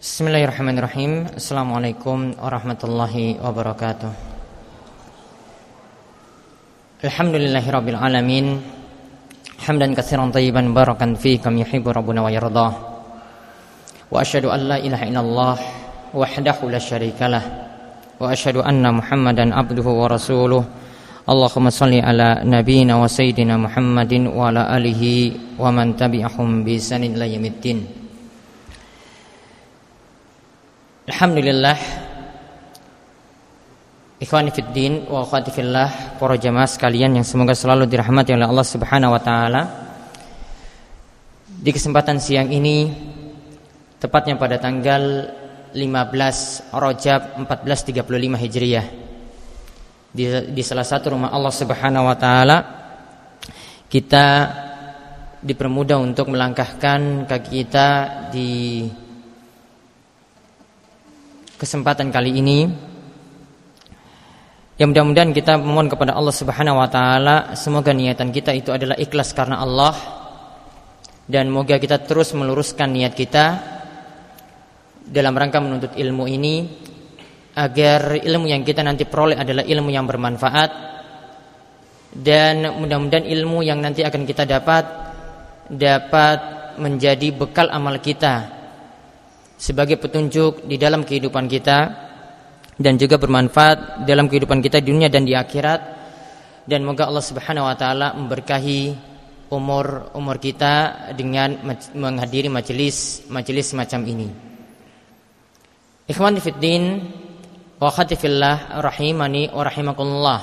Bismillahirrahmanirrahim. Assalamualaikum warahmatullahi wabarakatuh. Alhamdulillahirabbil alamin. Hamdan katsiran thayyiban barakan fihi kama yuhibbu rabbuna wa yardah. Wa asyhadu an la ilaha illallah wahdahu la syarikalah wa asyhadu anna Muhammadan abduhu wa rasuluh. Allahumma shalli ala nabiyyina wa sayyidina Muhammadin wa ala alihi wa man tabi'ahum bi ihsanin ila yaumiddin. Alhamdulillah, ikhwani fiddin wa akhwati fillah, para jamaah sekalian yang semoga selalu dirahmati oleh Allah Subhanahu wa taala. Di kesempatan siang ini, tepatnya pada tanggal 15 Rajab 1435 Hijriah, di salah satu rumah Allah Subhanahu wa taala, kita dipermudah untuk melangkahkan kaki kita di kesempatan kali ini. Yang mudah-mudahan kita memohon kepada Allah Subhanahu wa taala, semoga niatan kita itu adalah ikhlas karena Allah, dan semoga kita terus meluruskan niat kita dalam rangka menuntut ilmu ini, agar ilmu yang kita nanti peroleh adalah ilmu yang bermanfaat, dan mudah-mudahan ilmu yang nanti akan kita dapat menjadi bekal amal kita sebagai petunjuk di dalam kehidupan kita, dan juga bermanfaat dalam kehidupan kita di dunia dan di akhirat. Dan semoga Allah Subhanahu wa taala memberkahi umur kita dengan menghadiri majelis semacam ini. Ikhwani fiddin wa akhwati fillah, rahimani wa rahimakumullah.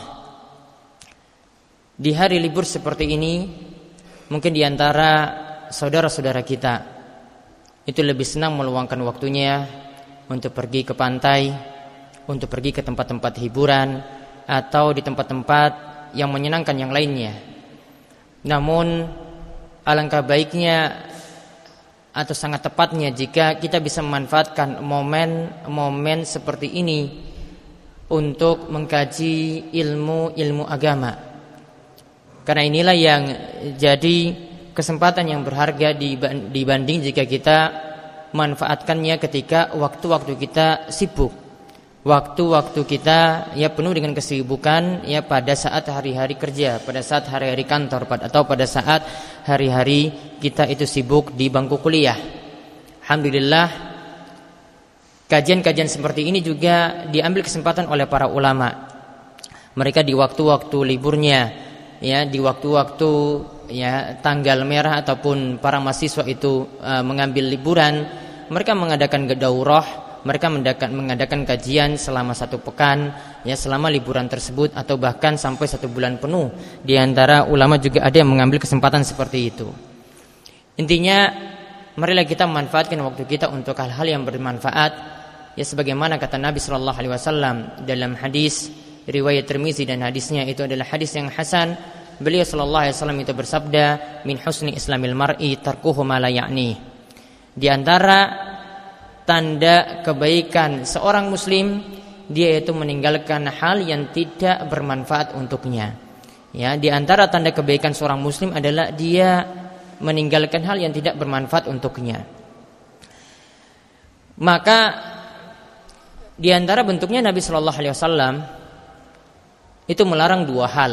Di hari libur seperti ini, mungkin di antara saudara-saudara kita itu lebih senang meluangkan waktunya untuk pergi ke pantai, untuk pergi ke tempat-tempat hiburan, atau di tempat-tempat yang menyenangkan yang lainnya. Namun alangkah baiknya atau sangat tepatnya jika kita bisa memanfaatkan momen seperti ini untuk mengkaji ilmu agama. Karena inilah yang jadi kesempatan yang berharga dibanding jika kita manfaatkannya ketika waktu-waktu kita sibuk, waktu-waktu kita penuh dengan kesibukan pada saat hari-hari kerja, pada saat hari-hari kantor, atau pada saat hari-hari kita itu sibuk di bangku kuliah. Alhamdulillah, kajian-kajian seperti ini juga diambil kesempatan oleh para ulama. Mereka di waktu-waktu liburnya, di waktu-waktu tanggal merah ataupun para mahasiswa itu mengambil liburan, mereka mengadakan daurah, mereka mengadakan kajian selama 1 pekan, selama liburan tersebut, atau bahkan sampai 1 bulan penuh. Di antara ulama juga ada yang mengambil kesempatan seperti itu. Intinya, marilah kita memanfaatkan waktu kita untuk hal-hal yang bermanfaat, sebagaimana kata Nabi sallallahu alaihi wasallam dalam hadis riwayat Tirmizi, dan hadisnya itu adalah hadis yang hasan. Beliau sallallahu alaihi wasallam itu bersabda, min husni islamil mar'i tarkuhu ma la ya'ni. Di antara tanda kebaikan seorang muslim, dia itu meninggalkan hal yang tidak bermanfaat untuknya. Di antara tanda kebaikan seorang muslim adalah dia meninggalkan hal yang tidak bermanfaat untuknya. Maka di antara bentuknya Nabi sallallahu alaihi wasallam itu melarang 2 hal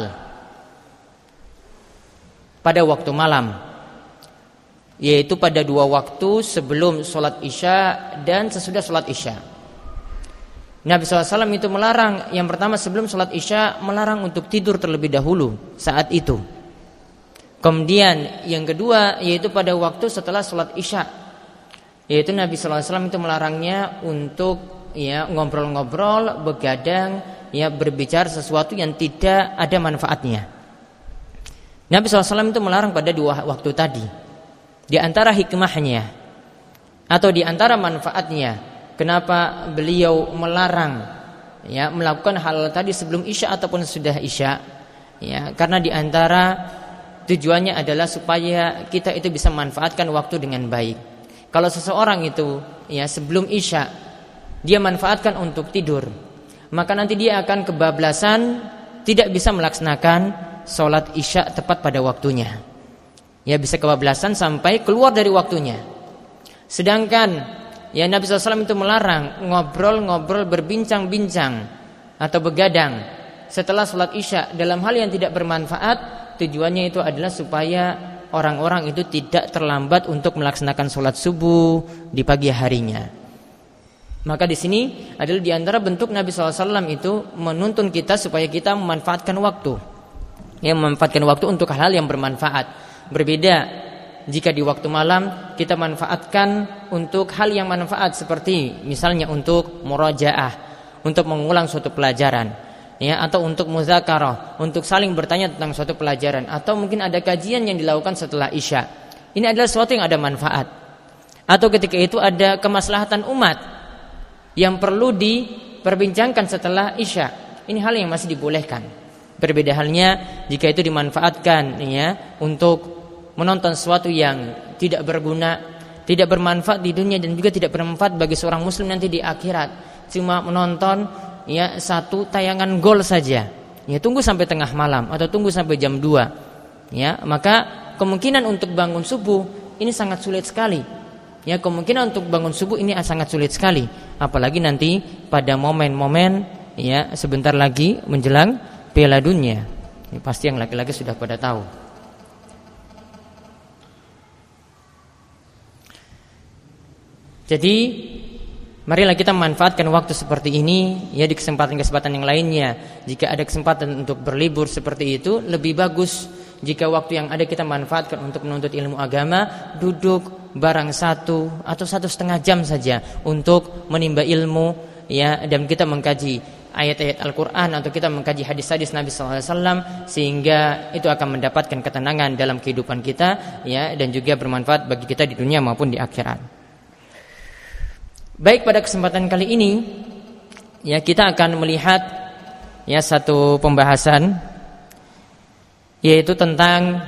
pada waktu malam, yaitu pada 2 waktu sebelum sholat isya dan sesudah sholat isya. Nabi SAW itu melarang, yang pertama sebelum sholat isya, melarang untuk tidur terlebih dahulu saat itu. Kemudian yang kedua, yaitu pada waktu setelah sholat isya, yaitu Nabi SAW itu melarangnya untuk ngobrol-ngobrol, begadang, berbicara sesuatu yang tidak ada manfaatnya. Nabi SAW itu melarang pada 2 waktu tadi. Di antara hikmahnya atau di antara manfaatnya, kenapa beliau melarang melakukan hal tadi sebelum isya ataupun sudah isya, karena di antara tujuannya adalah supaya kita itu bisa memanfaatkan waktu dengan baik. Kalau seseorang itu sebelum isya dia manfaatkan untuk tidur, maka nanti dia akan kebablasan, tidak bisa melaksanakan sholat isya tepat pada waktunya. Bisa kebablasan sampai keluar dari waktunya. Sedangkan ya Nabi SAW itu melarang ngobrol-ngobrol, berbincang-bincang atau begadang setelah sholat isya dalam hal yang tidak bermanfaat. Tujuannya itu adalah supaya orang-orang itu tidak terlambat untuk melaksanakan sholat subuh di pagi harinya. Maka di sini adalah di antara bentuk Nabi SAW itu menuntun kita supaya kita memanfaatkan waktu, ya, memanfaatkan waktu untuk hal-hal yang bermanfaat. Berbeda jika di waktu malam kita manfaatkan untuk hal yang manfaat, seperti misalnya untuk murajaah, untuk mengulang suatu pelajaran, ya, atau untuk muzakarah, untuk saling bertanya tentang suatu pelajaran, atau mungkin ada kajian yang dilakukan setelah isya. Ini adalah sesuatu yang ada manfaat. Atau ketika itu ada kemaslahatan umat yang perlu diperbincangkan setelah isya. Ini hal yang masih dibolehkan. Berbeda halnya jika itu dimanfaatkan, ya, untuk menonton sesuatu yang tidak berguna, tidak bermanfaat di dunia dan juga tidak bermanfaat bagi seorang muslim nanti di akhirat. Cuma menonton, ya, satu tayangan gol saja, ya, tunggu sampai tengah malam atau tunggu sampai jam 2, ya, maka kemungkinan untuk bangun subuh ini sangat sulit sekali. Ya, kemungkinan untuk bangun subuh ini sangat sulit sekali, apalagi nanti pada momen-momen, ya, sebentar lagi menjelang Piala Dunia. Ini pasti yang laki-laki sudah pada tahu. Jadi marilah kita memanfaatkan waktu seperti ini, ya, di kesempatan-kesempatan yang lainnya. Jika ada kesempatan untuk berlibur seperti itu, lebih bagus jika waktu yang ada kita manfaatkan untuk menuntut ilmu agama, duduk barang 1 atau 1,5 jam saja untuk menimba ilmu, ya, dan kita mengkaji ayat-ayat Al-Quran atau kita mengkaji hadis-hadis Nabi SAW, sehingga itu akan mendapatkan ketenangan dalam kehidupan kita, ya, dan juga bermanfaat bagi kita di dunia maupun di akhirat. Baik, pada kesempatan kali ini, ya, kita akan melihat, ya, satu pembahasan, yaitu tentang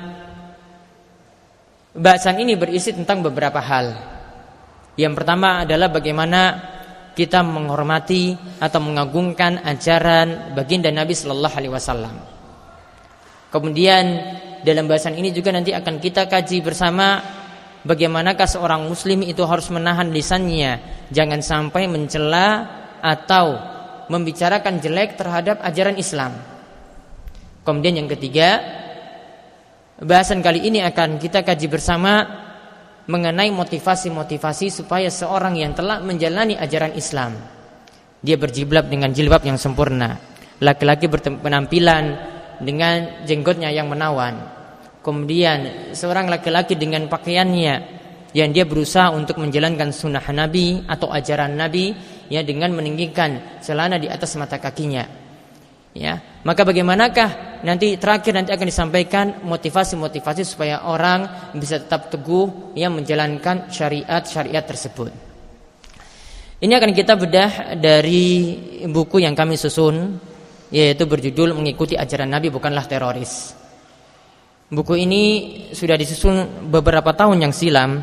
bahasan ini berisi tentang beberapa hal. Yang pertama adalah bagaimana kita menghormati atau mengagungkan ajaran baginda Nabi Sallallahu Alaihi Wasallam. Kemudian dalam bahasan ini juga nanti akan kita kaji bersama bagaimanakah seorang muslim itu harus menahan lisannya, jangan sampai mencela atau membicarakan jelek terhadap ajaran Islam. Kemudian yang ketiga, bahasan kali ini akan kita kaji bersama mengenai motivasi-motivasi supaya seorang yang telah menjalani ajaran Islam, dia berjilbab dengan jilbab yang sempurna, laki-laki berpenampilan dengan jenggotnya yang menawan, kemudian seorang laki-laki dengan pakaiannya yang dia berusaha untuk menjalankan sunnah Nabi atau ajaran Nabi, ya, dengan meninggikan celana di atas mata kakinya, ya. Maka bagaimanakah nanti terakhir nanti akan disampaikan motivasi-motivasi supaya orang bisa tetap teguh, ya, menjalankan syariat-syariat tersebut. Ini akan kita bedah dari buku yang kami susun, yaitu berjudul Mengikuti Ajaran Nabi Bukanlah Teroris. Buku ini sudah disusun beberapa tahun yang silam,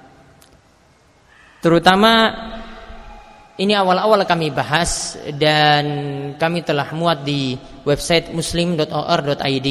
terutama ini awal-awal kami bahas dan kami telah muat di website muslim.or.id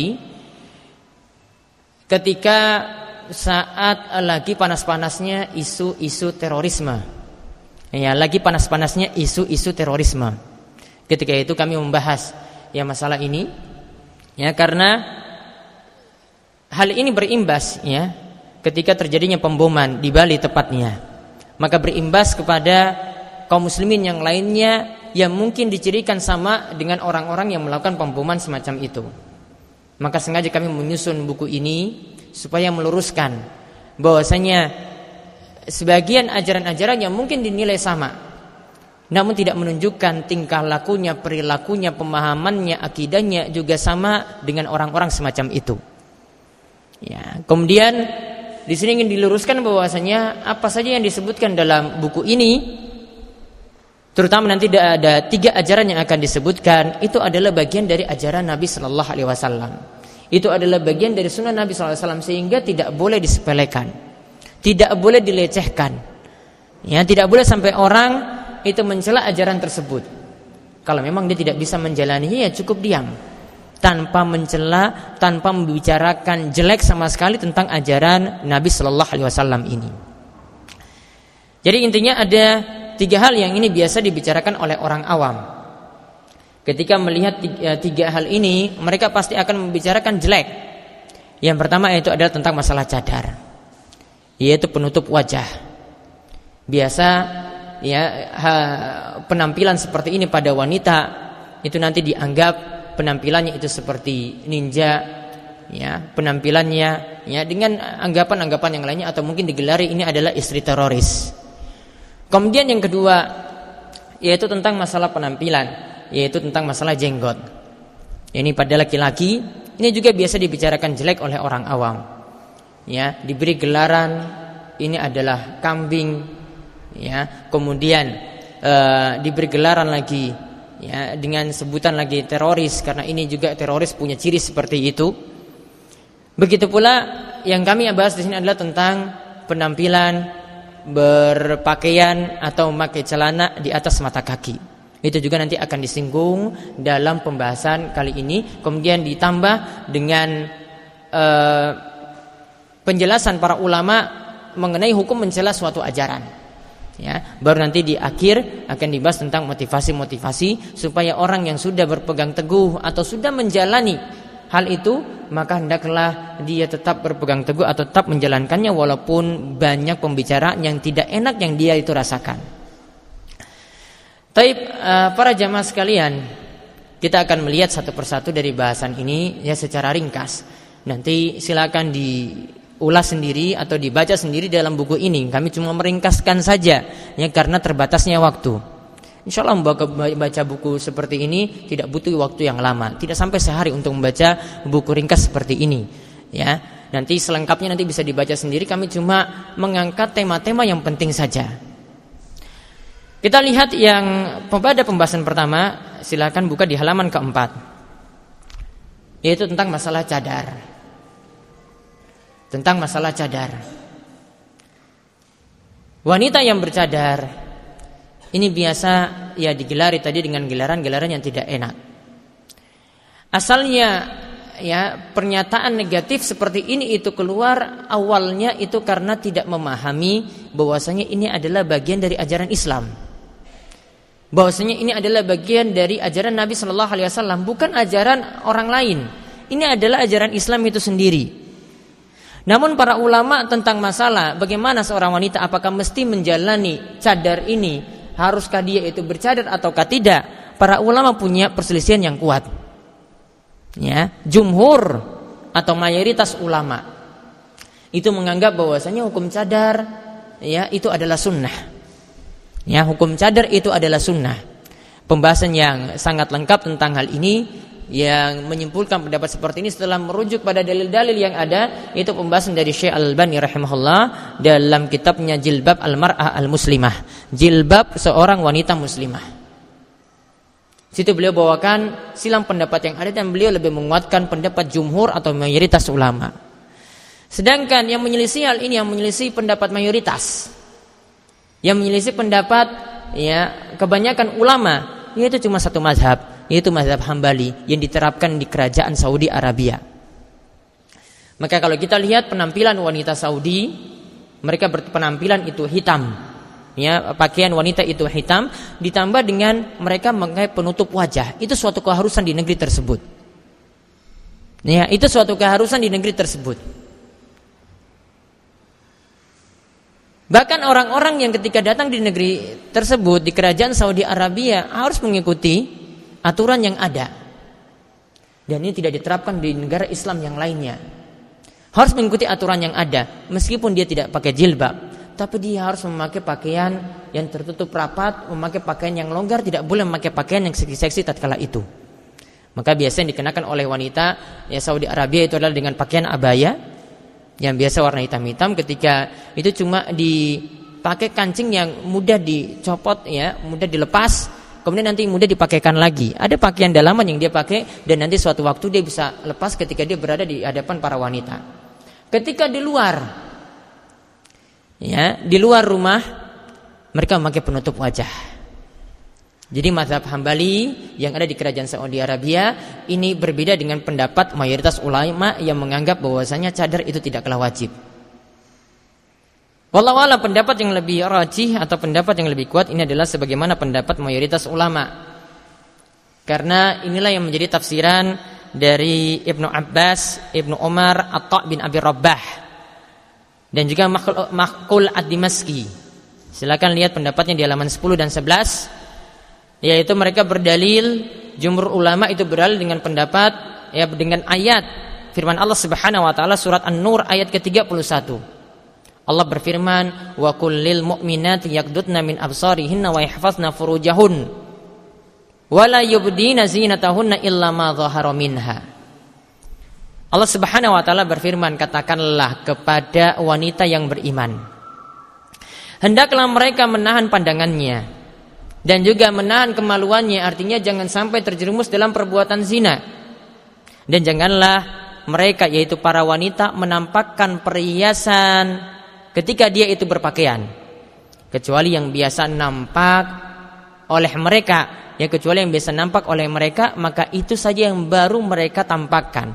ketika saat lagi panas-panasnya isu-isu terorisme. Ya, lagi panas-panasnya isu-isu terorisme. Ketika itu kami membahas, ya, masalah ini, ya, karena hal ini berimbas, ya, ketika terjadinya pemboman di Bali tepatnya, maka berimbas kepada kaum muslimin yang lainnya yang mungkin dicirikan sama dengan orang-orang yang melakukan pemboman semacam itu. Maka sengaja kami menyusun buku ini supaya meluruskan bahwasanya sebagian ajaran-ajaran yang mungkin dinilai sama, namun tidak menunjukkan tingkah lakunya, perilakunya, pemahamannya, akidahnya juga sama dengan orang-orang semacam itu. Ya, kemudian di sini ingin diluruskan bahwasanya apa saja yang disebutkan dalam buku ini, terutama nanti ada 3 ajaran yang akan disebutkan, itu adalah bagian dari ajaran Nabi Sallallahu Alaihi Wasallam. Itu adalah bagian dari sunnah Nabi Sallallahu Alaihi Wasallam, sehingga tidak boleh disepelekan, tidak boleh dilecehkan, ya, tidak boleh sampai orang itu mencela ajaran tersebut. Kalau memang dia tidak bisa menjalaninya, ya cukup diam, tanpa mencela, tanpa membicarakan jelek sama sekali tentang ajaran Nabi Sallallahu Alaihi Wasallam ini. Jadi intinya ada 3 hal yang ini biasa dibicarakan oleh orang awam. Ketika melihat 3 hal ini, mereka pasti akan membicarakan jelek. Yang pertama itu adalah tentang masalah cadar, yaitu penutup wajah. Biasa ya penampilan seperti ini pada wanita itu nanti dianggap penampilannya itu seperti ninja, ya, penampilannya ya dengan anggapan-anggapan yang lainnya, atau mungkin digelari ini adalah istri teroris. Kemudian yang kedua yaitu tentang masalah penampilan, yaitu tentang masalah jenggot. Ini pada laki-laki ini juga biasa dibicarakan jelek oleh orang awam. Ya, diberi gelaran ini adalah kambing, ya. Kemudian diberi gelaran lagi ya dengan sebutan lagi teroris, karena ini juga teroris punya ciri seperti itu. Begitu pula yang kami bahas di sini adalah tentang penampilan berpakaian atau memakai celana di atas mata kaki. Itu juga nanti akan disinggung dalam pembahasan kali ini. Kemudian ditambah dengan penjelasan para ulama mengenai hukum mencela suatu ajaran. Ya, baru nanti di akhir akan dibahas tentang motivasi-motivasi supaya orang yang sudah berpegang teguh atau sudah menjalani hal itu, maka hendaklah dia tetap berpegang teguh atau tetap menjalankannya walaupun banyak pembicaraan yang tidak enak yang dia itu rasakan. Taib, para jamaah sekalian, kita akan melihat satu persatu dari bahasan ini ya secara ringkas. Nanti silakan diulas sendiri atau dibaca sendiri dalam buku ini. Kami cuma meringkaskan saja ya karena terbatasnya waktu. Insya Allah membaca buku seperti ini tidak butuh waktu yang lama, tidak sampai sehari untuk membaca buku ringkas seperti ini. Ya, nanti selengkapnya nanti bisa dibaca sendiri. Kami cuma mengangkat tema-tema yang penting saja. Kita lihat yang pada pembahasan pertama, silakan buka di halaman keempat, yaitu tentang masalah cadar. Tentang masalah cadar. Wanita yang bercadar ini biasa ya digelari tadi dengan gelaran-gelaran yang tidak enak. Asalnya ya pernyataan negatif seperti ini itu keluar awalnya itu karena tidak memahami bahwasanya ini adalah bagian dari ajaran Islam. Bahwasanya ini adalah bagian dari ajaran Nabi Shallallahu Alaihi Wasallam, bukan ajaran orang lain. Ini adalah ajaran Islam itu sendiri. Namun para ulama tentang masalah bagaimana seorang wanita apakah mesti menjalani cadar ini, haruskah dia itu bercadar ataukah tidak? Para ulama punya perselisihan yang kuat. Ya, jumhur atau mayoritas ulama itu menganggap bahwasanya hukum cadar ya itu adalah sunnah. Ya, hukum cadar itu adalah sunnah. Pembahasan yang sangat lengkap tentang hal ini yang menyimpulkan pendapat seperti ini setelah merujuk pada dalil-dalil yang ada, itu pembahasan dari Syekh Al-Albani rahimahullah dalam kitabnya Jilbab Al-Mar'ah Al-Muslimah, jilbab seorang wanita muslimah. Situ beliau bawakan silang pendapat yang ada dan beliau lebih menguatkan pendapat jumhur atau mayoritas ulama. Sedangkan yang menyelisih hal ini, yang menyelisih pendapat mayoritas, yang menyelisih pendapat ya kebanyakan ulama, yaitu cuma satu mazhab, yaitu mazhab Hambali yang diterapkan di kerajaan Saudi Arabia. Maka kalau kita lihat penampilan wanita Saudi, mereka berpenampilan itu hitam. Ya, pakaian wanita itu hitam ditambah dengan mereka memakai penutup wajah. Itu suatu keharusan di negeri tersebut. Ya, itu suatu keharusan di negeri tersebut. Bahkan orang-orang yang ketika datang di negeri tersebut, di kerajaan Saudi Arabia, harus mengikuti aturan yang ada. Dan ini tidak diterapkan di negara Islam yang lainnya. Harus mengikuti aturan yang ada, meskipun dia tidak pakai jilbab, tapi dia harus memakai pakaian yang tertutup rapat, memakai pakaian yang longgar, tidak boleh memakai pakaian yang seksi-seksi tatkala itu. Maka biasa yang dikenakan oleh wanita ya Saudi Arabia itu adalah dengan pakaian abaya yang biasa warna hitam-hitam. Ketika itu cuma dipakai kancing yang mudah dicopot ya, mudah dilepas, kemudian nanti mudah dipakaikan lagi. Ada pakaian dalaman yang dia pakai dan nanti suatu waktu dia bisa lepas ketika dia berada di hadapan para wanita. Ketika di luar ya, di luar rumah mereka memakai penutup wajah. Jadi mazhab Hambali yang ada di kerajaan Saudi Arabia ini berbeda dengan pendapat mayoritas ulama yang menganggap bahwasanya cadar itu tidaklah wajib. Wallahu a'lam, pendapat yang lebih rajih atau pendapat yang lebih kuat ini adalah sebagaimana pendapat mayoritas ulama. Karena inilah yang menjadi tafsiran dari Ibnu Abbas, Ibnu Umar, Atha bin Abi Rabbah, dan juga Maqul ad-Dimaski. Silakan lihat pendapatnya di halaman 10 dan 11, yaitu mereka berdalil, jumhur ulama itu berdalil dengan pendapat dengan ayat firman Allah Subhanahu wa taala surat An-Nur ayat ke-31. Allah berfirman, wa kullil mu'minati yaghdudna min absarihinna wa yahfazna furujahun wa la yubdina zinatahunna illa ma dhahara minha. Allah Subhanahu wa taala berfirman, katakanlah kepada wanita yang beriman, hendaklah mereka menahan pandangannya dan juga menahan kemaluannya, artinya jangan sampai terjerumus dalam perbuatan zina. Dan janganlah mereka, yaitu para wanita, menampakkan perhiasan ketika dia itu berpakaian, kecuali yang biasa nampak oleh mereka. Ya, kecuali yang biasa nampak oleh mereka, maka itu saja yang baru mereka tampakkan.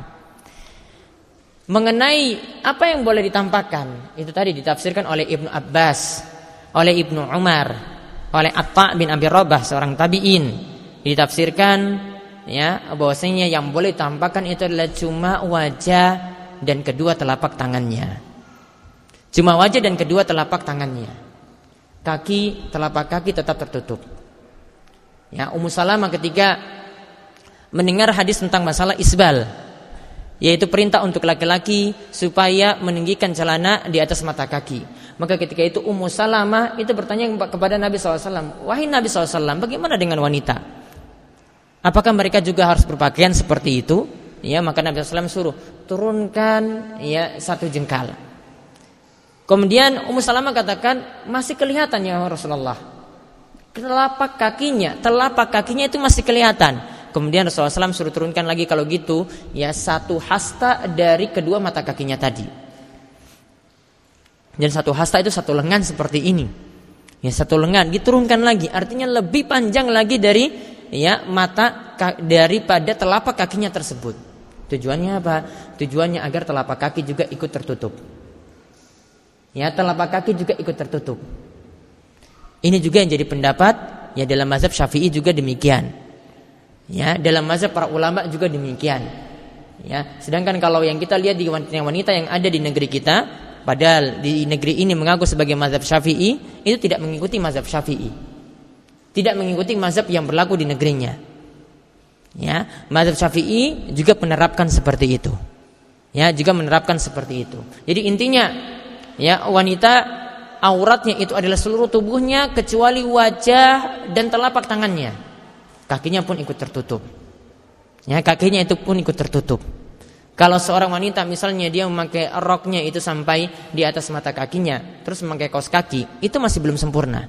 Mengenai apa yang boleh ditampakkan, itu tadi ditafsirkan oleh Ibnu Abbas, oleh Ibnu Umar, oleh Atha bin Abi Rabbah, seorang tabi'in. Ditafsirkan bahwasanya yang boleh ditampakkan itu adalah cuma wajah dan kedua telapak tangannya. Cuma wajah dan kedua telapak tangannya. Kaki, telapak kaki tetap tertutup. Ya, Ummu Salamah ketika mendengar hadis tentang masalah isbal, yaitu perintah untuk laki-laki supaya meninggikan celana di atas mata kaki, maka ketika itu Ummu Salamah itu bertanya kepada Nabi SAW, wahai Nabi SAW, bagaimana dengan wanita? Apakah mereka juga harus berpakaian seperti itu? Ya, maka Nabi SAW suruh turunkan satu jengkal. Kemudian Ummu Salamah katakan, masih kelihatan ya Rasulullah, telapak kakinya itu masih kelihatan. Kemudian Rasulullah SAW suruh turunkan lagi, kalau gitu satu hasta dari kedua mata kakinya tadi. Dan satu hasta itu satu lengan seperti ini. Satu lengan diturunkan lagi, artinya lebih panjang lagi dari mata daripada telapak kakinya tersebut. Tujuannya apa? Tujuannya agar telapak kaki juga ikut tertutup. Telapak kaki juga ikut tertutup. Ini juga yang jadi pendapat dalam mazhab Syafi'i juga demikian. Dalam mazhab para ulama juga demikian. Sedangkan kalau yang kita lihat di wanita yang ada di negeri kita, padahal di negeri ini mengaku sebagai mazhab Syafi'i, itu tidak mengikuti mazhab Syafi'i. Tidak mengikuti mazhab yang berlaku di negerinya. Mazhab Syafi'i juga menerapkan seperti itu. Juga menerapkan seperti itu. Jadi intinya wanita auratnya itu adalah seluruh tubuhnya kecuali wajah dan telapak tangannya. Kakinya pun ikut tertutup. Kakinya itu pun ikut tertutup. Kalau seorang wanita misalnya dia memakai roknya itu sampai di atas mata kakinya, terus memakai kaos kaki, itu masih belum sempurna.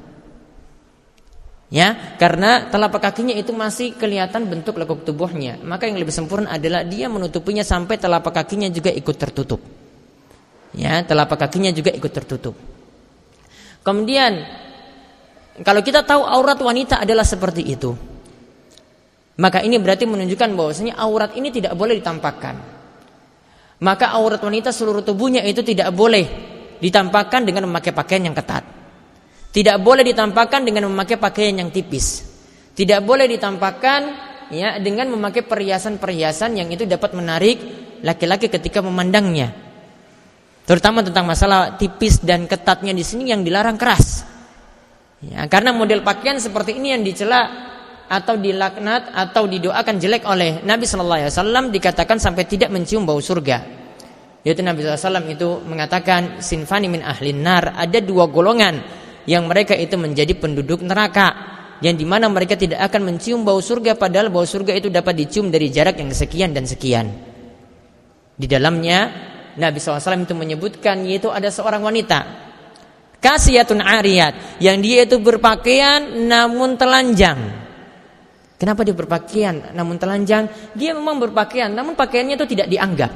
Karena telapak kakinya itu masih kelihatan bentuk lekuk tubuhnya. Maka yang lebih sempurna adalah dia menutupinya sampai telapak kakinya juga ikut tertutup. Telapak kakinya juga ikut tertutup. Kemudian kalau kita tahu aurat wanita adalah seperti itu, maka ini berarti menunjukkan bahwasanya aurat ini tidak boleh ditampakkan. Maka aurat wanita seluruh tubuhnya itu tidak boleh ditampakkan dengan memakai pakaian yang ketat. Tidak boleh ditampakkan dengan memakai pakaian yang tipis. Tidak boleh ditampakkan dengan memakai perhiasan-perhiasan yang itu dapat menarik laki-laki ketika memandangnya. Terutama tentang masalah tipis dan ketatnya di sini yang dilarang keras. Karena model pakaian seperti ini yang dicela atau dilaknat atau didoakan jelek oleh Nabi sallallahu alaihi wasallam, dikatakan sampai tidak mencium bau surga. Yaitu Nabi sallallahu alaihi wasallam itu mengatakan sinfani min ahlin nar, ada dua golongan yang mereka itu menjadi penduduk neraka, yang dimana mereka tidak akan mencium bau surga, padahal bau surga itu dapat dicium dari jarak yang sekian dan sekian. Di dalamnya Nabi SAW itu menyebutkan, yaitu ada seorang wanita kasiyatun ariyat, yang dia itu berpakaian namun telanjang. Kenapa dia berpakaian namun telanjang? Dia memang berpakaian namun pakaiannya itu tidak dianggap.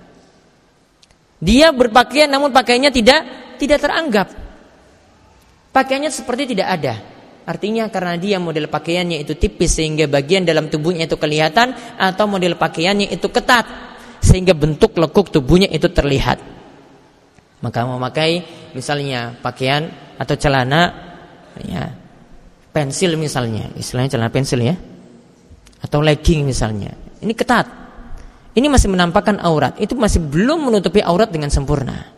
Dia berpakaian namun pakaiannya tidak teranggap. Pakaiannya seperti tidak ada. Artinya karena dia model pakaiannya itu tipis sehingga bagian dalam tubuhnya itu kelihatan, atau model pakaiannya itu ketat sehingga bentuk lekuk tubuhnya itu terlihat. Maka memakai misalnya pakaian atau celana ya, pensil misalnya, istilahnya celana pensil ya, atau legging misalnya. Ini ketat. Ini masih menampakkan aurat. Itu masih belum menutupi aurat dengan sempurna.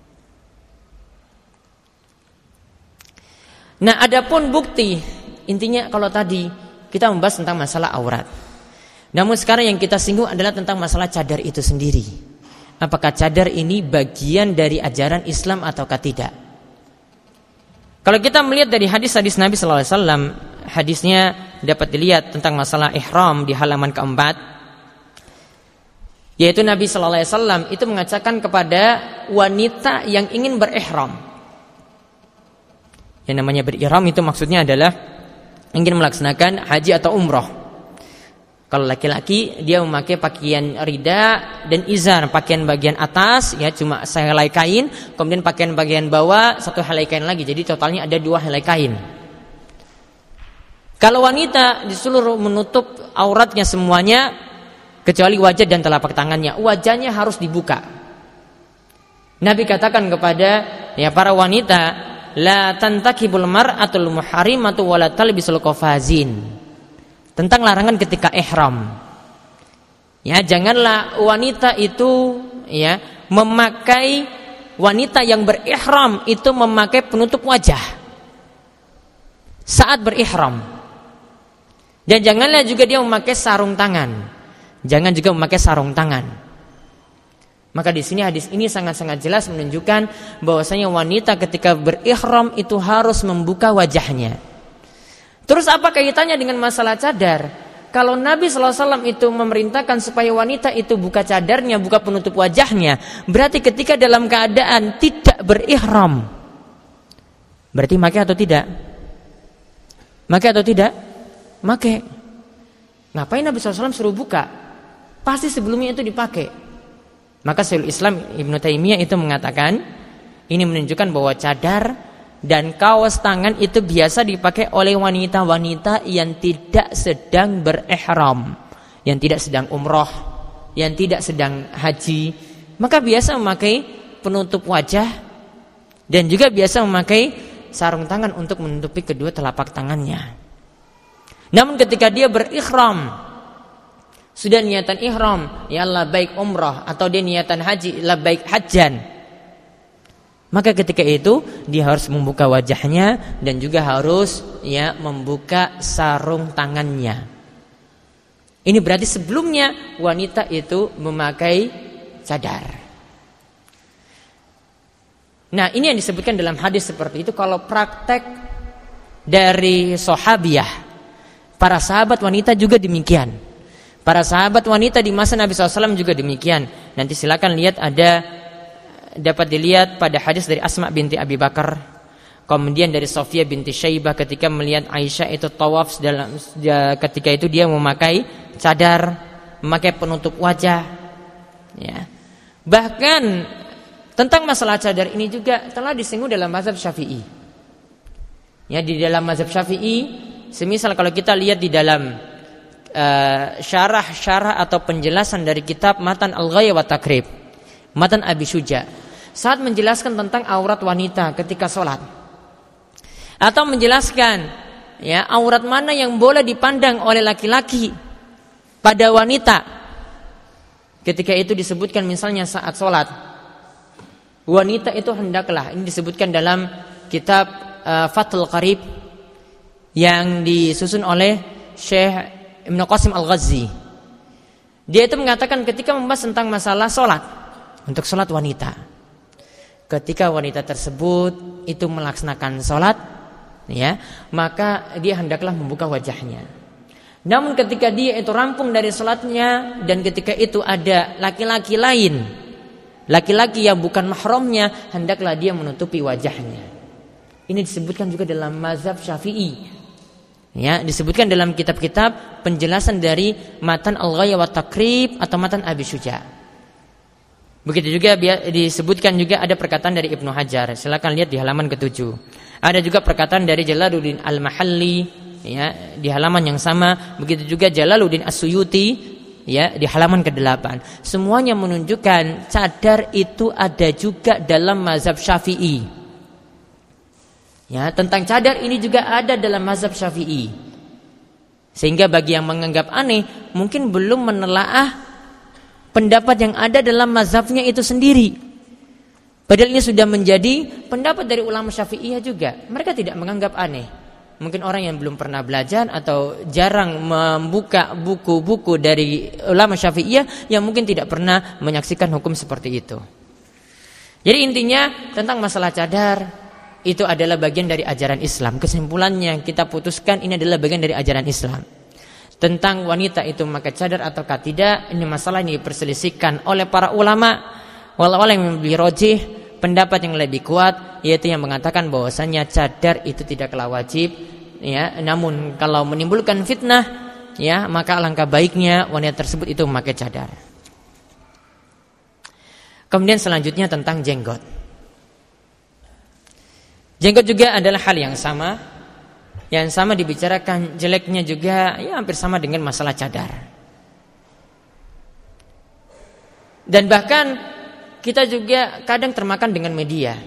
Nah, adapun bukti, intinya kalau tadi kita membahas tentang masalah aurat. Namun sekarang yang kita singgung adalah tentang masalah cadar itu sendiri. Apakah cadar ini bagian dari ajaran Islam ataukah tidak? Kalau kita melihat dari hadis-hadis Nabi sallallahu alaihi wasallam, hadisnya dapat dilihat tentang masalah ihram di halaman keempat. Yaitu Nabi sallallahu alaihi wasallam itu mengatakan kepada wanita yang ingin berihram. Yang namanya berihram itu maksudnya adalah ingin melaksanakan haji atau umroh. Kalau laki-laki dia memakai pakaian rida dan izar, pakaian bagian atas ya cuma sehelai kain, kemudian pakaian bagian bawah satu helai kain lagi. Jadi totalnya ada 2 helai kain. Kalau wanita disuruh menutup auratnya semuanya kecuali wajah dan telapak tangannya. Wajahnya harus dibuka. Nabi katakan kepada ya para wanita, la tantakibul mar'atul muharrimatu wala talbisul qafazin. Tentang larangan ketika ihram. Ya, janganlah wanita itu ya memakai, wanita yang berihram itu memakai penutup wajah saat berihram. Dan janganlah juga dia memakai sarung tangan. Jangan juga memakai sarung tangan. Maka di sini hadis ini sangat-sangat jelas menunjukkan bahwasanya wanita ketika berihram itu harus membuka wajahnya. Terus apa kaitannya dengan masalah cadar? Kalau Nabi SAW itu memerintahkan supaya wanita itu buka cadarnya, buka penutup wajahnya, berarti ketika dalam keadaan tidak berihram, berarti pakai atau tidak? Pakai atau tidak? Pakai. Ngapain Nabi SAW suruh buka? Pasti sebelumnya itu dipakai. Maka Syekhul Islam Ibnu Taimiyah itu mengatakan ini menunjukkan bahwa cadar dan kaos tangan itu biasa dipakai oleh wanita-wanita yang tidak sedang berihram, yang tidak sedang umroh, yang tidak sedang haji. Maka biasa memakai penutup wajah dan juga biasa memakai sarung tangan untuk menutupi kedua telapak tangannya. Namun ketika dia berihram, sudah niatan ihram, ya labbaik umrah, atau dia niatan haji, labbaik hajjan, maka ketika itu dia harus membuka wajahnya dan juga harus ya membuka sarung tangannya. Ini berarti sebelumnya wanita itu memakai cadar. Nah, ini yang disebutkan dalam hadis seperti itu. Kalau praktek dari sahabiyah, para sahabat wanita juga demikian. Para sahabat wanita di masa Nabi SAW juga demikian. Nanti silakan lihat, dapat dilihat pada hadis dari Asma binti Abi Bakar, kemudian dari Sofia binti Syaibah ketika melihat Aisyah itu tawaf ketika itu dia memakai cadar, memakai penutup wajah. Ya. Bahkan tentang masalah cadar ini juga telah disinggung dalam mazhab Syafi'i. Ya, di dalam mazhab Syafi'i, semisal kalau kita lihat di dalam syarah atau penjelasan dari kitab Matan Al-Ghaya wa Takrib, Matan Abi Syuja, saat menjelaskan tentang aurat wanita ketika sholat, atau menjelaskan ya aurat mana yang boleh dipandang oleh laki-laki pada wanita, ketika itu disebutkan misalnya saat sholat, wanita itu hendaklah, ini disebutkan dalam kitab Fathul Qarib yang disusun oleh Syekh Ibnu Qasim Al-Ghazi. Dia itu mengatakan ketika membahas tentang masalah sholat, untuk sholat wanita, ketika wanita tersebut itu melaksanakan sholat, ya, maka dia hendaklah membuka wajahnya. Namun ketika dia itu rampung dari sholatnya dan ketika itu ada laki-laki lain, laki-laki yang bukan mahramnya, hendaklah dia menutupi wajahnya. Ini disebutkan juga dalam mazhab Syafi'i. Ya, disebutkan dalam kitab-kitab penjelasan dari Matan Al-Ghaya wa Takrib atau Matan Abi Syuja. Begitu juga disebutkan juga ada perkataan dari Ibnu Hajar. Silakan lihat di halaman ke-7. Ada juga perkataan dari Jalaluddin Al-Mahalli ya, di halaman yang sama. Begitu juga Jalaluddin As-Suyuti ya, di halaman ke-8. Semuanya menunjukkan cadar itu ada juga dalam mazhab Syafi'i. Ya, tentang cadar ini juga ada dalam mazhab Syafi'i. Sehingga bagi yang menganggap aneh, mungkin belum menelaah pendapat yang ada dalam mazhabnya itu sendiri. Padahal ini sudah menjadi pendapat dari ulama Syafi'iyah juga. Mereka tidak menganggap aneh. Mungkin orang yang belum pernah belajar atau jarang membuka buku-buku dari ulama Syafi'iyah yang mungkin tidak pernah menyaksikan hukum seperti itu. Jadi intinya tentang masalah cadar itu adalah bagian dari ajaran Islam. Kesimpulannya kita putuskan ini adalah bagian dari ajaran Islam. Tentang wanita itu memakai cadar ataukah tidak, ini masalah ini diperselisihkan oleh para ulama. Walau yang lebih rajih, pendapat yang lebih kuat yaitu yang mengatakan bahwasanya cadar itu tidaklah wajib, ya, namun kalau menimbulkan fitnah, ya, maka alangkah baiknya wanita tersebut itu memakai cadar. Kemudian selanjutnya tentang jenggot. Jenggot juga adalah hal yang sama. Yang sama dibicarakan jeleknya juga, ya, hampir sama dengan masalah cadar. Dan bahkan kita juga kadang termakan dengan media.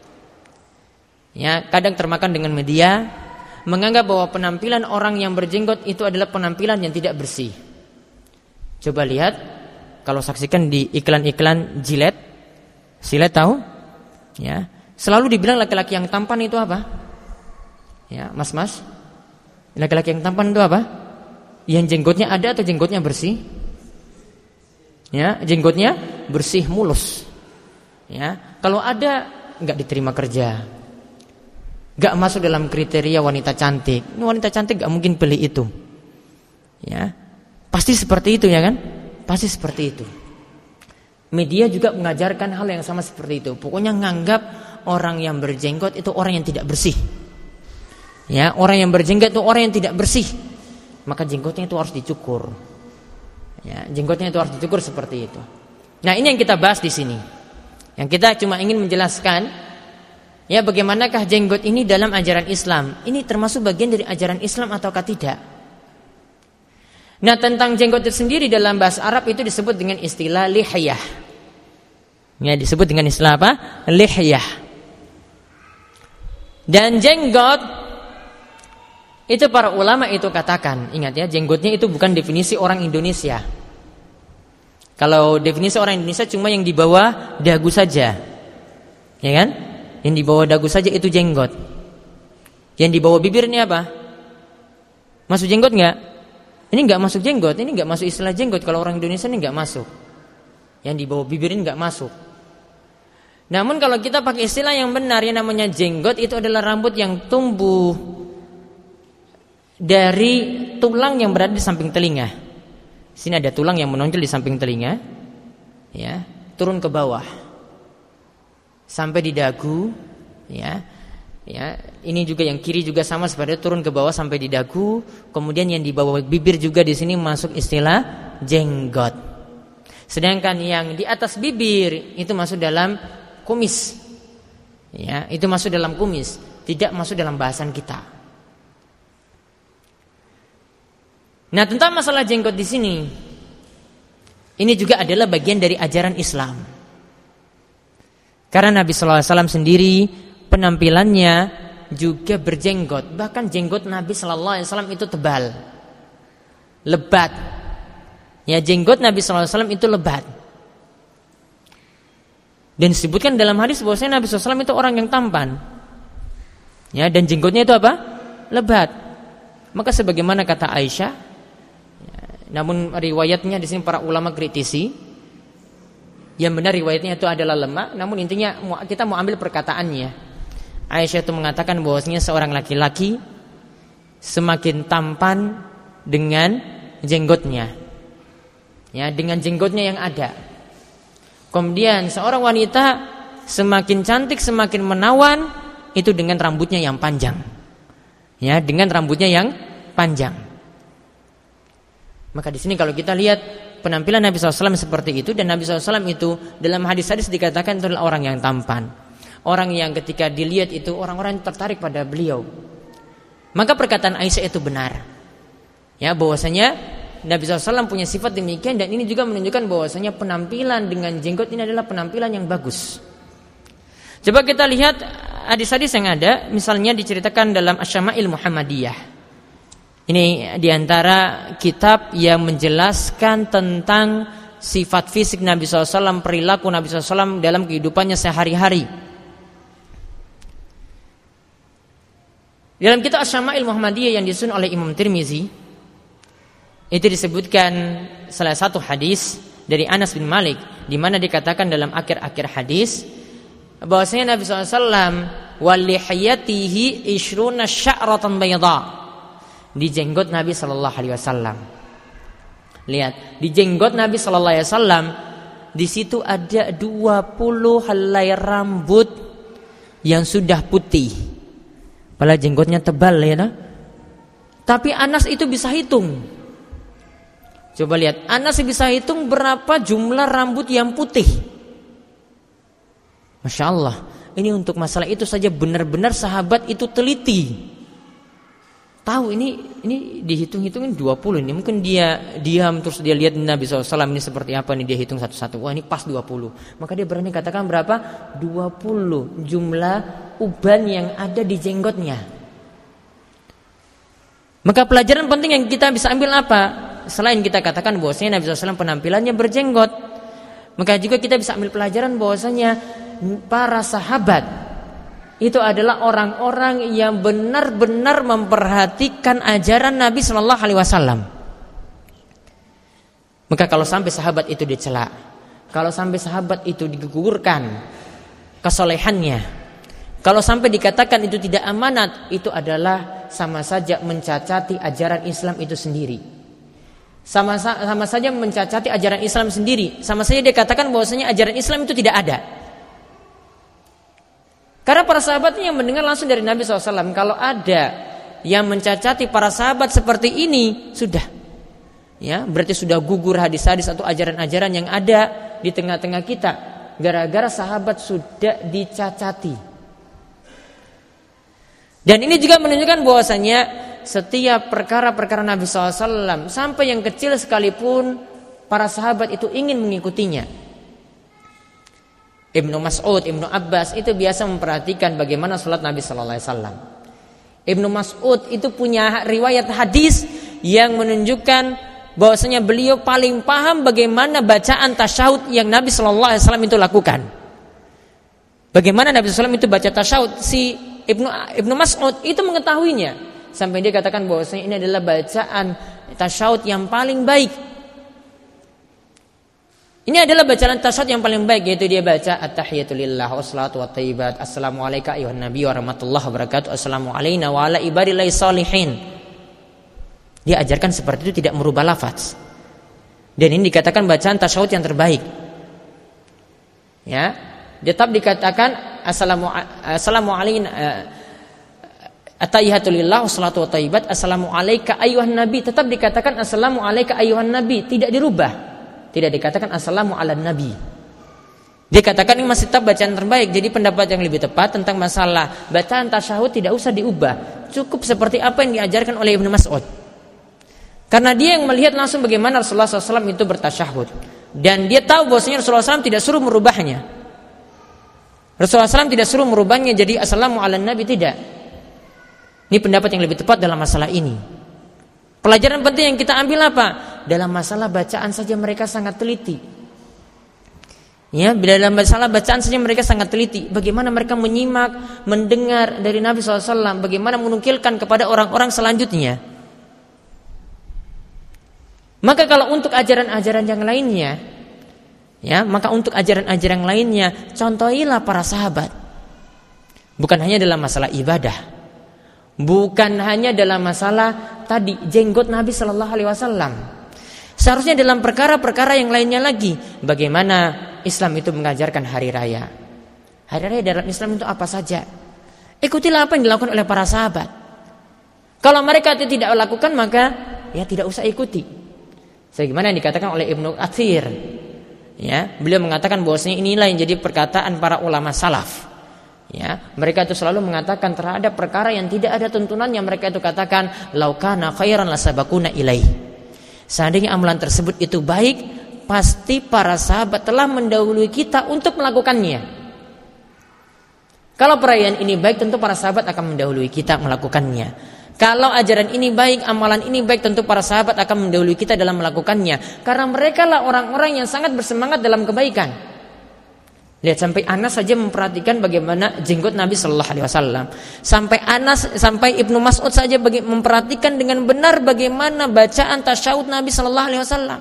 Ya, kadang termakan dengan media, menganggap bahwa penampilan orang yang berjenggot itu adalah penampilan yang tidak bersih. Coba lihat, kalau saksikan di iklan-iklan Gillette tahu? Ya, selalu dibilang laki-laki yang tampan itu apa? Ya, mas-mas, laki-laki yang tampan itu apa? Yang jenggotnya ada atau jenggotnya bersih? Ya, jenggotnya bersih, mulus. Ya, kalau ada nggak diterima kerja, nggak masuk dalam kriteria wanita cantik. Ini wanita cantik nggak mungkin pilih itu. Ya, pasti seperti itu, ya kan? Pasti seperti itu. Media juga mengajarkan hal yang sama seperti itu. Pokoknya nganggap orang yang berjenggot itu orang yang tidak bersih. Ya, orang yang berjenggot itu orang yang tidak bersih. Maka jenggotnya itu harus dicukur. Ya, jenggotnya itu harus dicukur seperti itu. Nah, ini yang kita bahas di sini. Yang kita cuma ingin menjelaskan, ya, bagaimanakah jenggot ini dalam ajaran Islam? Ini termasuk bagian dari ajaran Islam ataukah tidak? Nah, tentang jenggot itu sendiri dalam bahasa Arab itu disebut dengan istilah lihyah. Ya, disebut dengan istilah apa? Lihyah. Dan jenggot itu para ulama itu katakan, ingat ya, jenggotnya itu bukan definisi orang Indonesia. Kalau definisi orang Indonesia cuma yang di bawah dagu saja, ya kan? Yang di bawah dagu saja itu jenggot. Yang di bawah bibir ini apa? Masuk jenggot nggak? Ini nggak masuk jenggot, ini nggak masuk istilah jenggot. Kalau orang Indonesia ini nggak masuk. Yang di bawah bibir ini nggak masuk. Namun kalau kita pakai istilah yang benar, yang namanya jenggot itu adalah rambut yang tumbuh dari tulang yang berada di samping telinga. Sini ada tulang yang menonjol di samping telinga, ya, turun ke bawah sampai di dagu, ya. Ya, ini juga yang kiri juga sama seperti turun ke bawah sampai di dagu. Kemudian yang di bawah bibir juga di sini masuk istilah jenggot. Sedangkan yang di atas bibir itu masuk dalam kumis. Ya, itu masuk dalam kumis, tidak masuk dalam bahasan kita. Nah, tentang masalah jenggot di sini, ini juga adalah bagian dari ajaran Islam. Karena Nabi SAW sendiri penampilannya juga berjenggot. Bahkan jenggot Nabi SAW itu tebal, lebat. Ya, jenggot Nabi SAW itu lebat. Dan disebutkan dalam hadis bahwasanya Nabi SAW itu orang yang tampan. Ya, dan jenggotnya itu apa? Lebat. Maka sebagaimana kata Aisyah, namun riwayatnya di sini para ulama kritisi. Yang benar riwayatnya itu adalah lemah. Namun intinya kita mau ambil perkataannya. Aisyah itu mengatakan bahwasanya seorang laki-laki semakin tampan dengan jenggotnya. Ya, dengan jenggotnya yang ada. Kemudian seorang wanita semakin cantik, semakin menawan itu dengan rambutnya yang panjang. Ya, dengan rambutnya yang panjang. Maka di sini kalau kita lihat penampilan Nabi SAW seperti itu, dan Nabi SAW itu dalam hadis-hadis dikatakan itu adalah orang yang tampan, orang yang ketika dilihat itu orang-orang tertarik pada beliau. Maka perkataan Aisyah itu benar, ya, bahwasanya Nabi SAW punya sifat demikian, dan ini juga menunjukkan bahwasanya penampilan dengan jenggot ini adalah penampilan yang bagus. Coba kita lihat hadis-hadis yang ada, misalnya diceritakan dalam Asy-Syama'il Muhammadiyah. Ini diantara kitab yang menjelaskan tentang sifat fisik Nabi SAW, perilaku Nabi SAW dalam kehidupannya sehari-hari. Dalam kitab Asy-Syama'il Muhammadiyah yang disusun oleh Imam Tirmizi, itu disebutkan salah satu hadis dari Anas bin Malik, di mana dikatakan dalam akhir-akhir hadis bahwasanya Nabi SAW walihiyatihi ishruna sya'ratan bayda, di jenggot Nabi SAW. Lihat, di jenggot Nabi SAW di situ ada 20 helai rambut yang sudah putih. Padahal jenggotnya tebal ya, nah? Tapi Anas itu bisa hitung. Coba lihat, Anas bisa hitung berapa jumlah rambut yang putih. Masya Allah, ini untuk masalah itu saja benar-benar sahabat itu teliti. Tahu ini dihitung-hitungin 20 ini. Mungkin dia diam terus dia lihat Nabi SAW ini seperti apa nih, dia hitung satu-satu. Wah, ini pas 20. Maka dia berani katakan berapa? 20 jumlah uban yang ada di jenggotnya. Maka pelajaran penting yang kita bisa ambil apa? Selain kita katakan bahwasanya Nabi SAW penampilannya berjenggot, maka juga kita bisa ambil pelajaran bahwasanya para sahabat itu adalah orang-orang yang benar-benar memperhatikan ajaran Nabi Shallallahu Alaihi Wasallam. Maka kalau sampai sahabat itu dicela, kalau sampai sahabat itu digugurkan kesolehannya, kalau sampai dikatakan itu tidak amanat, itu adalah sama saja mencacati ajaran Islam itu sendiri. Sama saja mencacati ajaran Islam sendiri. Sama saja dia katakan bahwasanya ajaran Islam itu tidak ada. Karena para sahabatnya yang mendengar langsung dari Nabi SAW, kalau ada yang mencacati para sahabat seperti ini, sudah, ya berarti sudah gugur hadis-hadis atau ajaran-ajaran yang ada di tengah-tengah kita, gara-gara sahabat sudah dicacati. Dan ini juga menunjukkan bahwasanya setiap perkara-perkara Nabi SAW, sampai yang kecil sekalipun, para sahabat itu ingin mengikutinya. Ibnu Mas'ud, Ibnu Abbas itu biasa memperhatikan bagaimana salat Nabi Sallallahu Alaihi Wasallam. Ibnu Mas'ud itu punya riwayat hadis yang menunjukkan bahwasanya beliau paling paham bagaimana bacaan tasyahud yang Nabi Sallallahu Alaihi Wasallam itu lakukan. Bagaimana Nabi SAW itu baca tasyahud, si Ibnu Mas'ud itu mengetahuinya, sampai dia katakan bahwasanya ini adalah bacaan tasyahud yang paling baik. Ini adalah bacaan tasyahud yang paling baik, yaitu dia baca at-tahiyatu lillah wassalatu wattayyibat, assalamu alayka ayyuhan nabiy wa rahmatullahi wa barakatuh, assalamu alayna wa ala ibadillahi sholihin. Dia ajarkan seperti itu, tidak merubah lafaz. Dan ini dikatakan bacaan tasyahud yang terbaik. Ya, tetap dikatakan assalamu alayna at-tahiyatu lillah wassalatu wattayyibat, assalamu alayka ayyuhan nabiy, tetap dikatakan assalamu alayka ayyuhan nabiy, tidak dirubah. Tidak dikatakan assalamu ala nabi. Dia katakan ini masih tetap bacaan terbaik. Jadi pendapat yang lebih tepat tentang masalah bacaan tasyahud tidak usah diubah, cukup seperti apa yang diajarkan oleh Ibnu Mas'ud. Karena dia yang melihat langsung bagaimana Rasulullah SAW itu bertasyahud, dan dia tahu bahwasanya Rasulullah SAW tidak suruh merubahnya. Rasulullah SAW tidak suruh merubahnya jadi assalamu ala nabi, tidak. Ini pendapat yang lebih tepat dalam masalah ini. Pelajaran penting yang kita ambil apa? Dalam masalah bacaan saja mereka sangat teliti. Ya, dalam masalah bacaan saja mereka sangat teliti. Bagaimana mereka menyimak, mendengar dari Nabi SAW, bagaimana menukilkan kepada orang-orang selanjutnya. Maka kalau untuk ajaran-ajaran yang lainnya, ya, maka untuk ajaran-ajaran lainnya, contohilah para sahabat. Bukan hanya dalam masalah ibadah. Bukan hanya dalam masalah tadi jenggot Nabi Sallallahu Alaihi Wasallam. Seharusnya dalam perkara-perkara yang lainnya lagi. Bagaimana Islam itu mengajarkan hari raya. Hari raya dalam Islam itu apa saja. Ikutilah apa yang dilakukan oleh para sahabat. Kalau mereka tidak lakukan, maka ya tidak usah ikuti. Sebagaimana yang dikatakan oleh Ibnu Athir. Ya, beliau mengatakan bahwasanya inilah yang jadi perkataan para ulama salaf. Ya, mereka itu selalu mengatakan terhadap perkara yang tidak ada tuntunannya, mereka itu katakan laukana khairan lasabakuna ilaih. Seandainya amalan tersebut itu baik, pasti para sahabat telah mendahului kita untuk melakukannya. Kalau perayaan ini baik, tentu para sahabat akan mendahului kita melakukannya. Kalau ajaran ini baik, amalan ini baik, tentu para sahabat akan mendahului kita dalam melakukannya. Karena mereka lah orang-orang yang sangat bersemangat dalam kebaikan. Lihat, sampai Anas saja memperhatikan bagaimana jenggot Nabi Shallallahu Alaihi Wasallam. Sampai Ibnu Mas'ud saja memperhatikan dengan benar bagaimana bacaan tasyahud Nabi Shallallahu Alaihi Wasallam.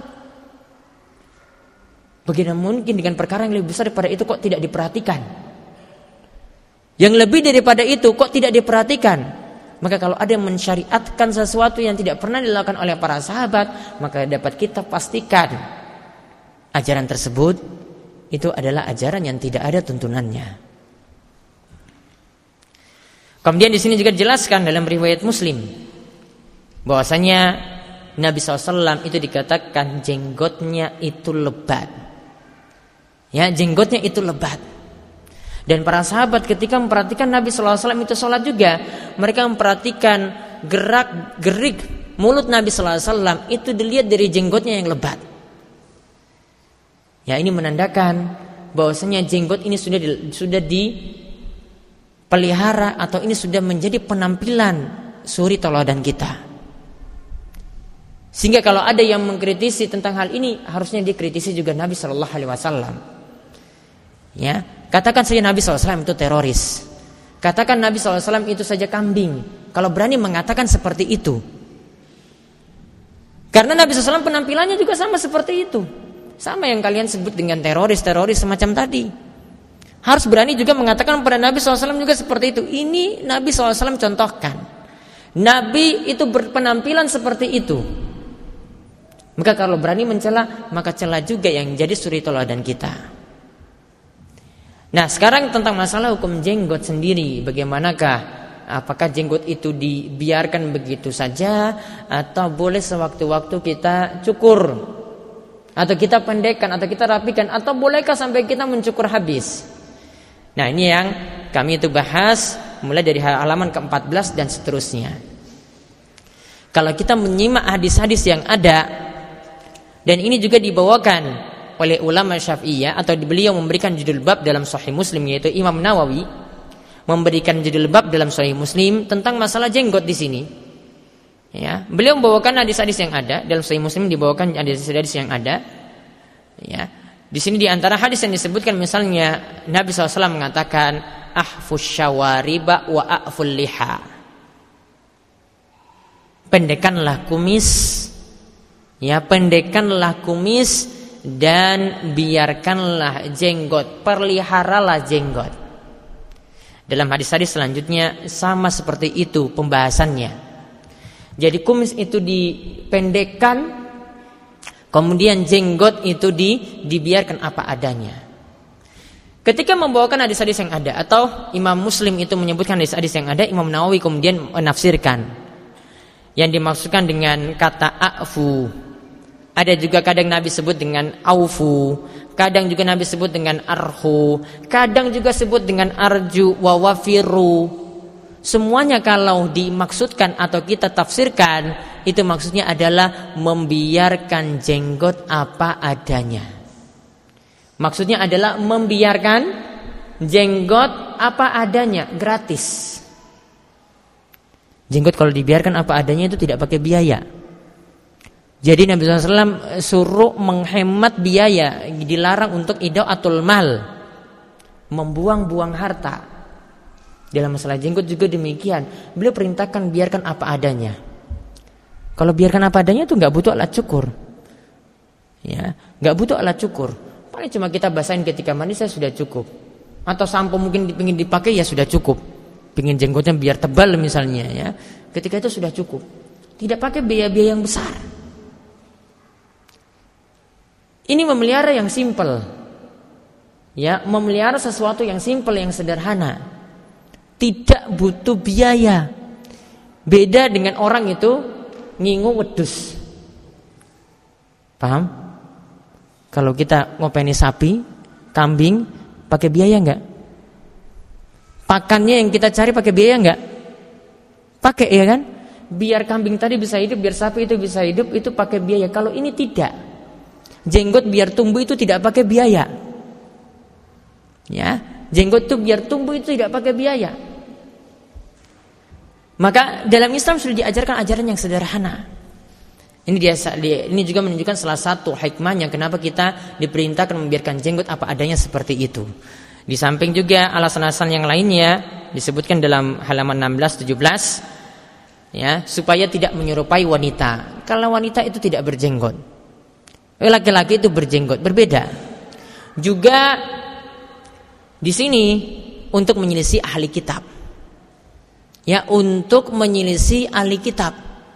Bagaimana mungkin dengan perkara yang lebih besar daripada itu kok tidak diperhatikan? Yang lebih daripada itu kok tidak diperhatikan? Maka kalau ada yang mensyariatkan sesuatu yang tidak pernah dilakukan oleh para sahabat, maka dapat kita pastikan ajaran tersebut itu adalah ajaran yang tidak ada tuntunannya. Kemudian di sini juga dijelaskan dalam riwayat Muslim bahwasanya Nabi SAW itu dikatakan jenggotnya itu lebat. Ya, jenggotnya itu lebat. Dan para sahabat ketika memperhatikan Nabi SAW itu sholat juga, mereka memperhatikan gerak-gerik mulut Nabi SAW itu dilihat dari jenggotnya yang lebat. Ya, ini menandakan bahwasanya jenggot ini sudah dipelihara atau ini sudah menjadi penampilan suri tauladan kita. Sehingga kalau ada yang mengkritisi tentang hal ini, harusnya dikritisi juga Nabi Shallallahu Alaihi Wasallam. Ya, katakan saja Nabi SAW itu teroris. Katakan Nabi SAW itu saja kambing. Kalau berani mengatakan seperti itu, karena Nabi SAW penampilannya juga sama seperti itu. Sama yang kalian sebut dengan teroris semacam tadi. Harus berani juga mengatakan pada Nabi SAW juga seperti itu. Ini Nabi SAW contohkan. Nabi itu berpenampilan seperti itu. Maka kalau berani mencela, maka cela juga yang jadi suri tauladan kita. Nah, sekarang tentang masalah hukum jenggot sendiri. Bagaimanakah? Apakah jenggot itu dibiarkan begitu saja, atau boleh sewaktu-waktu kita cukur, atau kita pendekkan, atau kita rapikan, atau bolehkah sampai kita mencukur habis? Nah, ini yang kami itu bahas mulai dari halaman ke-14 dan seterusnya. Kalau kita menyimak hadis-hadis yang ada, dan ini juga dibawakan oleh ulama Syafi'iyah, atau beliau memberikan judul bab dalam Sahih Muslim, yaitu Imam Nawawi memberikan judul bab dalam Sahih Muslim tentang masalah jenggot di sini. Ya, beliau membawakan hadis-hadis yang ada dalam Sahih Muslim, dibawakan hadis-hadis yang ada. Ya, di sini di antara hadis yang disebutkan misalnya Nabi SAW mengatakan ahfus syawariba wa a'ful liha. Pendekkanlah kumis, ya, pendekkanlah kumis dan biarkanlah jenggot, peliharalah jenggot. Dalam hadis-hadis selanjutnya sama seperti itu pembahasannya. Jadi kumis itu dipendekkan, kemudian jenggot itu dibiarkan apa adanya. Ketika membawakan hadis-hadis yang ada, atau Imam Muslim itu menyebutkan hadis-hadis yang ada, Imam Nawawi kemudian menafsirkan yang dimaksudkan dengan kata a'fu. Ada juga kadang Nabi sebut dengan aufu, kadang juga Nabi sebut dengan arhu, kadang juga sebut dengan arju wa wafiru. Semuanya kalau dimaksudkan atau kita tafsirkan, itu maksudnya adalah membiarkan jenggot apa adanya. Maksudnya adalah membiarkan jenggot apa adanya, gratis. Jenggot kalau dibiarkan apa adanya itu tidak pakai biaya. Jadi Nabi SAW suruh menghemat biaya, dilarang untuk idaatul mal, membuang-buang harta. Dalam masalah jenggot juga demikian. Beliau perintahkan biarkan apa adanya. Kalau biarkan apa adanya itu nggak butuh alat cukur, ya, nggak butuh alat cukur. Paling cuma kita basahin ketika mandi saya sudah cukup. Atau sampo mungkin ingin dipakai ya sudah cukup. Pingin jenggotnya biar tebal misalnya, ya, ketika itu sudah cukup. Tidak pakai biaya-biaya yang besar. Ini memelihara yang simpel, ya, memelihara sesuatu yang simpel, yang sederhana. Tidak butuh biaya. Beda dengan orang itu ngingu wedus. Paham? Kalau kita ngopeni sapi, kambing, pakai biaya enggak? Pakannya yang kita cari pakai biaya enggak? Pakai, ya kan? biar kambing tadi bisa hidup, biar sapi itu bisa hidup, itu pakai biaya. Kalau ini tidak. Jenggot biar tumbuh itu tidak pakai biaya. Ya, jenggot itu biar tumbuh itu tidak pakai biaya. Maka dalam Islam sudah diajarkan ajaran yang sederhana. Ini juga menunjukkan salah satu hikmahnya kenapa kita diperintahkan membiarkan jenggot apa adanya seperti itu. Di samping juga alasan-alasan yang lainnya disebutkan dalam halaman 16-17, ya, supaya tidak menyerupai wanita. Kalau wanita itu tidak berjenggot, laki-laki itu berjenggot, berbeda. Juga di sini untuk menyelisih ahli kitab, ya, untuk menyelisih ahli kitab,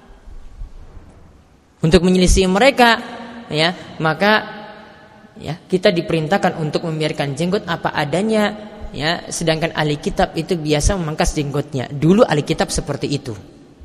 untuk menyelisih mereka, ya, maka ya kita diperintahkan untuk membiarkan jenggot apa adanya, ya, sedangkan ahli kitab itu biasa memangkas jenggotnya. Dulu ahli kitab seperti itu.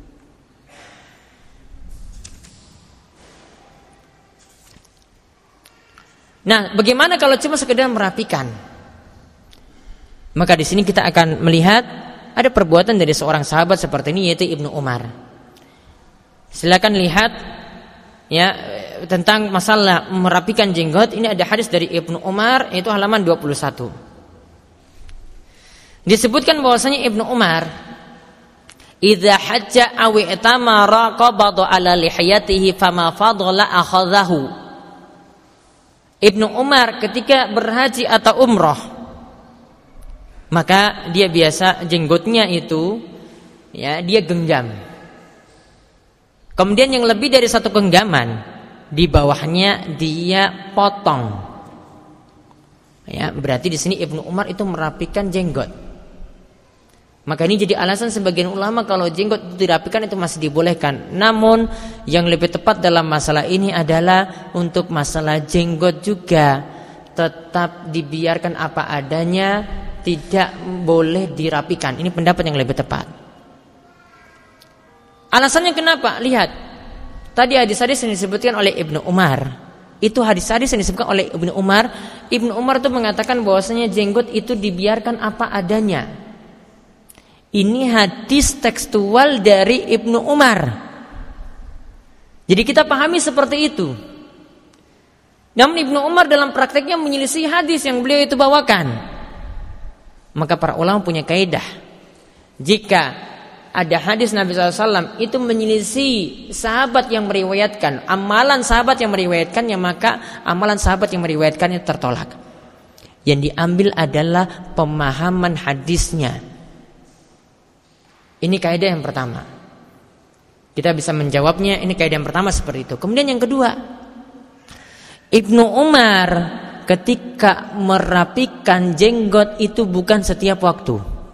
Nah, bagaimana kalau cuma sekedar merapikan? Maka di sini kita akan melihat ada perbuatan dari seorang sahabat seperti ini, yaitu Ibnu Umar. Silakan lihat, ya, tentang masalah merapikan jenggot. Ini ada hadis dari Ibnu Umar, yaitu halaman 21. Disebutkan bahwasanya Ibnu Umar, idza hajja aw i'tamara qabada ala lihiyatihi fama fadala akhadhahu. Ibnu Umar ketika berhaji atau umrah, maka dia biasa jenggotnya itu, ya, dia genggam. Kemudian yang lebih dari satu genggaman di bawahnya dia potong. Ya, berarti di sini Ibnu Umar itu merapikan jenggot. Maka ini jadi alasan sebagian ulama kalau jenggot itu dirapikan itu masih dibolehkan. Namun yang lebih tepat dalam masalah ini adalah untuk masalah jenggot juga tetap dibiarkan apa adanya, tidak boleh dirapikan. Ini pendapat yang lebih tepat. Alasannya kenapa? Lihat, tadi hadis-hadis yang disebutkan oleh Ibnu Umar, itu hadis-hadis yang disebutkan oleh Ibnu Umar. Ibnu Umar itu mengatakan bahwasanya jenggot itu dibiarkan apa adanya. Ini hadis tekstual dari Ibnu Umar. Jadi kita pahami seperti itu. Namun Ibnu Umar dalam prakteknya menyelisih hadis yang beliau itu bawakan. Maka para ulama punya kaidah, jika ada hadis Nabi SAW itu menyelisih sahabat yang meriwayatkan, amalan sahabat yang meriwayatkannya, maka amalan sahabat yang meriwayatkannya tertolak. Yang diambil adalah pemahaman hadisnya. Ini kaidah yang pertama. Kita bisa menjawabnya, ini kaidah yang pertama seperti itu. Kemudian yang kedua, Ibnu Umar ketika merapikan jenggot itu bukan setiap waktu.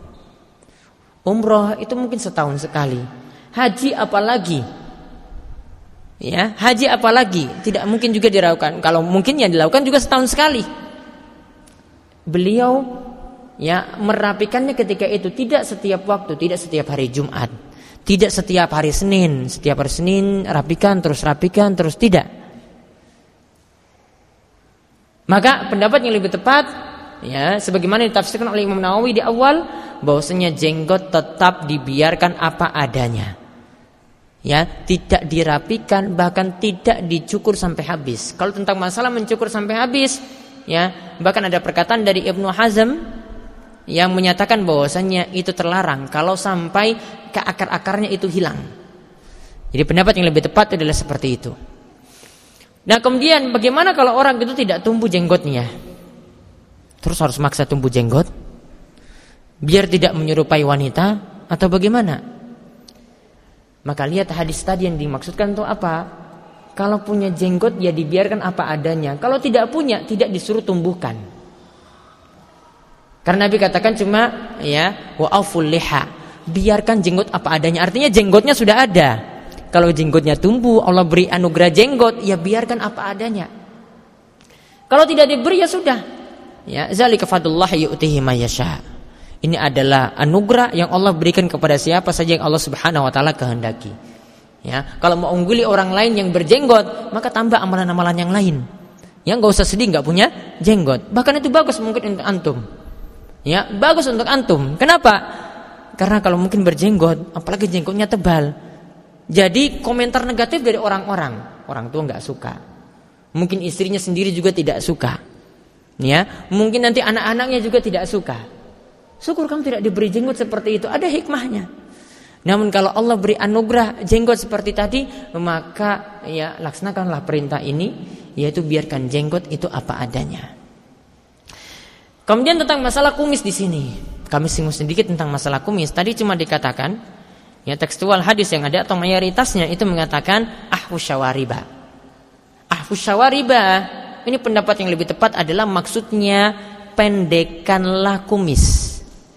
Umroh itu mungkin setahun sekali. Haji apalagi, ya, haji apalagi tidak mungkin juga dilakukan. Kalau mungkin yang dilakukan juga setahun sekali. Beliau, ya, merapikannya ketika itu tidak setiap waktu, tidak setiap hari Jumat, tidak setiap hari Senin. Setiap hari Senin rapikan terus tidak. Maka pendapat yang lebih tepat, ya, sebagaimana ditafsirkan oleh Imam Nawawi di awal, bahwasanya jenggot tetap dibiarkan apa adanya, ya, tidak dirapikan, bahkan tidak dicukur sampai habis. Kalau tentang masalah mencukur sampai habis, ya, bahkan ada perkataan dari Ibnu Hazm yang menyatakan bahwasanya itu terlarang kalau sampai ke akar-akarnya itu hilang. Jadi pendapat yang lebih tepat adalah seperti itu. Nah, kemudian bagaimana kalau orang itu tidak tumbuh jenggotnya? Terus harus maksa tumbuh jenggot biar tidak menyerupai wanita atau bagaimana? Maka lihat hadis tadi yang dimaksudkan itu apa? Kalau punya jenggot ya dibiarkan apa adanya. Kalau tidak punya, tidak disuruh tumbuhkan. Karena Nabi katakan cuma, ya, wa auful liha, biarkan jenggot apa adanya. Artinya jenggotnya sudah ada. Kalau jenggotnya tumbuh, Allah beri anugerah jenggot, ya biarkan apa adanya. Kalau tidak diberi ya sudah. Ya, zalika fadlullah yu'tihi may yasha. Ini adalah anugerah yang Allah berikan kepada siapa saja yang Allah Subhanahu wa taala kehendaki. Ya, kalau mau ungguli orang lain yang berjenggot, maka tambah amalan-amalan yang lain. Ya, enggak usah sedih enggak punya jenggot. Bahkan itu bagus mungkin untuk antum. Ya, bagus untuk antum. Kenapa? Karena kalau mungkin berjenggot, apalagi jenggotnya tebal, Jadi komentar negatif dari orang-orang, orang tua nggak suka, mungkin istrinya sendiri juga tidak suka, ya, mungkin nanti anak-anaknya juga tidak suka. Syukur kamu tidak diberi jenggot seperti itu, ada hikmahnya. Namun kalau Allah beri anugerah jenggot seperti tadi, maka ya laksanakanlah perintah ini, yaitu biarkan jenggot itu apa adanya. Kemudian tentang masalah kumis di sini, kami singgung sedikit tentang masalah kumis. Tadi cuma dikatakan, ya tekstual hadis yang ada atau mayoritasnya itu mengatakan ahfus syawariba. Ahfus syawariba ini pendapat yang lebih tepat adalah maksudnya pendekkanlah kumis.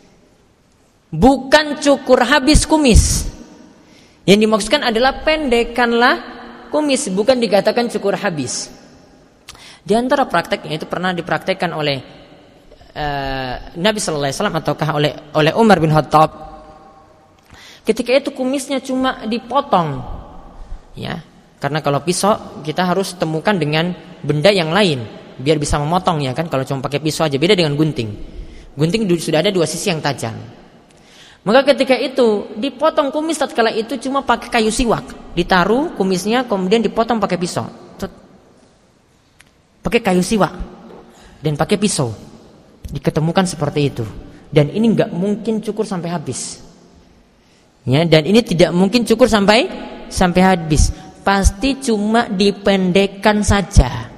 Bukan cukur habis kumis. Yang dimaksudkan adalah pendekkanlah kumis, bukan dikatakan cukur habis. Di antara prakteknya itu pernah dipraktekkan oleh Nabi sallallahu alaihi wasallam ataukah oleh Umar bin Khattab. Ketika itu kumisnya cuma dipotong. Ya, karena kalau pisau kita harus temukan dengan benda yang lain biar bisa memotong, ya kan. Kalau cuma pakai pisau aja, beda dengan gunting. Gunting sudah ada dua sisi yang tajam. Maka ketika itu dipotong kumis tatkala itu cuma pakai kayu siwak, ditaruh kumisnya kemudian dipotong pakai pisau, pakai kayu siwak dan pakai pisau, diketemukan seperti itu. Dan ini nggak mungkin cukur sampai habis, ya. Dan ini tidak mungkin cukur sampai habis, pasti cuma dipendekkan saja.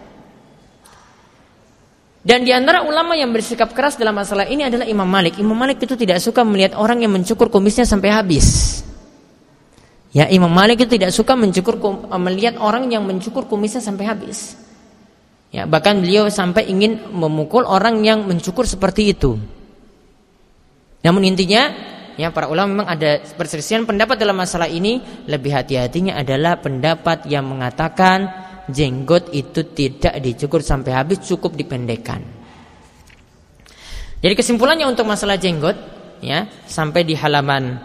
Dan di antara ulama yang bersikap keras dalam masalah ini adalah Imam Malik. Imam Malik itu tidak suka melihat orang yang mencukur kumisnya sampai habis. Ya, Imam Malik itu tidak suka melihat orang yang mencukur kumisnya sampai habis. Ya, bahkan beliau sampai ingin memukul orang yang mencukur seperti itu. Namun intinya, ya para ulama memang ada perselisihan pendapat dalam masalah ini. Lebih hati-hatinya adalah pendapat yang mengatakan jenggot itu tidak dicukur sampai habis, cukup dipendekkan. Jadi kesimpulannya untuk masalah jenggot, ya, sampai di halaman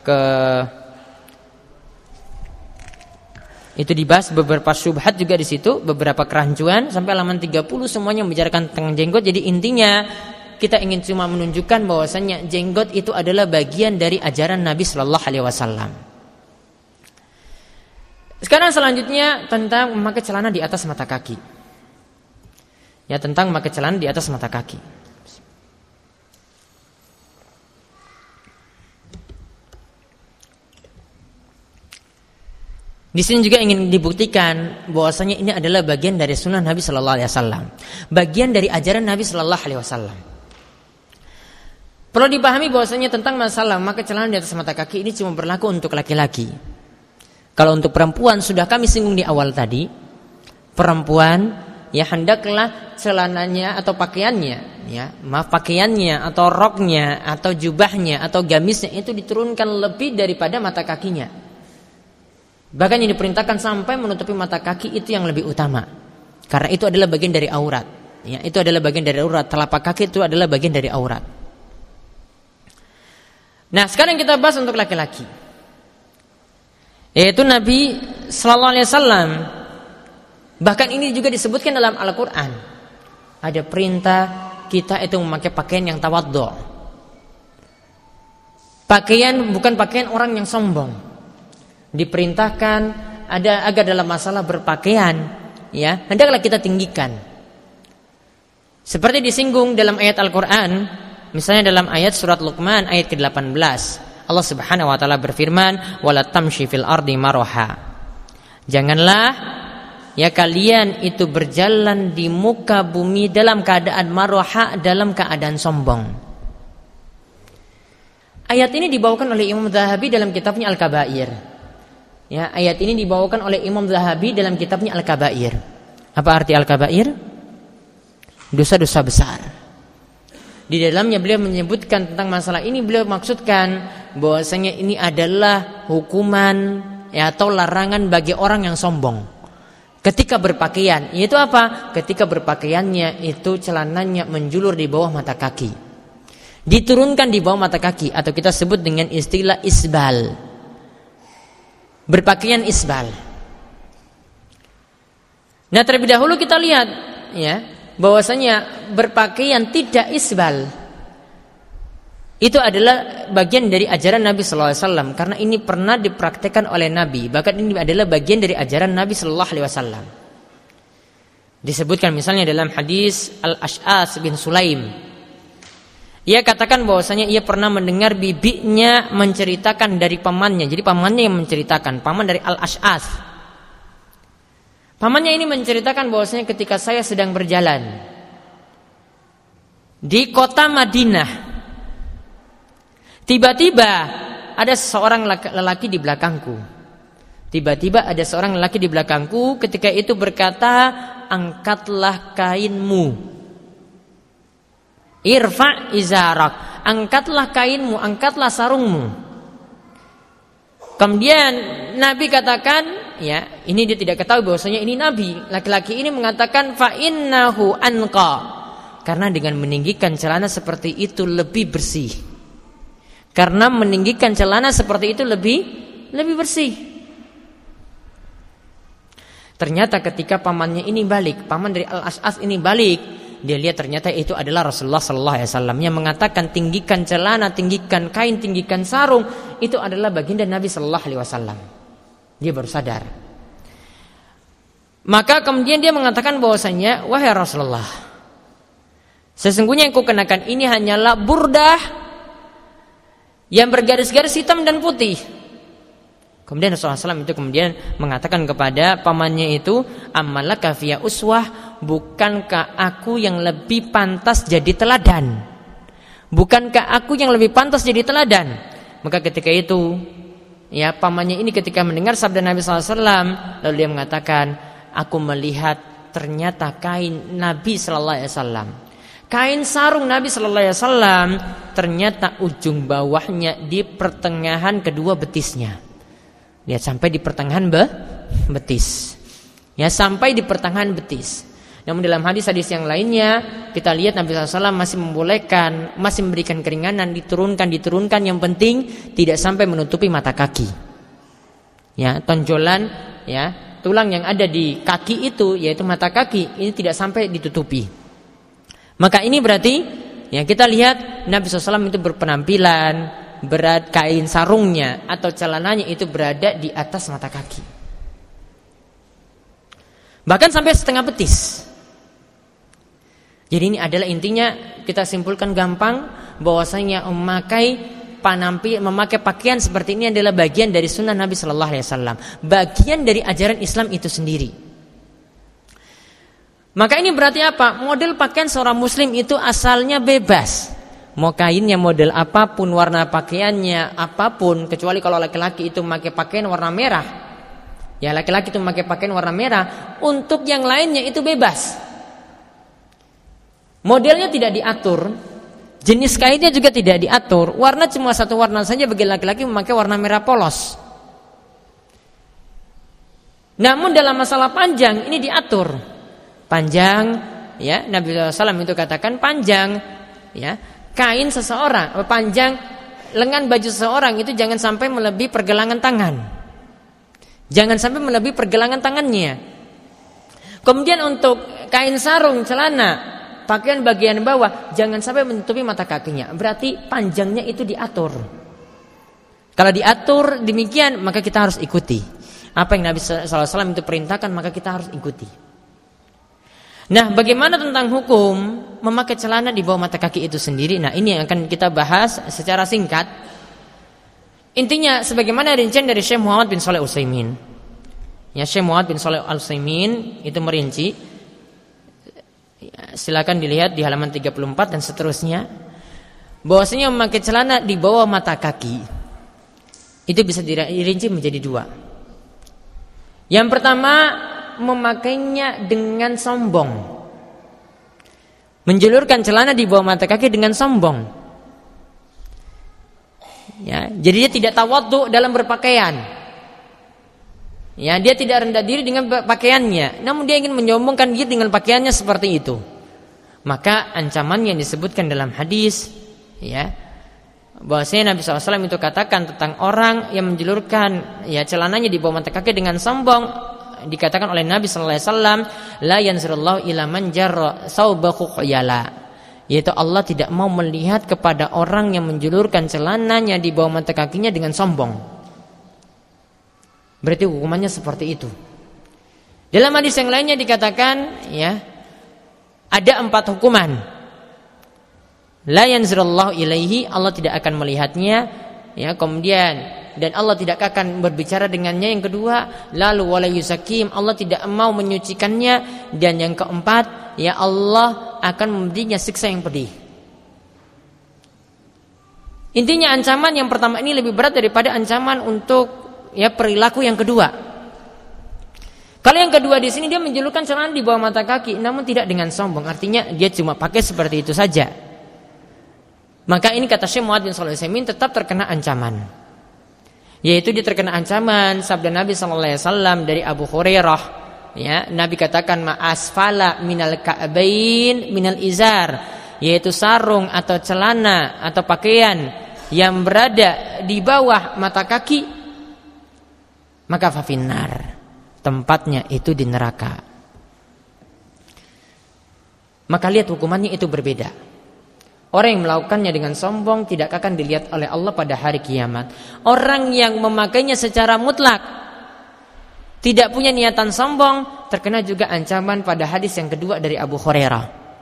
itu dibahas beberapa syubhat juga di situ, beberapa kerancuan sampai halaman 30 semuanya membicarakan tentang jenggot. Jadi intinya kita ingin cuma menunjukkan bahwasanya jenggot itu adalah bagian dari ajaran Nabi sallallahu alaihi wasallam. Sekarang selanjutnya tentang memakai celana di atas mata kaki. Ya, tentang memakai celana di atas mata kaki. Di sini juga ingin dibuktikan bahwasanya ini adalah bagian dari sunnah Nabi sallallahu alaihi wasallam, bagian dari ajaran Nabi sallallahu alaihi wasallam. Perlu dipahami bahwasanya tentang masalah memakai celana di atas mata kaki ini cuma berlaku untuk laki-laki. Kalau untuk perempuan sudah kami singgung di awal tadi, perempuan ya hendaklah celananya atau pakaiannya, ya, pakaiannya atau roknya atau jubahnya atau gamisnya itu diturunkan lebih daripada mata kakinya. Bahkan yang diperintahkan sampai menutupi mata kaki itu yang lebih utama, karena itu adalah bagian dari aurat. Ya, itu adalah bagian dari aurat. Telapak kaki itu adalah bagian dari aurat. Nah, sekarang kita bahas untuk laki-laki. Yaitu Nabi sallallahu alaihi wasallam. Bahkan ini juga disebutkan dalam Al-Qur'an. Ada perintah kita itu memakai pakaian yang tawadhu. Pakaian bukan pakaian orang yang sombong. Diperintahkan agar dalam masalah berpakaian, ya, hendaklah kita tinggikan. Seperti disinggung dalam ayat Al-Qur'an, misalnya dalam ayat surat Luqman ayat ke-18. Allah Subhanahu wa taala berfirman, "Wala tamshi fil ardi maraha." Janganlah ya kalian itu berjalan di muka bumi dalam keadaan maraha, dalam keadaan sombong. Ayat ini dibawakan oleh Imam Zahabi dalam kitabnya Al-Kabair. Ya, ayat ini dibawakan oleh Imam Zahabi dalam kitabnya Al-Kabair. Apa arti Al-Kabair? Dosa-dosa besar. Di dalamnya beliau menyebutkan tentang masalah ini, beliau maksudkan bahwasanya ini adalah hukuman ya, atau larangan bagi orang yang sombong ketika berpakaian. Yaitu apa? Ketika berpakaiannya itu celananya menjulur di bawah mata kaki, diturunkan di bawah mata kaki, atau kita sebut dengan istilah isbal. Berpakaian isbal. Nah, terlebih dahulu kita lihat ya bahwasanya berpakaian tidak isbal Itu adalah bagian dari ajaran Nabi sallallahu alaihi wasallam karena ini pernah dipraktekkan oleh Nabi. Bahkan ini adalah bagian dari ajaran Nabi sallallahu alaihi wasallam. Disebutkan misalnya dalam hadis Al-Ash'as bin Sulaim. Ia katakan bahwasanya ia pernah mendengar bibinya menceritakan dari pamannya. Jadi pamannya yang menceritakan, paman dari Al-Ash'as. Pamannya ini menceritakan bahwasanya ketika saya sedang berjalan di kota Madinah, tiba-tiba ada seorang lelaki di belakangku. Tiba-tiba ada seorang lelaki di belakangku ketika itu berkata, angkatlah kainmu. Irfa' izarak. Angkatlah kainmu, angkatlah sarungmu. Kemudian Nabi katakan, ya, ini dia tidak ketahui bahwasanya ini Nabi. Laki-laki ini mengatakan fa innahu anqa. Karena dengan meninggikan celana seperti itu lebih bersih. Karena meninggikan celana seperti itu lebih bersih. Ternyata ketika pamannya ini balik, paman dari Al-Ash'as ini balik, dia lihat ternyata itu adalah Rasulullah sallallahu alaihi wasallam yang mengatakan tinggikan celana, tinggikan kain, tinggikan sarung, itu adalah baginda Nabi sallallahu alaihi wasallam. Dia baru sadar. Maka kemudian dia mengatakan bahwasanya, wahai Rasulullah, sesungguhnya yang kau kenakan ini hanyalah burdah yang bergaris-garis hitam dan putih. Kemudian Rasulullah SAW itu kemudian mengatakan kepada pamannya itu, amalaka fiya uswah, bukankah aku yang lebih pantas jadi teladan? Bukankah aku yang lebih pantas jadi teladan? Maka ketika itu, ya, pamannya ini ketika mendengar sabda Nabi SAW, lalu dia mengatakan, aku melihat ternyata kain Nabi SAW, kain sarung Nabi sallallahu alaihi wasallam, ternyata ujung bawahnya di pertengahan kedua betisnya. Lihat sampai di pertengahan betis. Ya, sampai di pertengahan betis. Namun dalam hadis-hadis yang lainnya kita lihat Nabi sallallahu alaihi wasallam masih membolehkan, masih memberikan keringanan, diturunkan, yang penting tidak sampai menutupi mata kaki. Ya, tonjolan, ya, tulang yang ada di kaki itu, yaitu mata kaki, ini tidak sampai ditutupi. Maka ini berarti, ya, kita lihat Nabi SAW itu berpenampilan berat, kain sarungnya atau celananya itu berada di atas mata kaki, bahkan sampai setengah betis. Jadi ini adalah intinya, kita simpulkan gampang bahwasanya memakai pakaian seperti ini adalah bagian dari sunnah Nabi Sallallahu Alaihi Wasallam, bagian dari ajaran Islam itu sendiri. Maka ini berarti apa? Model pakaian seorang muslim itu asalnya bebas. Mau kainnya model apapun, warna pakaiannya apapun, kecuali kalau laki-laki itu memakai pakaian warna merah. Ya, laki-laki itu memakai pakaian warna merah. Untuk yang lainnya itu bebas. Modelnya tidak diatur, jenis kainnya juga tidak diatur. Warna cuma satu warna saja bagi laki-laki memakai warna merah polos. Namun dalam masalah panjang ini diatur. Panjang, ya, Nabi SAW itu katakan panjang, ya. Kain seseorang, panjang lengan baju seseorang itu jangan sampai melebihi pergelangan tangan. Jangan sampai melebihi pergelangan tangannya. Kemudian untuk kain sarung, celana, pakaian bagian bawah jangan sampai menutupi mata kakinya. Berarti panjangnya itu diatur. Kalau diatur demikian, maka kita harus ikuti. Apa yang Nabi SAW itu perintahkan, maka kita harus ikuti. Nah, bagaimana tentang hukum memakai celana di bawah mata kaki itu sendiri? Nah, ini yang akan kita bahas secara singkat. Intinya sebagaimana rincian dari Syekh Muhammad bin Shalih Al-Utsaimin. Ya, Syekh Muhammad bin Shalih Al-Utsaimin itu merinci. Ya, silakan dilihat di halaman 34 dan seterusnya. Bahwasanya memakai celana di bawah mata kaki itu bisa dirinci menjadi dua. Yang pertama, memakainya dengan sombong, menjulurkan celana di bawah mata kaki dengan sombong. Ya, jadi dia tidak tawadhu dalam berpakaian. Ya, dia tidak rendah diri dengan pakaiannya, namun dia ingin menyombongkan diri dengan pakaiannya seperti itu. Maka ancaman yang disebutkan dalam hadis, ya, bahwasanya Nabi SAW itu katakan tentang orang yang menjulurkan, ya, celananya di bawah mata kaki dengan sombong. Dikatakan oleh Nabi sallallahu alaihi wasallam, la yanzurullahu ila man jarra saubahu khuyala. yaitu Allah tidak mau melihat kepada orang yang menjulurkan celananya di bawah mata kakinya dengan sombong. Berarti hukumannya seperti itu. Dalam hadis yang lainnya dikatakan, ya, ada 4 hukuman. La yanzurullahu ilaihi, Allah tidak akan melihatnya, ya, kemudian dan Allah tidak akan berbicara dengannya. Yang kedua, lalu wala yuzakim, Allah tidak mau menyucikannya. Dan yang keempat, ya, Allah akan memberinya siksa yang pedih. Intinya ancaman yang pertama ini lebih berat daripada ancaman untuk, ya, perilaku yang kedua. Kalau yang kedua di sini dia menjulurkan celana di bawah mata kaki, namun tidak dengan sombong, artinya dia cuma pakai seperti itu saja. Maka ini kata Syekh Muhammad bin Shalih Al-Utsaimin tetap terkena ancaman. Yaitu dia terkena ancaman sabda Nabi SAW dari Abu Hurairah, ya, Nabi katakan ma asfala minal ka'bain minal izar, yaitu sarung atau celana atau pakaian yang berada di bawah mata kaki, maka fafinnar, tempatnya itu di neraka. Maka lihat hukumannya itu berbeda. Orang yang melakukannya dengan sombong tidak akan dilihat oleh Allah pada hari kiamat. Orang yang memakainya secara mutlak, tidak punya niatan sombong, terkena juga ancaman pada hadis yang kedua dari Abu Hurairah.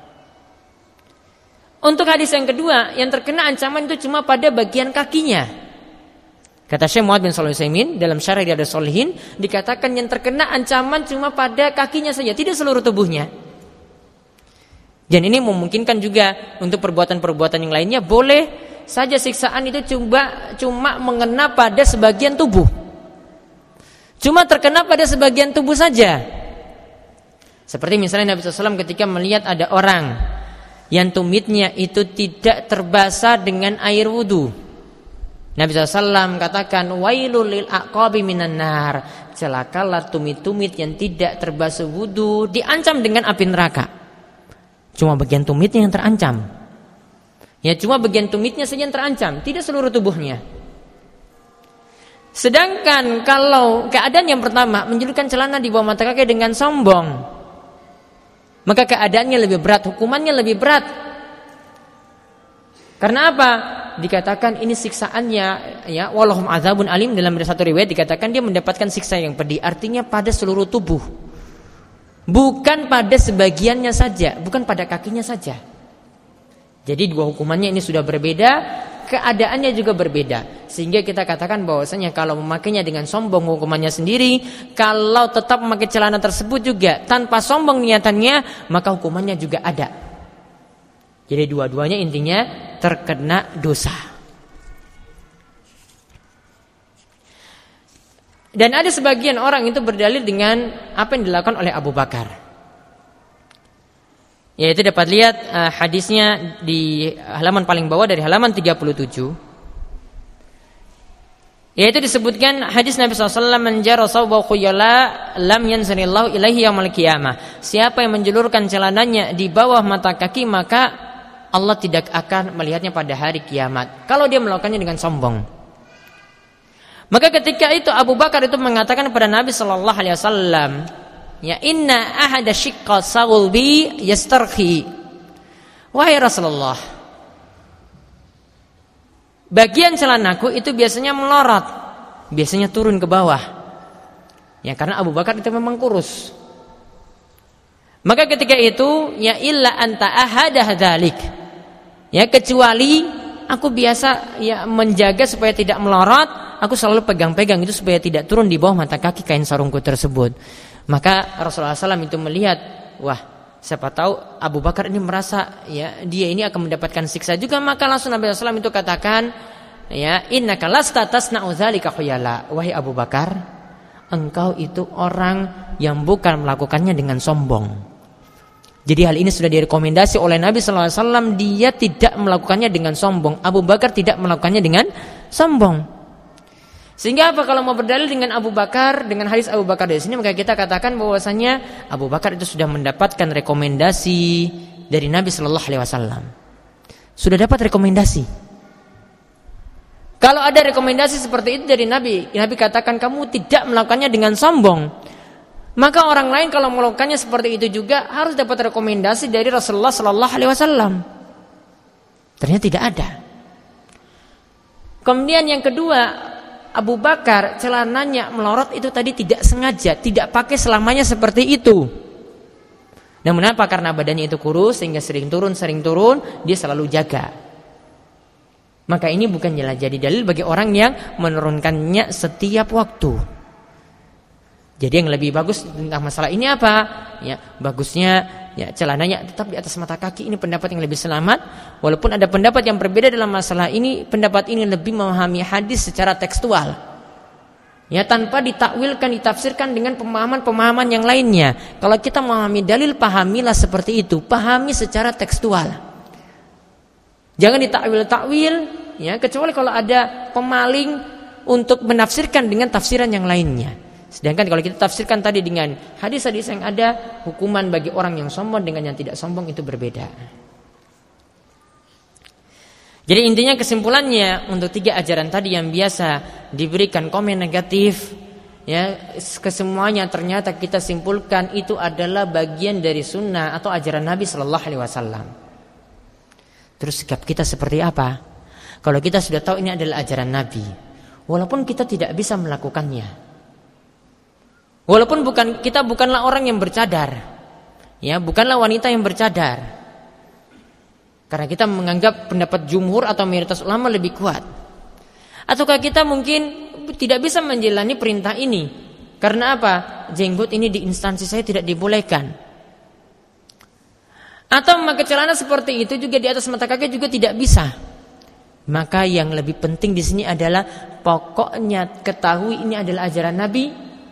Untuk hadis yang kedua, yang terkena ancaman itu cuma pada bagian kakinya. Kata Syekh Muhammad bin Shalih Al-Utsaimin dalam Syarah Riyadhus Shalihin, dikatakan yang terkena ancaman cuma pada kakinya saja, tidak seluruh tubuhnya. Dan ini memungkinkan juga untuk perbuatan-perbuatan yang lainnya, boleh saja siksaan itu cuma mengena pada sebagian tubuh. Cuma terkena pada sebagian tubuh saja. Seperti misalnya Nabi SAW ketika melihat ada orang yang tumitnya itu tidak terbasah dengan air wudu. Nabi SAW katakan, wailul lil aqabi minan nar, celakalah tumit-tumit yang tidak terbasuh wudu, diancam dengan api neraka. Cuma bagian tumitnya yang terancam. Ya, cuma bagian tumitnya saja yang terancam, tidak seluruh tubuhnya. Sedangkan kalau keadaan yang pertama, menjulurkan celana di bawah mata kaki dengan sombong, maka keadaannya lebih berat, hukumannya lebih berat. Karena apa? Dikatakan ini siksaannya, ya, wallahum azabun alim. Dalam satu riwayat dikatakan dia mendapatkan siksa yang pedih, artinya pada seluruh tubuh. Bukan pada sebagiannya saja, bukan pada kakinya saja. Jadi dua hukumannya ini sudah berbeda, keadaannya juga berbeda. Sehingga kita katakan bahwasanya kalau memakainya dengan sombong hukumannya sendiri, kalau tetap memakai celana tersebut juga tanpa sombong niatannya, maka hukumannya juga ada. Jadi dua-duanya intinya terkena dosa. Dan ada sebagian orang itu berdalil dengan apa yang dilakukan oleh Abu Bakar. Yaitu dapat lihat hadisnya di halaman paling bawah dari halaman 37. Yaitu disebutkan hadis Nabi SAW, menjara sawbahu khuyala lam yanzilillahu ilaihi yaumil qiyamah. Siapa yang menjulurkan celananya di bawah mata kaki, maka Allah tidak akan melihatnya pada hari kiamat. Kalau dia melakukannya dengan sombong. Maka ketika itu Abu Bakar itu mengatakan kepada Nabi sallallahu alaihi wasallam, ya inna ahada shiqqa sawbi yastarhi. Wahai Rasulullah, bagian celanaku itu biasanya melorot, biasanya turun ke bawah. Ya karena Abu Bakar itu memang kurus. Maka ketika itu, ya illa anta ahada dzalik. Ya kecuali aku biasa ya menjaga supaya tidak melorot. Aku selalu pegang-pegang itu supaya tidak turun di bawah mata kaki kain sarungku tersebut. Maka Rasulullah SAW itu melihat, wah, siapa tahu Abu Bakar ini merasa ya dia ini akan mendapatkan siksa juga. Maka langsung Nabi SAW itu katakan, ya innaka lasta tasna'u dzalika khuyala. Wahai Abu Bakar, engkau itu orang yang bukan melakukannya dengan sombong. Jadi hal ini sudah direkomendasi oleh Nabi SAW. Dia tidak melakukannya dengan sombong. Abu Bakar tidak melakukannya dengan sombong. Sehingga apa kalau mau berdalil dengan Abu Bakar, dengan hadis Abu Bakar di sini, maka kita katakan bahwasanya Abu Bakar itu sudah mendapatkan rekomendasi dari Nabi Sallallahu Alaihi Wasallam. Sudah dapat rekomendasi. Kalau ada rekomendasi seperti itu dari Nabi, Nabi katakan kamu tidak melakukannya dengan sombong, maka orang lain kalau melakukannya seperti itu juga harus dapat rekomendasi dari Rasulullah Sallallahu Alaihi Wasallam. Ternyata tidak ada. Kemudian yang kedua, Abu Bakar celananya melorot itu tadi tidak sengaja, tidak pakai selamanya seperti itu. Namun apa? Karena badannya itu kurus sehingga sering turun, dia selalu jaga. Maka ini bukan jadi dalil bagi orang yang menurunkannya setiap waktu. Jadi yang lebih bagus tentang masalah ini apa? Ya, bagusnya ya celananya tetap di atas mata kaki. Ini pendapat yang lebih selamat. Walaupun ada pendapat yang berbeda dalam masalah ini, pendapat ini lebih memahami hadis secara tekstual. Ya, tanpa ditakwilkan, ditafsirkan dengan pemahaman-pemahaman yang lainnya. Kalau kita memahami dalil, pahamilah seperti itu, pahami secara tekstual. Jangan ditakwil-takwil, ya, kecuali kalau ada pemaling untuk menafsirkan dengan tafsiran yang lainnya. Sedangkan kalau kita tafsirkan tadi dengan hadis-hadis yang ada, hukuman bagi orang yang sombong dengan yang tidak sombong itu berbeda. Jadi intinya kesimpulannya untuk 3 ajaran tadi yang biasa diberikan komen negatif, ya, kesemuanya ternyata kita simpulkan itu adalah bagian dari sunnah atau ajaran Nabi Sallallahu Alaihi Wasallam. Terus sikap kita seperti apa? Kalau kita sudah tahu ini adalah ajaran Nabi, walaupun kita tidak bisa melakukannya. Walaupun kita bukanlah orang yang bercadar, ya, bukanlah wanita yang bercadar, karena kita menganggap pendapat jumhur atau mayoritas ulama lebih kuat. Ataukah kita mungkin tidak bisa menjalani perintah ini, karena apa? Jenggot ini di instansi saya tidak dibolehkan. Atau memakai celana seperti itu juga di atas mata kaki juga tidak bisa. Maka yang lebih penting di sini adalah pokoknya ketahui ini adalah ajaran Nabi.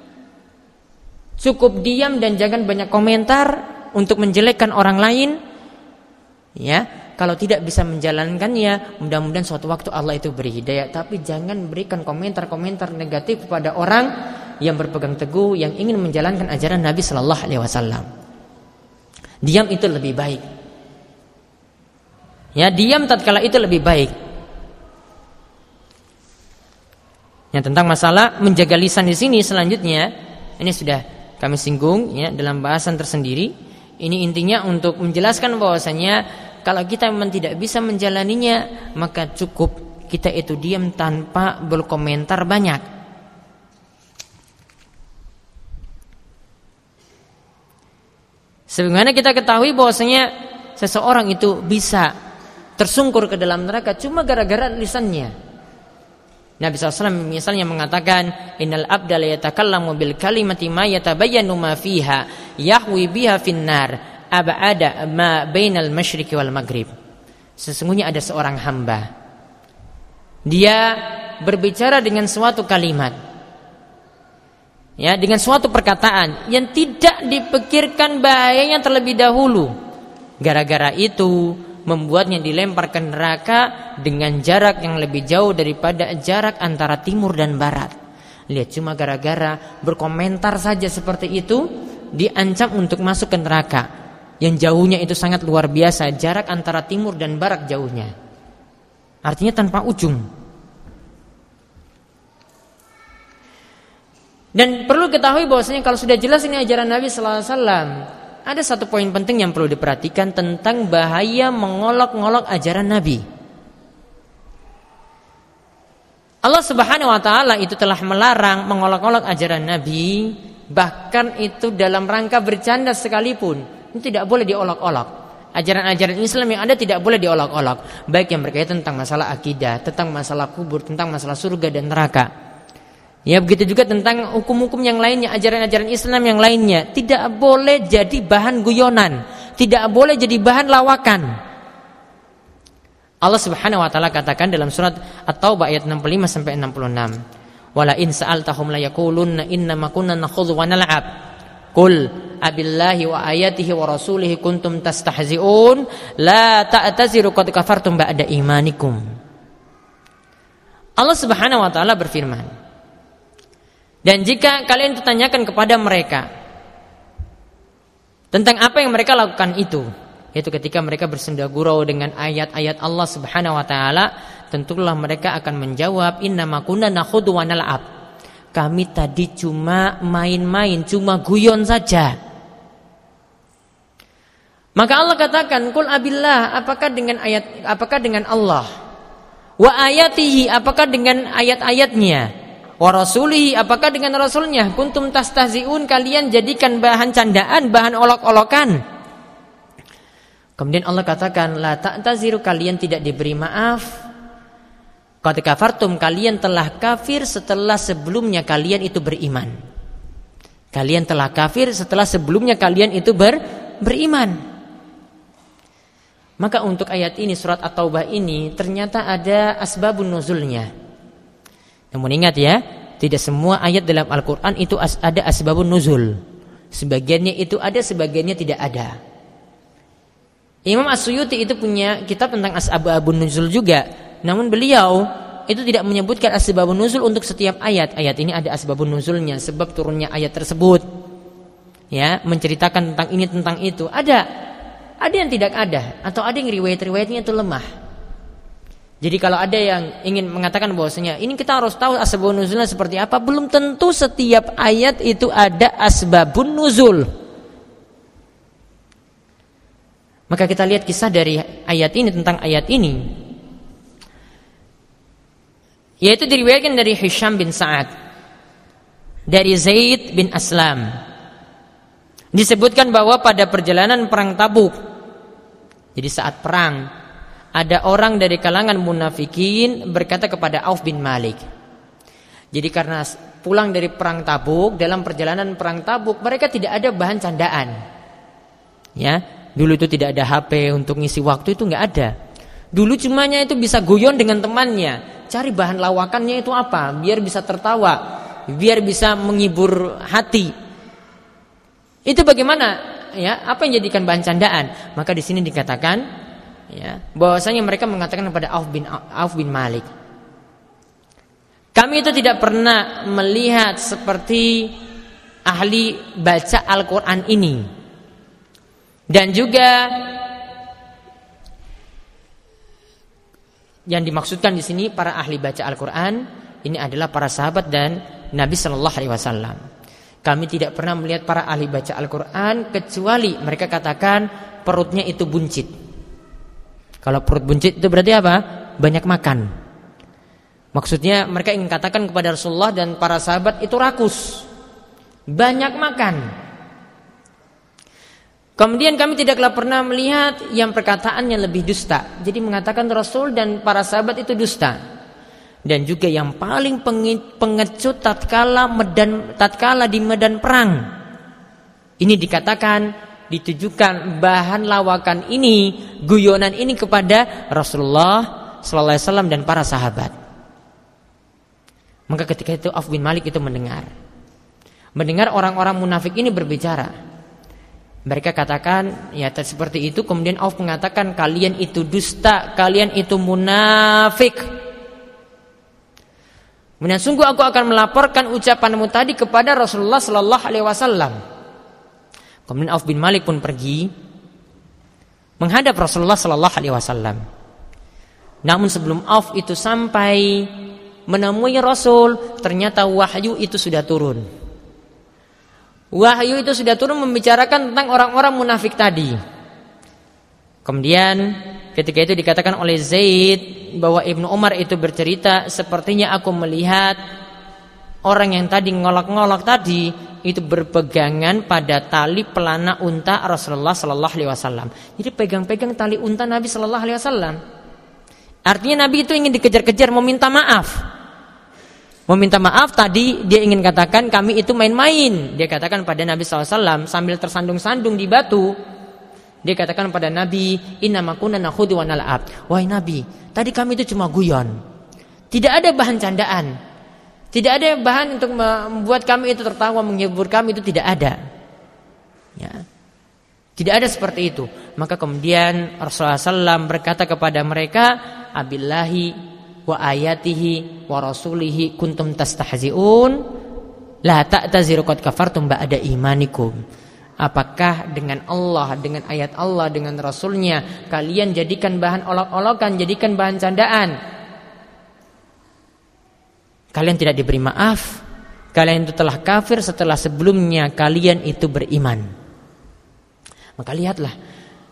Cukup diam dan jangan banyak komentar untuk menjelekkan orang lain. Ya, kalau tidak bisa menjalankannya, mudah-mudahan suatu waktu Allah itu beri hidayah. Tapi jangan berikan komentar-komentar negatif kepada orang yang berpegang teguh, yang ingin menjalankan ajaran Nabi Sallallahu Alaihi Wasallam. Diam itu lebih baik. Ya, diam tatkala itu lebih baik. Yang tentang masalah menjaga lisan di sini selanjutnya, ini sudah kami singgung, ya, dalam bahasan tersendiri. Ini intinya untuk menjelaskan bahwasanya kalau kita memang tidak bisa menjalaninya, maka cukup kita itu diam tanpa berkomentar banyak. Sebagaimana kita ketahui bahwasanya seseorang itu bisa tersungkur ke dalam neraka cuma gara-gara lisannya. Nabi SAW misalnya mengatakan, innal abda la yatakallamu bil kalimati ma yatabayyanu ma fiha yahwi biha finnar ab'ada ma bainal masyriqi wal maghrib. Sesungguhnya ada seorang hamba, dia berbicara dengan suatu kalimat, ya, dengan suatu perkataan yang tidak dipikirkan bahayanya terlebih dahulu. Gara-gara itu membuatnya dilempar ke neraka dengan jarak yang lebih jauh daripada jarak antara timur dan barat. Lihat, cuma gara-gara berkomentar saja seperti itu diancam untuk masuk ke neraka yang jauhnya itu sangat luar biasa, jarak antara timur dan barat jauhnya. Artinya tanpa ujung. Dan perlu ketahui bahwasanya kalau sudah jelas ini ajaran Nabi sallallahu alaihi wasallam, ada satu poin penting yang perlu diperhatikan tentang bahaya mengolok-ngolok ajaran Nabi. Allah Subhanahu wa taala itu telah melarang mengolok-olok ajaran Nabi, bahkan itu dalam rangka bercanda sekalipun. Itu tidak boleh diolok-olok. Ajaran-ajaran Islam yang ada tidak boleh diolok-olok, baik yang berkaitan tentang masalah akidah, tentang masalah kubur, tentang masalah surga dan neraka. Ya, begitu juga tentang hukum-hukum yang lainnya, ajaran-ajaran Islam yang lainnya tidak boleh jadi bahan guyonan, tidak boleh jadi bahan lawakan. Allah Subhanahu wa taala katakan dalam surat At-Taubah ayat 65 sampai 66, "Wala in sa'altahum la yaqulunna inna ma kunna nakhudhu wa nal'ab. Qul abillahi wa ayatihi wa rasulihi kuntum tastahzi'un la ta'taziru qad kafartum ba'da imanikum." Allah Subhanahu wa taala berfirman, dan jika kalian ditanyakan kepada mereka tentang apa yang mereka lakukan itu, yaitu ketika mereka bersenda gurau dengan ayat-ayat Allah Subhanahu wa taala, tentulah mereka akan menjawab, innama kunna nakhudhu wa nal'ab. Kami tadi cuma main-main, cuma guyon saja. Maka Allah katakan, "Qul abillah," apakah dengan Allah? Wa ayatihi, apakah dengan ayat-ayatnya? Wa rasulihi, apakah dengan rasulnya? Kuntum tastahzi'un, kalian jadikan bahan candaan, bahan olok-olokan. Kemudian Allah katakan, "La ta'taziru," kalian tidak diberi maaf. Qad kafartum, kalian telah kafir setelah sebelumnya kalian itu beriman. Kalian telah kafir setelah sebelumnya kalian itu beriman. Maka untuk ayat ini, surat At-Taubah ini ternyata ada asbabun nuzulnya. Namun ingat ya, tidak semua ayat dalam Al-Quran itu ada asbabun nuzul. Sebagiannya itu ada, sebagiannya tidak ada. Imam As-Suyuti itu punya kitab tentang asbabun nuzul juga. Namun beliau itu tidak menyebutkan asbabun nuzul untuk setiap ayat. Ayat ini ada asbabun nuzulnya, sebab turunnya ayat tersebut. Ya, menceritakan tentang ini, tentang itu. Ada yang tidak ada, atau ada yang riwayat-riwayatnya itu lemah. Jadi kalau ada yang ingin mengatakan bahwasanya ini kita harus tahu asbabun nuzulnya seperti apa, belum tentu setiap ayat itu ada asbabun nuzul. Maka kita lihat kisah dari ayat ini, tentang ayat ini, yaitu diriwayatkan dari Hisham bin Sa'ad, dari Zaid bin Aslam. Disebutkan bahwa pada perjalanan perang Tabuk, jadi saat perang, ada orang dari kalangan munafikin berkata kepada Auf bin Malik. Jadi karena pulang dari perang Tabuk, dalam perjalanan perang Tabuk mereka tidak ada bahan candaan. Ya, dulu itu tidak ada HP untuk ngisi waktu, itu nggak ada. Dulu cumanya itu bisa guyon dengan temannya, cari bahan lawakannya itu apa, biar bisa tertawa, biar bisa menghibur hati. Itu bagaimana? Ya, apa yang jadikan bahan candaan? Maka di sini dikatakan, ya, bahwasanya mereka mengatakan kepada Auf bin Malik, kami itu tidak pernah melihat seperti ahli baca Al-Quran ini. Dan juga yang dimaksudkan di sini para ahli baca Al-Quran ini adalah para sahabat dan Nabi Sallallahu Alaihi Wasallam. Kami tidak pernah melihat para ahli baca Al-Quran kecuali mereka katakan perutnya itu buncit. Kalau perut buncit itu berarti apa? Banyak makan. Maksudnya mereka ingin katakan kepada Rasulullah dan para sahabat itu rakus, banyak makan. Kemudian kami tidaklah pernah melihat yang perkataannya lebih dusta. Jadi mengatakan Rasul dan para sahabat itu dusta. Dan juga yang paling pengecut tatkala di medan perang. Ini dikatakan ditujukan bahan lawakan ini, guyonan ini kepada Rasulullah sallallahu alaihi wasallam dan para sahabat. Maka ketika itu Auf bin Malik itu mendengar orang-orang munafik ini berbicara. Mereka katakan ya seperti itu. Kemudian Auf mengatakan kalian itu dusta, kalian itu munafik. Kemudian sungguh aku akan melaporkan ucapanmu tadi kepada Rasulullah sallallahu alaihi wasallam. Kemudian Auf bin Malik pun pergi menghadap Rasulullah sallallahu alaihi wasallam. Namun sebelum Auf itu sampai menemui Rasul, ternyata wahyu itu sudah turun. Wahyu itu sudah turun membicarakan tentang orang-orang munafik tadi. Kemudian ketika itu dikatakan oleh Zaid bahwa Ibnu Umar itu bercerita, sepertinya aku melihat orang yang tadi ngolok-ngolok tadi itu berpegangan pada tali pelana unta Rasulullah sallallahu alaihi wasallam. Jadi pegang-pegang tali unta Nabi sallallahu alaihi wasallam. Artinya Nabi itu ingin dikejar-kejar, meminta maaf. Meminta maaf tadi dia ingin katakan kami itu main-main. Dia katakan pada Nabi sallallahu alaihi wasallam sambil tersandung-sandung di batu. Dia katakan pada Nabi, "Innama kunna nakhudu wa nal'ab." Wahai Nabi, tadi kami itu cuma guyon. Tidak ada bahan candaan. Tidak ada bahan untuk membuat kami itu tertawa, menghibur kami, itu tidak ada. Ya. Tidak ada seperti itu. Maka kemudian Rasulullah SAW berkata kepada mereka, "Abillahi wa ayatihi wa rasulihi kuntum tastahzi'un, la ta'taziru qad kafartum ba'da imanikum." Apakah dengan Allah, dengan ayat Allah, dengan Rasulnya kalian jadikan bahan olok-olokan, jadikan bahan candaan? Kalian tidak diberi maaf. Kalian itu telah kafir setelah sebelumnya kalian itu beriman. Maka lihatlah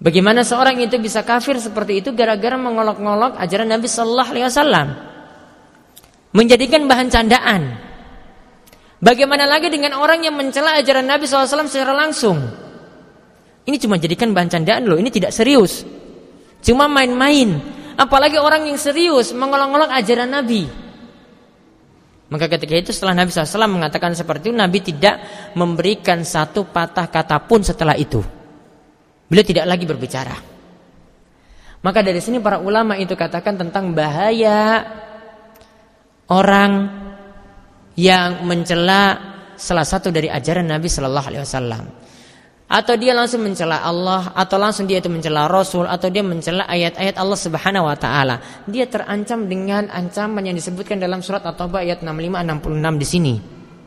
Bagaimana seorang itu bisa kafir seperti itu gara-gara mengolok-ngolok ajaran Nabi sallallahu alaihi wasallam, menjadikan bahan candaan. Bagaimana lagi dengan orang yang mencela ajaran Nabi sallallahu alaihi wasallam secara langsung? Ini cuma jadikan bahan candaan loh, ini tidak serius. Cuma main-main. Apalagi orang yang serius mengolok-ngolok ajaran Nabi. Maka ketika itu setelah Nabi SAW mengatakan seperti itu, Nabi tidak memberikan satu patah kata pun setelah itu. Beliau tidak lagi berbicara. Maka dari sini para ulama itu katakan tentang bahaya orang yang mencela salah satu dari ajaran Nabi Sallallahu Alaihi Wasallam. Atau dia langsung mencela Allah, atau langsung dia itu mencela Rasul, atau dia mencela ayat-ayat Allah Subhanahu wa taala. Dia terancam dengan ancaman yang disebutkan dalam surat At-Taubah ayat 65-66 di sini.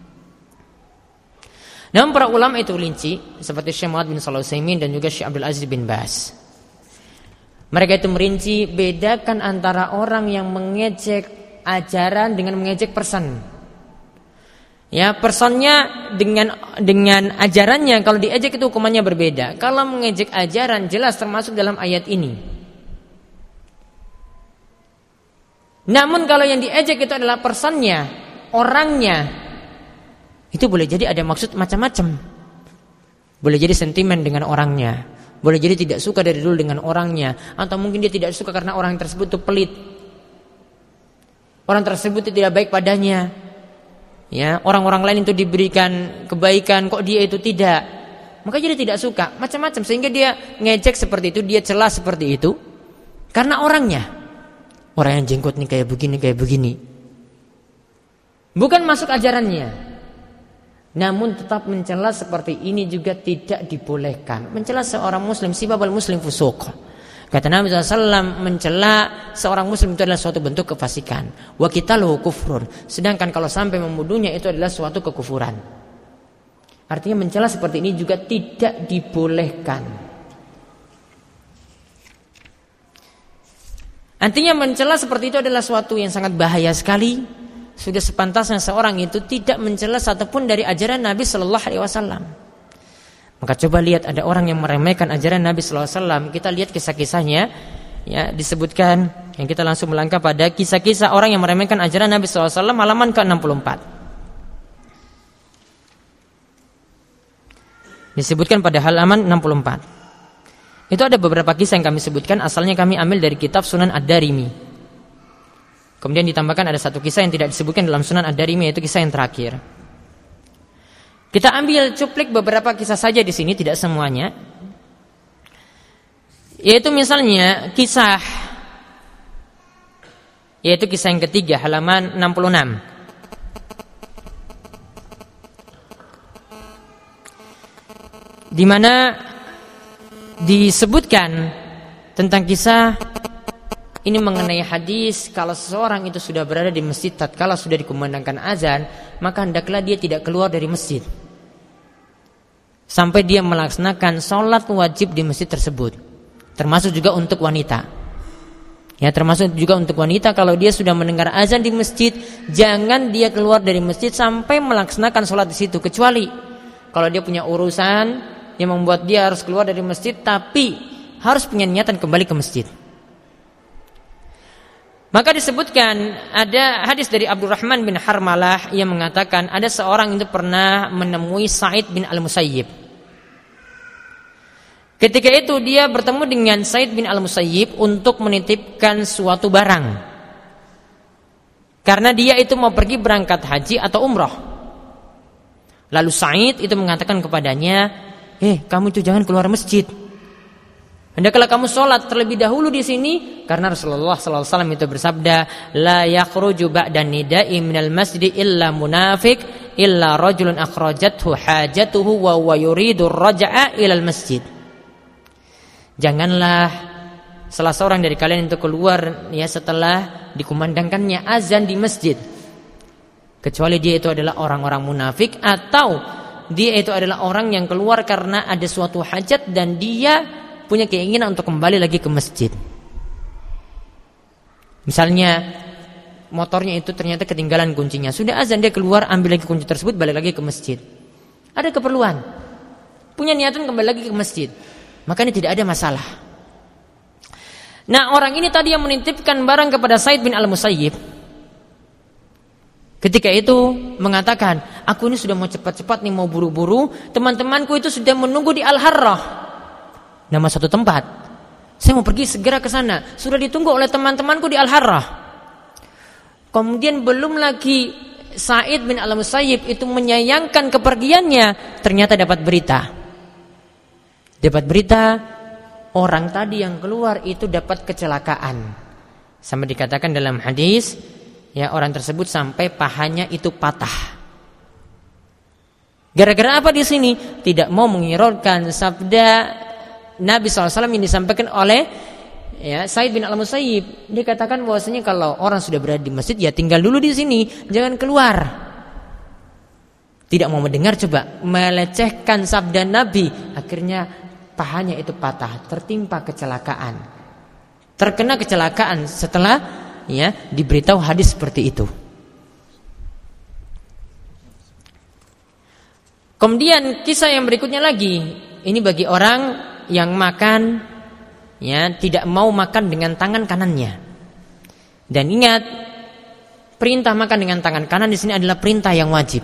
Namun para ulama itu rinci, seperti Syekh Muhammad bin Shalih Al-Utsaimin dan juga Syekh Abdul Aziz bin Baz. Mereka itu merinci, bedakan antara orang yang mengejek ajaran dengan mengejek person. Ya, personnya dengan ajarannya, kalau diejek itu hukumannya berbeda. Kalau mengejek ajaran jelas termasuk dalam ayat ini. Namun kalau yang diejek itu adalah personnya, orangnya, itu boleh jadi ada maksud macam-macam. Boleh jadi sentimen dengan orangnya, boleh jadi tidak suka dari dulu dengan orangnya, atau mungkin dia tidak suka karena orang tersebut itu pelit, orang tersebut tidak baik padanya. Ya, orang-orang lain itu diberikan kebaikan, kok dia itu tidak, maka jadi tidak suka, macam-macam, sehingga dia ngejek seperti itu, dia celah seperti itu karena orangnya. Orang yang jenggot nih kayak begini, bukan masuk ajarannya. Namun tetap mencela seperti ini juga tidak dibolehkan. Mencela seorang muslim, sibabal muslim fusuq. Kata Nabi SAW, mencela seorang muslim itu adalah suatu bentuk kefasikan. Wa qitaluhu kufrun. Sedangkan kalau sampai membunuhnya itu adalah suatu kekufuran. Artinya mencela seperti ini juga tidak dibolehkan. Artinya mencela seperti itu adalah suatu yang sangat bahaya sekali. Sudah sepantasnya seorang itu tidak mencela satupun dari ajaran Nabi Sallallahu Alaihi Wasallam. Maka coba lihat, ada orang yang meremehkan ajaran Nabi Sallallahu Alaihi Wasallam. Kita lihat kisah-kisahnya, ya, disebutkan. Yang kita langsung melangkah pada kisah-kisah orang yang meremehkan ajaran Nabi Sallallahu Alaihi Wasallam, halaman ke-64. Disebutkan pada halaman 64. Itu ada beberapa kisah yang kami sebutkan. Asalnya kami ambil dari kitab Sunan Ad-Darimi. Kemudian ditambahkan ada satu kisah yang tidak disebutkan dalam Sunan Ad-Darimi, yaitu kisah yang terakhir. Kita ambil cuplik beberapa kisah saja di sini, tidak semuanya. Yaitu misalnya kisah yang ketiga, halaman 66. Di mana disebutkan tentang kisah ini mengenai hadis, kalau seseorang itu sudah berada di masjid tatkala sudah dikumandangkan azan, maka hendaklah dia tidak keluar dari masjid sampai dia melaksanakan sholat wajib di masjid tersebut. Termasuk juga untuk wanita. Ya, termasuk juga untuk wanita, kalau dia sudah mendengar azan di masjid, jangan dia keluar dari masjid sampai melaksanakan sholat di situ, kecuali kalau dia punya urusan yang membuat dia harus keluar dari masjid, tapi harus punya niatan kembali ke masjid. Maka disebutkan ada hadis dari Abdurrahman bin Harmalah yang mengatakan ada seorang itu pernah menemui Sa'id bin Al-Musayyib. Ketika itu dia bertemu dengan Sa'id bin Al-Musayyib untuk menitipkan suatu barang. Karena dia itu mau pergi berangkat haji atau umrah. Lalu Sa'id itu mengatakan kepadanya, kamu itu jangan keluar masjid. Hendaklah kamu sholat terlebih dahulu di sini, karena Rasulullah SAW itu bersabda, la yakhruju ba'da nida'i minal masjid illa munafik illa rajulun akhrajathu hajatuhu wa huwa yuridu raja'a ilal masjid. Janganlah salah seorang dari kalian itu keluar ya setelah dikumandangkannya azan di masjid, kecuali dia itu adalah orang-orang munafik, atau dia itu adalah orang yang keluar karena ada suatu hajat dan dia punya keinginan untuk kembali lagi ke masjid. Misalnya motornya itu ternyata ketinggalan kuncinya, sudah azan dia keluar ambil lagi kunci tersebut, balik lagi ke masjid. Ada keperluan, punya niatan kembali lagi ke masjid. maka ini tidak ada masalah. Nah, orang ini tadi yang menitipkan barang kepada Sa'id bin Al-Musayyib, ketika itu mengatakan, aku ini sudah mau cepat-cepat nih, mau buru-buru. Teman-temanku itu sudah menunggu di Al-Harrah, nama satu tempat. Saya mau pergi segera ke sana. Sudah ditunggu oleh teman-temanku di Al-Harrah. Kemudian belum lagi Sa'id bin Al-Musayyib itu menyayangkan kepergiannya, ternyata dapat berita. Dapat berita, orang tadi yang keluar itu dapat kecelakaan. Sampai dikatakan dalam hadis, ya, orang tersebut sampai pahanya itu patah. Gara-gara apa di sini? Tidak mau mengiraukan sabda Nabi SAW yang disampaikan oleh, ya, Sa'id bin Al-Musayyib. Dia katakan bahwasanya kalau orang sudah berada di masjid, ya tinggal dulu di sini, jangan keluar. Tidak mau mendengar, coba melecehkan sabda Nabi. Akhirnya pahanya itu patah, tertimpa kecelakaan. Terkena kecelakaan setelah, ya, diberitahu hadis seperti itu. Kemudian kisah yang berikutnya lagi, ini bagi orang yang makan, ya, tidak mau makan dengan tangan kanannya. Dan ingat, perintah makan dengan tangan kanan di sini adalah perintah yang wajib.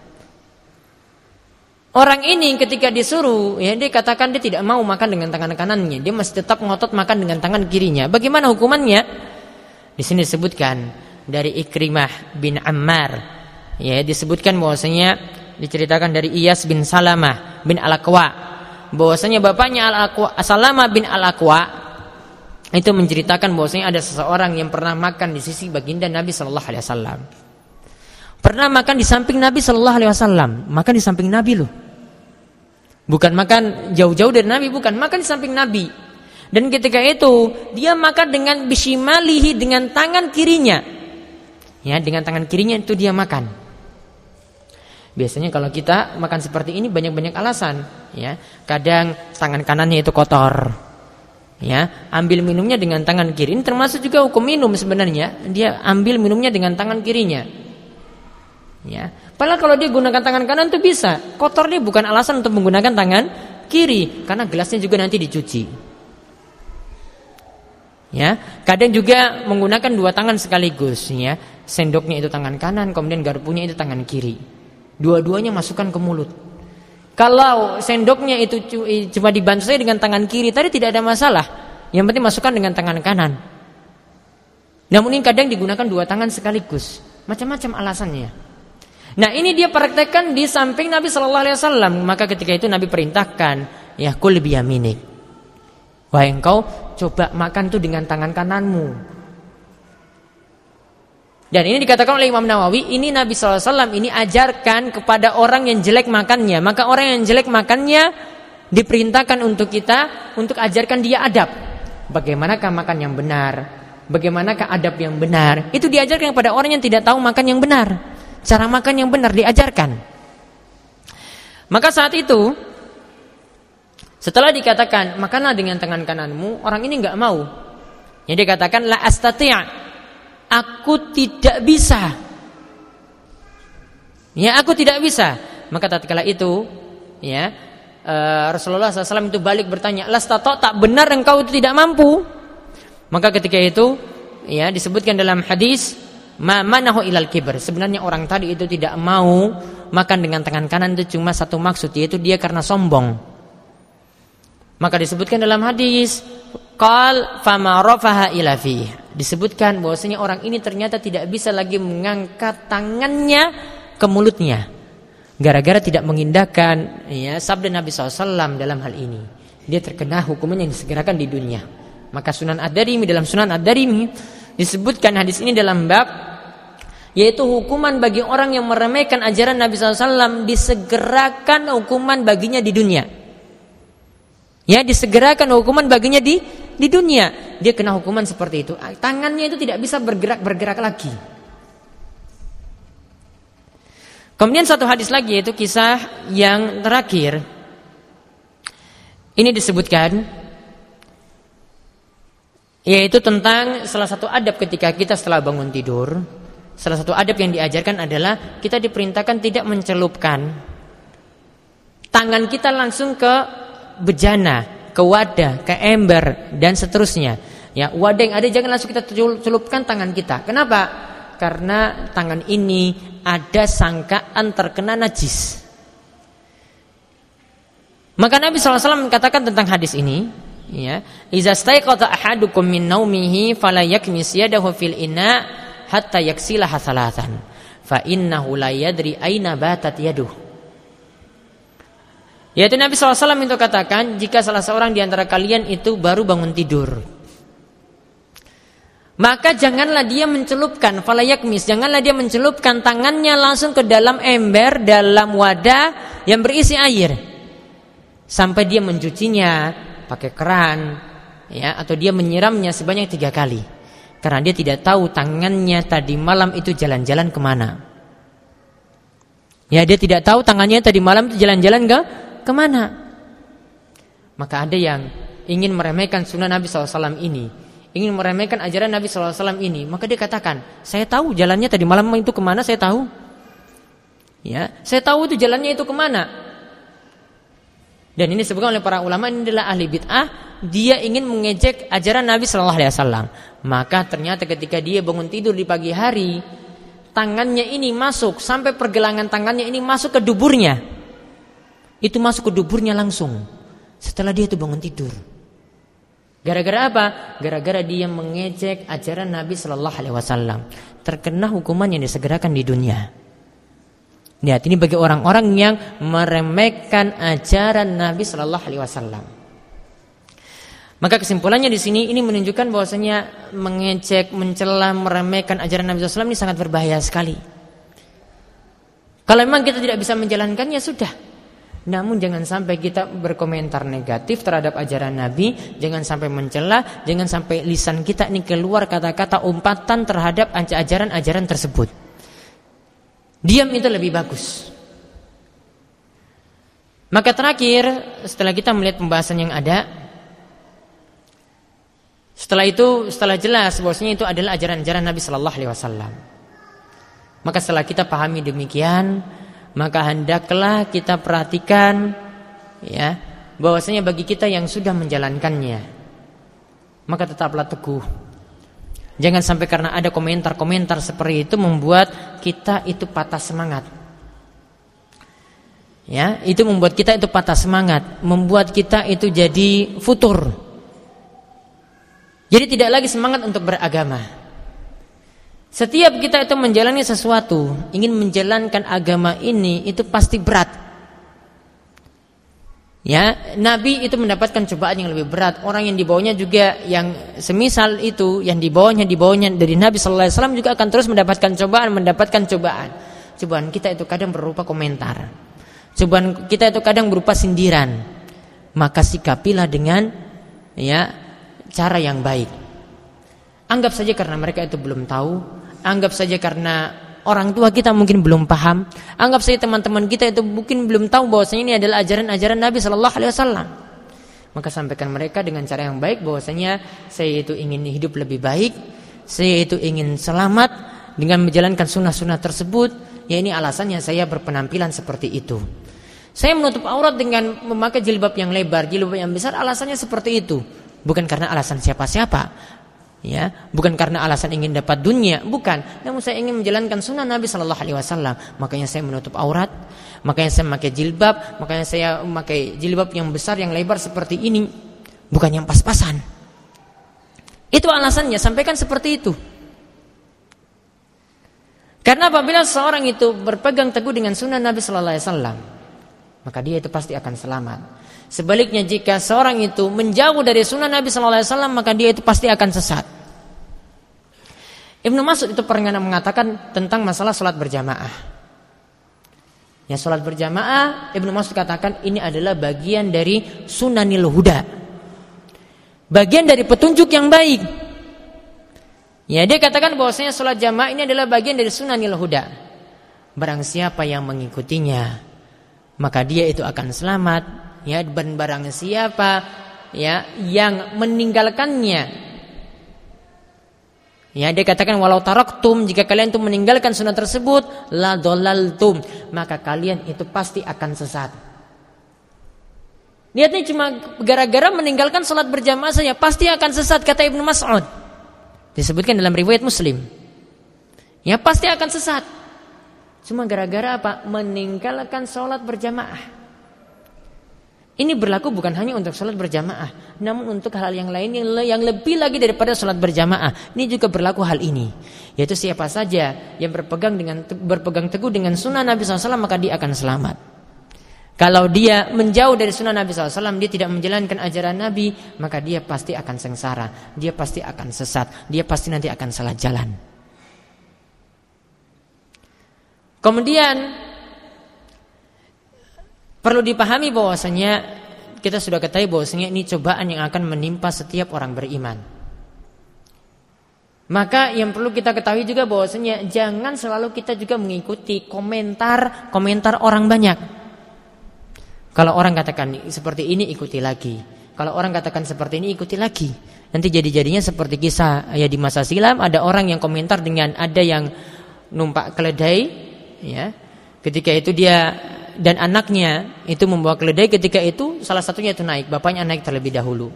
Orang ini ketika disuruh, ya, dia katakan dia tidak mau makan dengan tangan kanannya, dia masih tetap ngotot makan dengan tangan kirinya. Bagaimana hukumannya? Di sini disebutkan dari Ikrimah bin Ammar, ya, disebutkan bahwasanya, diceritakan dari Iyas bin Salamah bin Al-Aqwa, bahwasanya bapaknya Salamah bin Al-Aqwa itu menceritakan bahwasanya ada seseorang yang pernah makan di sisi baginda Nabi sallallahu alaihi wasallam. Pernah makan di samping Nabi sallallahu alaihi wasallam, makan di samping Nabi loh. Bukan makan jauh-jauh dari Nabi, bukan, makan di samping Nabi. Dan ketika itu dia makan dengan bishimalihi, dengan tangan kirinya. Ya, dengan tangan kirinya itu dia makan. Biasanya kalau kita makan seperti ini banyak-banyak alasan, ya. Kadang tangan kanannya itu kotor. Ya, ambil minumnya dengan tangan kiri. Ini termasuk juga hukum minum sebenarnya. Dia ambil minumnya dengan tangan kirinya. Ya. Padahal kalau dia gunakan tangan kanan itu bisa. Kotor dia bukan alasan untuk menggunakan tangan kiri, karena gelasnya juga nanti dicuci. Ya, kadang juga menggunakan dua tangan sekaligus, ya. Sendoknya itu tangan kanan, kemudian garpunya itu tangan kiri. Dua-duanya masukkan ke mulut. Kalau sendoknya itu cuma dibantu saya dengan tangan kiri, tadi tidak ada masalah. Yang penting masukkan dengan tangan kanan. Namun ini kadang digunakan dua tangan sekaligus. Macam-macam alasannya. Nah, ini dia praktekkan di samping Nabi sallallahu alaihi wasallam. Maka ketika itu Nabi perintahkan, ya, kul biyaminik. Wahai engkau, coba makan tuh dengan tangan kananmu. Dan ini dikatakan oleh Imam Nawawi, ini Nabi sallallahu alaihi wasallam ini ajarkan kepada orang yang jelek makannya. Maka orang yang jelek makannya diperintahkan untuk kita untuk ajarkan dia adab. Bagaimanakah makan yang benar? Bagaimanakah adab yang benar? Itu diajarkan kepada orang yang tidak tahu makan yang benar. Cara makan yang benar diajarkan. Maka saat itu, setelah dikatakan makanlah dengan tangan kananmu, orang ini enggak mau. Yang dikatakan la astati', aku tidak bisa. Ya, aku tidak bisa. Maka tatkala itu, ya, Rasulullah SAW itu balik bertanya, lastato', tak benar engkau itu tidak mampu? Maka ketika itu, ya, disebutkan dalam hadis, ma manahu ilal kibr. Sebenarnya orang tadi itu tidak mau makan dengan tangan kanan itu cuma satu maksud, yaitu dia karena sombong. Maka disebutkan dalam hadis, qal fama rafaha ila fi. Disebutkan bahwasanya orang ini ternyata tidak bisa lagi mengangkat tangannya ke mulutnya, gara-gara tidak mengindahkan, ya, sabda Nabi SAW dalam hal ini. Dia terkena hukuman yang disegerakan di dunia. Maka Sunan Ad-Darimi, dalam Sunan Ad-Darimi disebutkan hadis ini dalam bab, yaitu hukuman bagi orang yang meremehkan ajaran Nabi SAW, disegerakan hukuman baginya di dunia. Ya, disegerakan hukuman baginya di dunia. Dia kena hukuman seperti itu. Tangannya itu tidak bisa bergerak lagi. Kemudian satu hadis lagi, yaitu kisah yang terakhir. Ini disebutkan, yaitu tentang salah satu adab ketika kita setelah bangun tidur. Salah satu adab yang diajarkan adalah kita diperintahkan tidak mencelupkan tangan kita langsung ke bejana, ke wadah, ke ember dan seterusnya. Ya, wadah yang ada jangan langsung kita celupkan tangan kita. Kenapa? Karena tangan ini ada sangkaan terkena najis. Maka Nabi SAW mengatakan tentang hadis ini, ya, iza staiqadha ahadukum min naumihi fala yakmis yadahu fil ina hatta yaksilaha thalathan fa innahu la yadri aina batat yaduh. Yaitu Nabi SAW itu katakan, jika salah seorang di antara kalian itu baru bangun tidur, maka janganlah dia mencelupkan, fala yakmis, janganlah dia mencelupkan tangannya langsung ke dalam ember, dalam wadah yang berisi air, sampai dia mencucinya pakai keran, ya, atau dia menyiramnya sebanyak 3 kali, karena dia tidak tahu tangannya tadi malam itu jalan-jalan kemana. Ya, dia tidak tahu tangannya tadi malam itu jalan-jalan kemana. Maka ada yang ingin meremehkan sunnah Nabi SAW ini, ingin meremehkan ajaran Nabi SAW ini, maka dia katakan, saya tahu jalannya tadi malam itu kemana, saya tahu. Ya, saya tahu itu jalannya itu kemana. Dan ini disebutkan oleh para ulama, ini adalah ahli bid'ah. Dia ingin mengejek ajaran Nabi SAW. Maka ternyata ketika dia bangun tidur di pagi hari, tangannya ini masuk sampai pergelangan tangannya ini masuk ke duburnya. Itu masuk ke duburnya langsung setelah dia itu bangun tidur. Gara-gara apa? Gara-gara dia mengejek ajaran Nabi SAW. Terkena hukuman yang disegerakan di dunia. Lihat, ini bagi orang-orang yang meremehkan ajaran Nabi Sallallahu Alaihi Wasallam. Maka kesimpulannya di sini ini menunjukkan bahwasanya mengejek, mencela, meremehkan ajaran Nabi SAW ini sangat berbahaya sekali. Kalau memang kita tidak bisa menjalankannya, sudah. Namun jangan sampai kita berkomentar negatif terhadap ajaran Nabi, jangan sampai mencela, jangan sampai lisan kita ini keluar kata-kata umpatan terhadap ajaran-ajaran tersebut. Diam itu lebih bagus. Maka terakhir, setelah kita melihat pembahasan yang ada, setelah jelas bahwasanya itu adalah ajaran-ajaran Nabi Sallallahu Alaihi Wasallam, maka setelah kita pahami demikian, maka hendaklah kita perhatikan, ya, bahwasanya bagi kita yang sudah menjalankannya, maka tetaplah teguh. Jangan sampai karena ada komentar-komentar seperti itu membuat kita itu patah semangat. Ya, itu membuat kita itu patah semangat, membuat kita itu jadi futur. Jadi tidak lagi semangat untuk beragama. Setiap kita itu menjalani sesuatu, ingin menjalankan agama ini itu pasti berat. Ya, Nabi itu mendapatkan cobaan yang lebih berat. Orang yang dibawanya juga yang semisal itu, yang dibawanya dari Nabi Sallallahu Alaihi Wasallam juga akan terus mendapatkan cobaan. Cobaan kita itu kadang berupa komentar. Cobaan kita itu kadang berupa sindiran. Maka sikapilah dengan, ya, cara yang baik. Anggap saja karena mereka itu belum tahu. Anggap saja karena orang tua kita mungkin belum paham. Anggap saja teman-teman kita itu mungkin belum tahu bahwasanya ini adalah ajaran-ajaran Nabi Sallallahu Alaihi Wasallam. Maka sampaikan mereka dengan cara yang baik bahwasanya saya itu ingin hidup lebih baik, saya itu ingin selamat dengan menjalankan sunnah-sunnah tersebut. Ya, ini alasannya saya berpenampilan seperti itu. Saya menutup aurat dengan memakai jilbab yang lebar, jilbab yang besar, alasannya seperti itu. Bukan karena alasan siapa-siapa. Ya, bukan karena alasan ingin dapat dunia, bukan. Namun saya ingin menjalankan sunnah Nabi Sallallahu Alaihi Wasallam. Makanya saya menutup aurat, makanya saya memakai jilbab, makanya saya memakai jilbab yang besar, yang lebar seperti ini, bukan yang pas-pasan. Itu alasannya, sampaikan seperti itu. Karena apabila seorang itu berpegang teguh dengan sunnah Nabi Sallallahu Alaihi Wasallam, maka dia itu pasti akan selamat. Sebaliknya jika seorang itu menjauh dari sunnah Nabi Sallallahu Alaihi Wasallam, maka dia itu pasti akan sesat. Ibnu Mas'ud itu pernah mengatakan tentang masalah sholat berjamaah. Ya, sholat berjamaah, Ibnu Mas'ud katakan ini adalah bagian dari sunanil huda, bagian dari petunjuk yang baik. Ya, dia katakan bahwasanya sholat jamaah ini adalah bagian dari sunanil huda. Barang siapa yang mengikutinya, maka dia itu akan selamat. Ya, dan barang siapa, ya, yang meninggalkannya, ya, dia katakan walau taraktum, jika kalian itu meninggalkan sunnah tersebut, la dolaltum, maka kalian itu pasti akan sesat. Niatnya cuma gara-gara meninggalkan sholat berjamaah saja, pasti akan sesat, kata Ibnu Mas'ud. Disebutkan dalam riwayat Muslim. Ya pasti akan sesat. Cuma gara-gara apa? Meninggalkan sholat berjamaah. Ini berlaku bukan hanya untuk sholat berjamaah, namun untuk hal yang lain yang lebih lagi daripada sholat berjamaah. Ini juga berlaku hal ini, yaitu siapa saja yang berpegang teguh dengan sunnah Nabi SAW, maka dia akan selamat. Kalau dia menjauh dari sunnah Nabi SAW, dia tidak menjalankan ajaran Nabi, maka dia pasti akan sengsara, dia pasti akan sesat, dia pasti nanti akan salah jalan. Kemudian perlu dipahami bahwasanya kita sudah ketahui bahwasanya ini cobaan yang akan menimpa setiap orang beriman. Maka yang perlu kita ketahui juga bahwasanya jangan selalu kita juga mengikuti komentar orang banyak. Kalau orang katakan seperti ini, ikuti lagi. Kalau orang katakan seperti ini, ikuti lagi. Nanti jadinya seperti kisah ya di masa silam, ada orang yang komentar dengan ada yang numpak keledai, ya. Ketika itu dia dan anaknya itu membawa keledai, ketika itu salah satunya itu naik, bapaknya naik terlebih dahulu.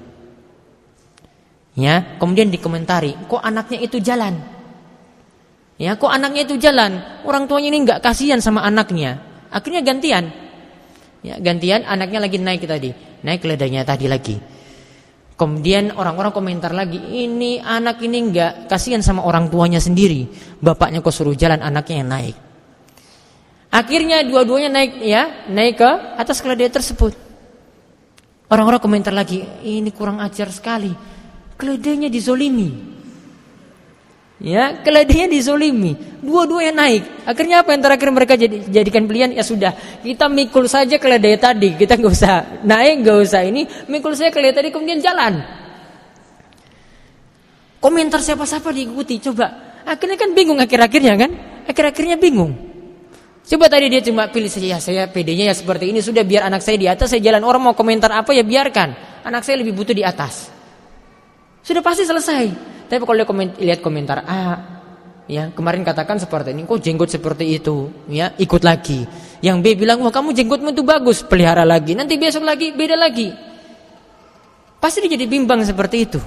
Ya, kemudian dikomentari, kok anaknya itu jalan? Ya, kok anaknya itu jalan? Orang tuanya ini enggak kasihan sama anaknya. Akhirnya gantian. Ya, gantian anaknya lagi naik tadi. Naik keledainya tadi lagi. Kemudian orang-orang komentar lagi, ini anak ini enggak kasihan sama orang tuanya sendiri. Bapaknya kok suruh jalan, anaknya yang naik. Akhirnya dua-duanya naik ke atas keledai tersebut. Orang-orang komentar lagi, ini kurang ajar sekali. Keledainya dizolimi. Ya, keledainya dizolimi. Dua-duanya naik. Akhirnya apa yang terakhir mereka jadikan pilihan? Ya sudah, kita mikul saja keledai tadi. Kita nggak usah naik, nggak usah ini. Mikul saja keledai tadi kemudian jalan. Komentar siapa-siapa diikuti. Coba. Akhirnya kan bingung akhir-akhirnya kan? Akhir-akhirnya bingung. Coba tadi dia cuma pilih saja, ya saya PD-nya ya seperti ini, sudah biar anak saya di atas, saya jalan. Orang mau komentar apa ya biarkan, anak saya lebih butuh di atas. Sudah pasti selesai. Tapi kalau dia lihat komentar ya kemarin katakan seperti ini, kok jenggot seperti itu, ya ikut lagi. Yang B bilang, wah kamu jenggotmu itu bagus, pelihara lagi. Nanti besok lagi beda lagi. Pasti dia jadi bimbang seperti itu.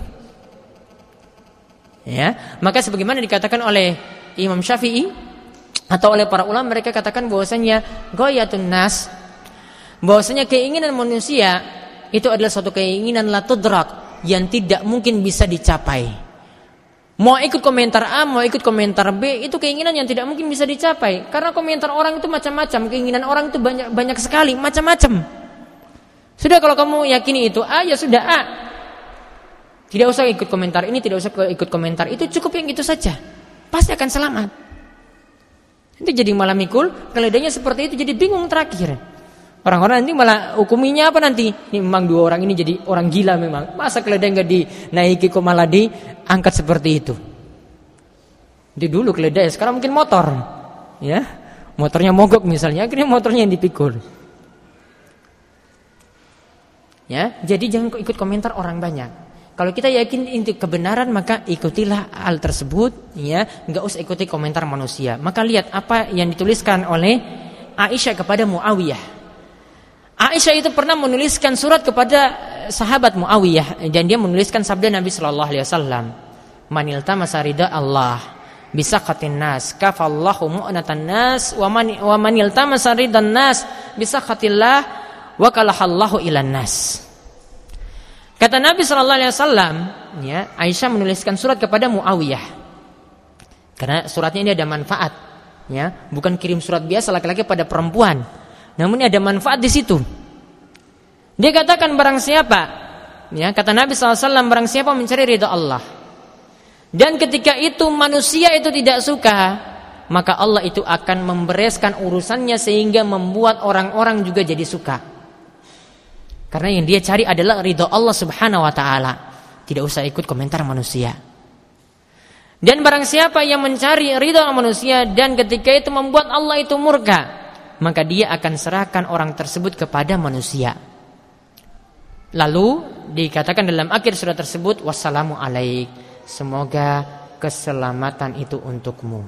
Ya, maka sebagaimana dikatakan oleh Imam Syafi'i atau oleh para ulama, mereka katakan bahwasanya ghayatun nas, bahwasanya keinginan manusia itu adalah suatu keinginan la tudrak, yang tidak mungkin bisa dicapai. Mau ikut komentar A, mau ikut komentar B, itu keinginan yang tidak mungkin bisa dicapai. Karena komentar orang itu macam-macam, keinginan orang itu banyak sekali, macam-macam. Sudah, kalau kamu yakini itu A, ya sudah A. Tidak usah ikut komentar ini, tidak usah ikut komentar itu, cukup yang itu saja. Pasti akan selamat. Itu jadi malah mikul, keledainya seperti itu, jadi bingung terakhir. Orang-orang nanti malah hukuminya apa nanti? Ini memang dua orang ini jadi orang gila memang. Masa keledai nggak dinaiki kok malah diangkat seperti itu? Di dulu keledai, sekarang mungkin motor, ya, motornya mogok misalnya, akhirnya motornya yang dipikul. Ya, jadi jangan ikut komentar orang banyak. Kalau kita yakin itu kebenaran, maka ikutilah hal tersebut, ya, enggak usah ikuti komentar manusia. Maka lihat apa yang dituliskan oleh Aisyah kepada Muawiyah. Aisyah itu pernah menuliskan surat kepada sahabat Muawiyah, dan dia menuliskan sabda Nabi sallallahu alaihi wasallam, "Manil tamasa ridha Allah bisaqatin nas, kafallahu mu'natan nas, wa manil tamasa ridhan nas bisaqatillah, wa kalahallahu ilan nas." Kata Nabi sallallahu alaihi wasallam, ya, Aisyah menuliskan surat kepada Muawiyah. Karena suratnya ini ada manfaat, ya, bukan kirim surat biasa laki-laki pada perempuan. Namun ini ada manfaat di situ. Dia katakan barang siapa, ya, kata Nabi sallallahu alaihi wasallam, barang siapa mencari ridha Allah, dan ketika itu manusia itu tidak suka, maka Allah itu akan membereskan urusannya sehingga membuat orang-orang juga jadi suka. Karena yang dia cari adalah ridha Allah Subhanahu wa taala. Tidak usah ikut komentar manusia. Dan barang siapa yang mencari ridha manusia dan ketika itu membuat Allah itu murka, maka dia akan serahkan orang tersebut kepada manusia. Lalu dikatakan dalam akhir surat tersebut, wassalamu alaik, semoga keselamatan itu untukmu.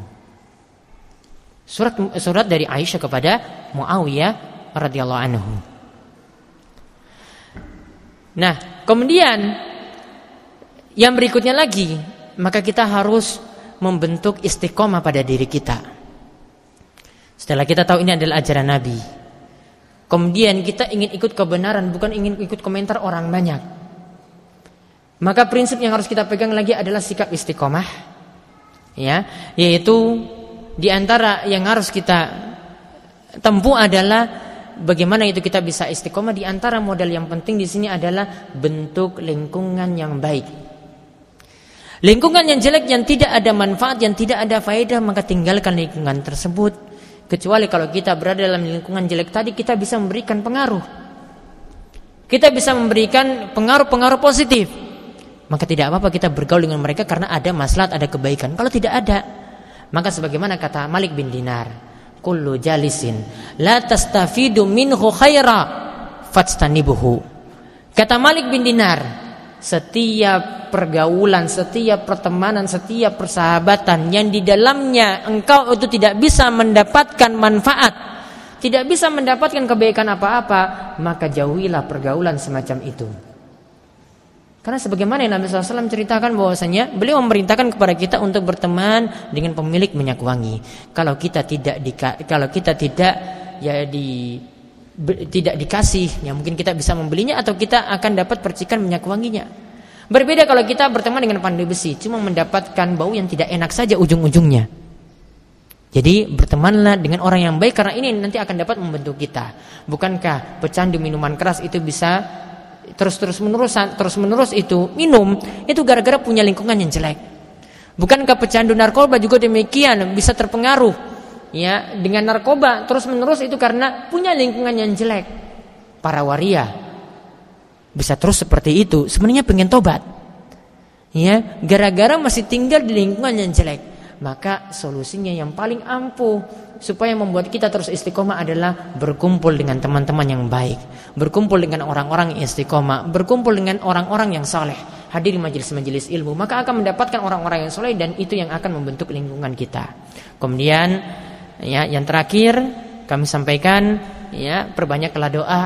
Surat dari Aisyah kepada Muawiyah radhiyallahu anhu. Nah, kemudian yang berikutnya lagi, maka kita harus membentuk istiqomah pada diri kita. Setelah kita tahu ini adalah ajaran Nabi, kemudian kita ingin ikut kebenaran, bukan ingin ikut komentar orang banyak. Maka prinsip yang harus kita pegang lagi adalah sikap istiqomah, ya, yaitu di antara yang harus kita tempuh adalah bagaimana itu kita bisa istiqomah. Di antara modal yang penting di sini adalah bentuk lingkungan yang baik. Lingkungan yang jelek, yang tidak ada manfaat, yang tidak ada faedah, maka tinggalkan lingkungan tersebut. Kecuali kalau kita berada dalam lingkungan jelek tadi, kita bisa memberikan pengaruh. Kita bisa memberikan pengaruh-pengaruh positif. Maka tidak apa-apa kita bergaul dengan mereka karena ada maslahat, ada kebaikan. Kalau tidak ada, maka sebagaimana kata Malik bin Dinar, kullu jalisin la tastafidu minhu khaira fastanibuhu. Kata Malik bin Dinar, setiap pergaulan, setiap pertemanan, setiap persahabatan yang di dalamnya engkau itu tidak bisa mendapatkan manfaat, tidak bisa mendapatkan kebaikan apa-apa, maka jauhilah pergaulan semacam itu. Karena sebagaimana yang Nabi SAW ceritakan bahwasanya beliau memerintahkan kepada kita untuk berteman dengan pemilik minyak wangi. Kalau kita tidak dikasih, ya mungkin kita bisa membelinya atau kita akan dapat percikan minyak wanginya. Berbeda kalau kita berteman dengan pandai besi, cuma mendapatkan bau yang tidak enak saja ujung-ujungnya. Jadi bertemanlah dengan orang yang baik, karena ini nanti akan dapat membentuk kita. Bukankah pecandu minuman keras itu bisa terus menerus itu minum itu gara-gara punya lingkungan yang jelek? Bukankah pecandu narkoba juga demikian, bisa terpengaruh ya dengan narkoba terus menerus itu karena punya lingkungan yang jelek? Para waria bisa terus seperti itu, sebenarnya pengen tobat, ya gara-gara masih tinggal di lingkungan yang jelek. Maka solusinya yang paling ampuh supaya membuat kita terus istiqomah adalah berkumpul dengan teman-teman yang baik, berkumpul dengan orang-orang yang istiqomah, berkumpul dengan orang-orang yang saleh, hadir di majelis-majelis ilmu, maka akan mendapatkan orang-orang yang saleh, dan itu yang akan membentuk lingkungan kita. Kemudian ya yang terakhir kami sampaikan, ya perbanyaklah doa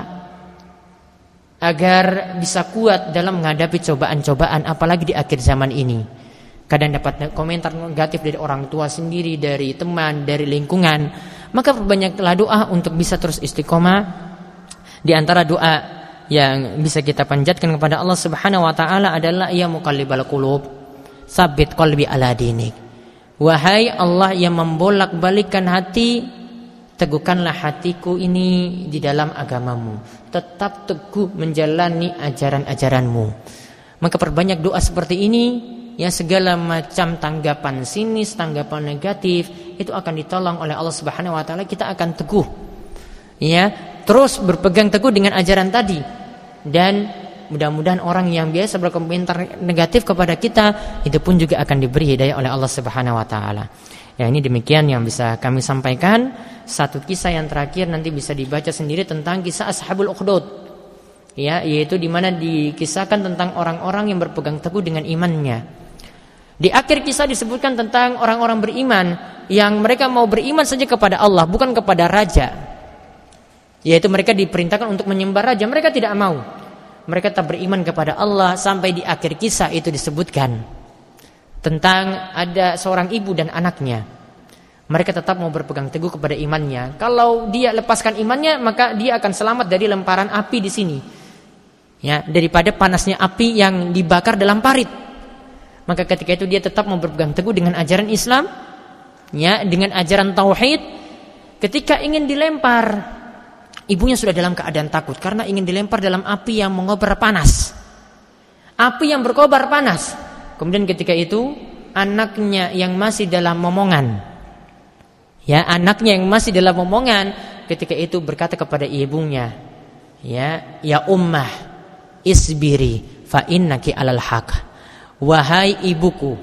agar bisa kuat dalam menghadapi cobaan-cobaan, apalagi di akhir zaman ini. Kadang dapat komentar negatif dari orang tua sendiri, dari teman, dari lingkungan. Maka perbanyaklah doa untuk bisa terus istiqomah. Di antara doa yang bisa kita panjatkan kepada Allah Subhanahu wa taala adalah ya muqallibal qulub, tsabbit qalbi ala dinik. Wahai Allah yang membolak-balikkan hati, teguhkanlah hatiku ini di dalam agamamu. Tetap teguh menjalani ajaran-ajaranmu. Maka perbanyak doa seperti ini. Ya segala macam tanggapan sinis, tanggapan negatif itu akan ditolong oleh Allah Subhanahu wa taala. Kita akan teguh, ya terus berpegang teguh dengan ajaran tadi, dan mudah-mudahan orang yang biasa berkomentar negatif kepada kita itu pun juga akan diberi hidayah oleh Allah Subhanahu wa taala. Ya ini demikian yang bisa kami sampaikan. Satu kisah yang terakhir nanti bisa dibaca sendiri tentang kisah Ashabul Ukhdud, ya yaitu di mana dikisahkan tentang orang-orang yang berpegang teguh dengan imannya. Di akhir kisah disebutkan tentang orang-orang beriman yang mereka mau beriman saja kepada Allah, bukan kepada raja. Yaitu mereka diperintahkan untuk menyembah raja, mereka tidak mau. Mereka tetap beriman kepada Allah. Sampai di akhir kisah itu disebutkan tentang ada seorang ibu dan anaknya. Mereka tetap mau berpegang teguh kepada imannya. Kalau dia lepaskan imannya, maka dia akan selamat dari lemparan api di sini, ya daripada panasnya api yang dibakar dalam parit. Maka ketika itu dia tetap mau berpegang teguh dengan ajaran Islam, ya dengan ajaran tauhid. Ketika ingin dilempar, ibunya sudah dalam keadaan takut karena ingin dilempar dalam api yang mengobar panas, api yang berkobar panas. Kemudian ketika itu anaknya yang masih dalam momongan, ya anaknya yang masih dalam momongan ketika itu berkata kepada ibunya, ya ummah isbiri fa innaki alal haq. Wahai ibuku,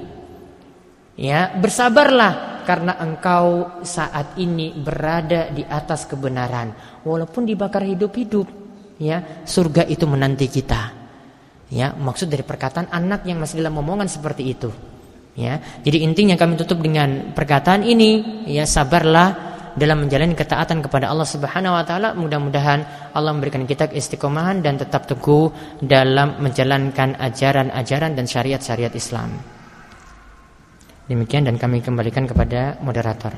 ya bersabarlah karena engkau saat ini berada di atas kebenaran, walaupun dibakar hidup-hidup, ya surga itu menanti kita. Ya maksud dari perkataan anak yang masih dalam omongan seperti itu, ya jadi intinya kami tutup dengan perkataan ini, ya sabarlah dalam menjalani ketaatan kepada Allah Subhanahu wa taala. Mudah-mudahan Allah memberikan kita keistiqomahan dan tetap teguh dalam menjalankan ajaran-ajaran dan syariat-syariat Islam. Demikian, dan kami kembalikan kepada moderator.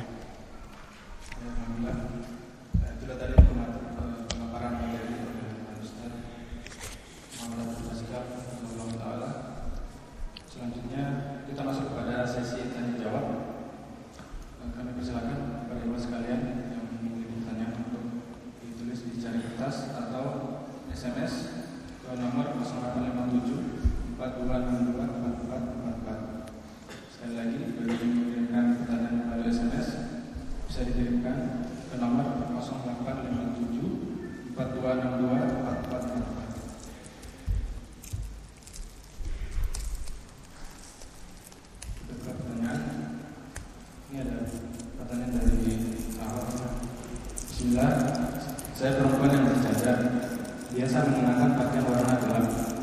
Saya perempuan yang bercadar, biasa mengenakan pakaian warna gelap.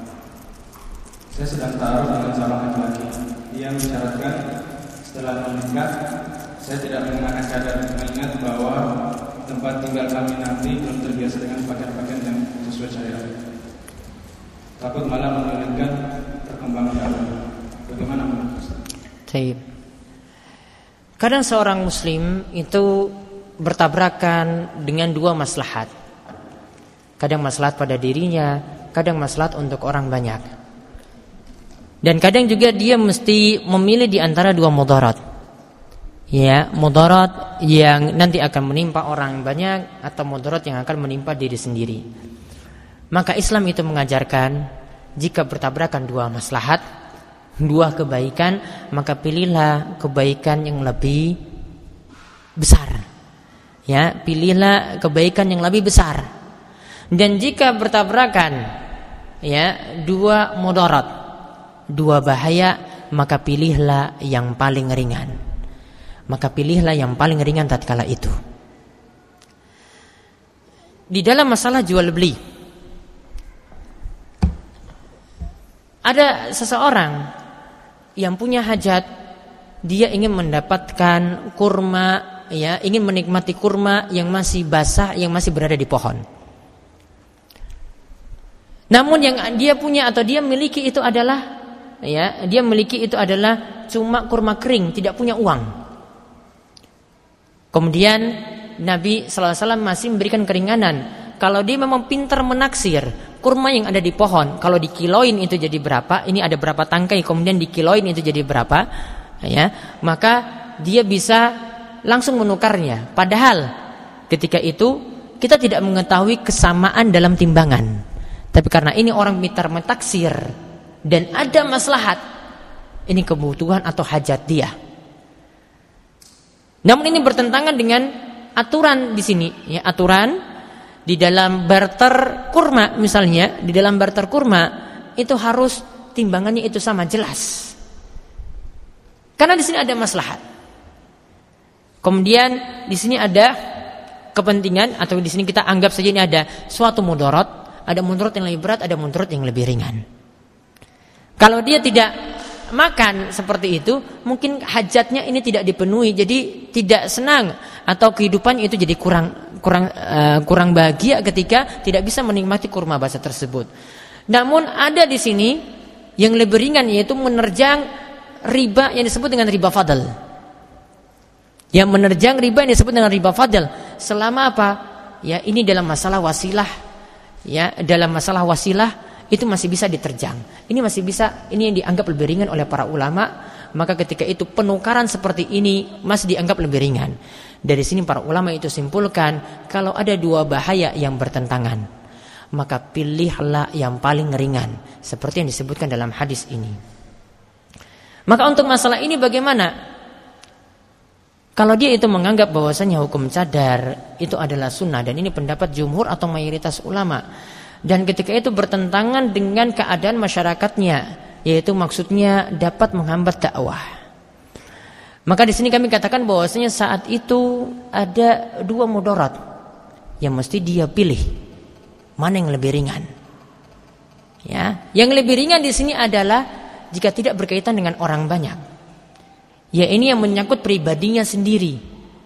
Saya sedang taruh dengan seorang laki-laki. Dia mengisyaratkan setelah menikah saya tidak mengenakan cadar, mengingat bahwa tempat tinggal kami nanti belum terbiasa dengan pakaian-pakaian yang sesuai syariat. Takut malah menyulitkan perkembangan anak. Bagaimana menurut Ustaz? Baik. Kadang seorang muslim itu bertabrakan dengan dua maslahat. Kadang maslahat pada dirinya, kadang maslahat untuk orang banyak. Dan kadang juga dia mesti memilih di antara dua mudarat. Ya, mudarat yang nanti akan menimpa orang banyak atau mudarat yang akan menimpa diri sendiri. Maka Islam itu mengajarkan jika bertabrakan dua maslahat, dua kebaikan, maka pilihlah kebaikan yang lebih besar. Ya, pilihlah kebaikan yang lebih besar. Dan jika bertabrakan ya dua mudarat, dua bahaya, maka pilihlah yang paling ringan. Maka pilihlah yang paling ringan tatkala itu. Di dalam masalah jual beli, ada seseorang yang punya hajat, dia ingin mendapatkan kurma, ya, ingin menikmati kurma yang masih basah, yang masih berada di pohon. Namun yang dia punya atau dia miliki itu adalah, ya, dia miliki itu adalah cuma kurma kering, tidak punya uang. Kemudian Nabi SAW masih memberikan keringanan. Kalau dia memang pintar menaksir kurma yang ada di pohon, kalau dikiloin itu jadi berapa, ini ada berapa tangkai, kemudian dikiloin itu jadi berapa, ya, maka dia bisa langsung menukarnya. Padahal ketika itu kita tidak mengetahui kesamaan dalam timbangan. Tapi karena ini orang pintar mentaksir dan ada maslahat, ini kebutuhan atau hajat dia. Namun ini bertentangan dengan aturan di sini, ya, aturan di dalam barter kurma misalnya, di dalam barter kurma itu harus timbangannya itu sama, jelas. Karena di sini ada maslahat. Kemudian di sini ada kepentingan, atau di sini kita anggap saja ini ada suatu mudarat, ada mudarat yang lebih berat, ada mudarat yang lebih ringan. Kalau dia tidak makan seperti itu, mungkin hajatnya ini tidak dipenuhi, jadi tidak senang, atau kehidupannya itu jadi kurang bahagia ketika tidak bisa menikmati kurma basah tersebut. Namun ada di sini yang lebih ringan, yaitu menerjang riba yang disebut dengan riba fadl. Yang menerjang riba yang disebut dengan riba fadl. Selama apa? Ya, ini dalam masalah wasilah. Ya, dalam masalah wasilah itu masih bisa diterjang. Ini masih bisa, ini yang dianggap lebih ringan oleh para ulama. Maka ketika itu penukaran seperti ini masih dianggap lebih ringan. Dari sini para ulama itu simpulkan, kalau ada dua bahaya yang bertentangan, maka pilihlah yang paling ringan, seperti yang disebutkan dalam hadis ini. Maka untuk masalah ini bagaimana? Kalau dia itu menganggap bahwasanya hukum cadar itu adalah sunnah, dan ini pendapat jumhur atau mayoritas ulama, dan ketika itu bertentangan dengan keadaan masyarakatnya, yaitu maksudnya dapat menghambat dakwah, maka di sini kami katakan bahwasanya saat itu ada dua mudarat yang mesti dia pilih, mana yang lebih ringan. Ya, yang lebih ringan di sini adalah jika tidak berkaitan dengan orang banyak. Ya, ini yang menyangkut pribadinya sendiri.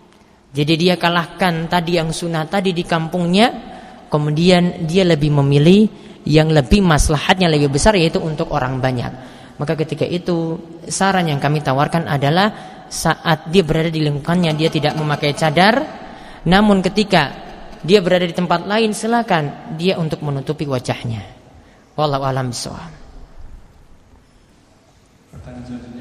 Jadi dia kalahkan tadi yang sunnah tadi di kampungnya, kemudian dia lebih memilih yang lebih maslahatnya lebih besar, yaitu untuk orang banyak. Maka ketika itu saran yang kami tawarkan adalah saat dia berada di lingkungannya dia tidak memakai cadar, namun ketika dia berada di tempat lain silakan dia untuk menutupi wajahnya. Wallahu a'lam bishawab. Pertanyaan selanjutnya,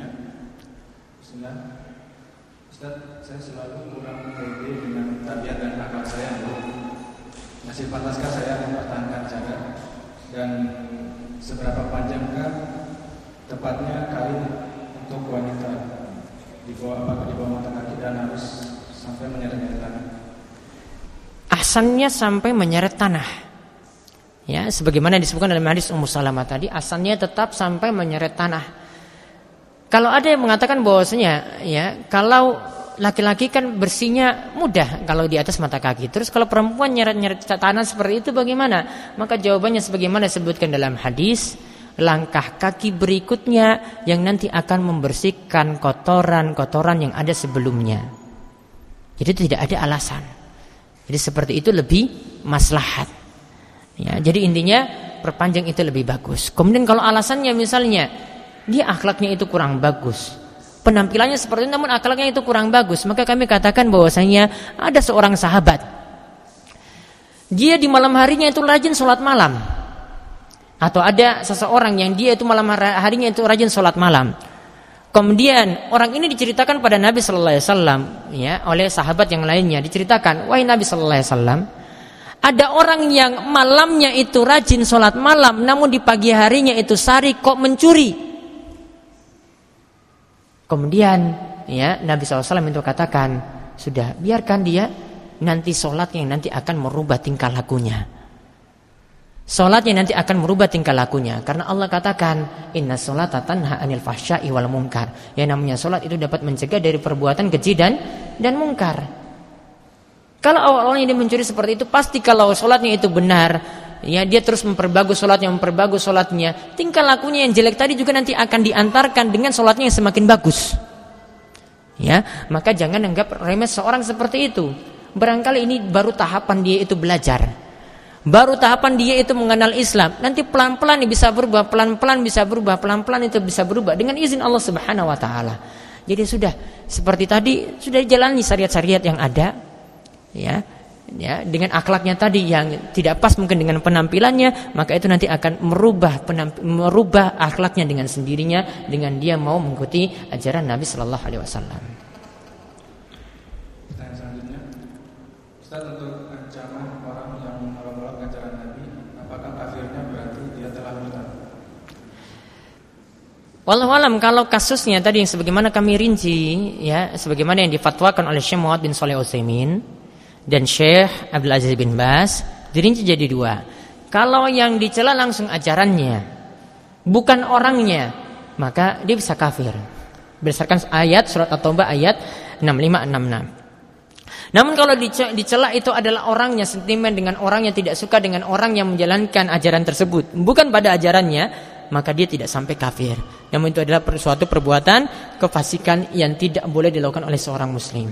Ustaz, saya selalu kurang pede dengan tabiat dan akal saya. Masih pantaskah saya mempertahankan cadar? Dan seberapa panjangkah tepatnya kain untuk wanita di bawah mata kaki dan harus sampai menyeret tanah? Ahsannya sampai menyeret tanah. Ya, sebagaimana disebutkan dalam hadis Ummu Salamah tadi, asalnya tetap sampai menyeret tanah. Kalau ada yang mengatakan bahwasanya ya, kalau laki-laki kan bersihnya mudah kalau di atas mata kaki. Terus kalau perempuan nyeret-nyeret tanah seperti itu bagaimana? Maka jawabannya sebagaimana disebutkan dalam hadis, langkah kaki berikutnya yang nanti akan membersihkan kotoran-kotoran yang ada sebelumnya. Jadi tidak ada alasan. Jadi seperti itu lebih maslahat. Ya, jadi intinya perpanjang itu lebih bagus. Kemudian kalau alasannya misalnya dia akhlaknya itu kurang bagus, penampilannya seperti itu namun akhlaknya itu kurang bagus, maka kami katakan bahwasanya ada seorang sahabat, dia di malam harinya itu rajin sholat malam, atau ada seseorang yang dia itu malam harinya itu rajin sholat malam. Kemudian orang ini diceritakan pada Nabi Sallallahu Alaihi Wasallam, ya, oleh sahabat yang lainnya diceritakan, wahai Nabi Sallallahu Alaihi Wasallam, ada orang yang malamnya itu rajin sholat malam, namun di pagi harinya itu sari kok mencuri. Kemudian ya Nabi SAW itu katakan, sudah biarkan dia, nanti sholatnya yang nanti akan merubah tingkah lakunya. Sholatnya nanti akan merubah tingkah lakunya. Karena Allah katakan, inna sholata tanha anil fahsya'i wal munkar. Yang namanya sholat itu dapat mencegah dari perbuatan keji dan munkar. Kalau awal-awalnya dia mencuri seperti itu, pasti kalau sholatnya itu benar, ya dia terus memperbagus sholatnya, tingkah lakunya yang jelek tadi juga nanti akan diantarkan dengan sholatnya yang semakin bagus. Ya, maka jangan anggap remeh seorang seperti itu. Barangkali ini baru tahapan dia itu belajar, baru tahapan dia itu mengenal Islam. Nanti pelan-pelan bisa berubah, pelan-pelan bisa berubah, pelan-pelan itu bisa berubah dengan izin Allah Subhanahu Wa Taala. Jadi sudah seperti tadi sudah dijalani syariat-syariat yang ada. Ya, dengan akhlaknya tadi yang tidak pas mungkin dengan penampilannya, maka itu nanti akan merubah akhlaknya dengan sendirinya dengan dia mau mengikuti ajaran Nabi Sallallahu Alaihi Wasallam. Pertanyaan selanjutnya, Ustaz, untuk ancaman orang yang menolak ajaran Nabi, apakah kafirnya berarti dia telah murtad? Wallahu alam, kalau kasusnya tadi yang sebagaimana kami rinci, ya, sebagaimana yang difatwakan oleh Syekh Muhammad bin Shalih Al-Utsaimin dan Syekh Abdul Aziz bin Baz, dirinci jadi dua. Kalau yang dicela langsung ajarannya, bukan orangnya, maka dia bisa kafir berdasarkan ayat surat At-Taubah ayat 65-66. Namun kalau dicela itu adalah orangnya, sentimen dengan orangnya, tidak suka dengan orang yang menjalankan ajaran tersebut, bukan pada ajarannya, maka dia tidak sampai kafir. Namun itu adalah suatu perbuatan kefasikan yang tidak boleh dilakukan oleh seorang muslim.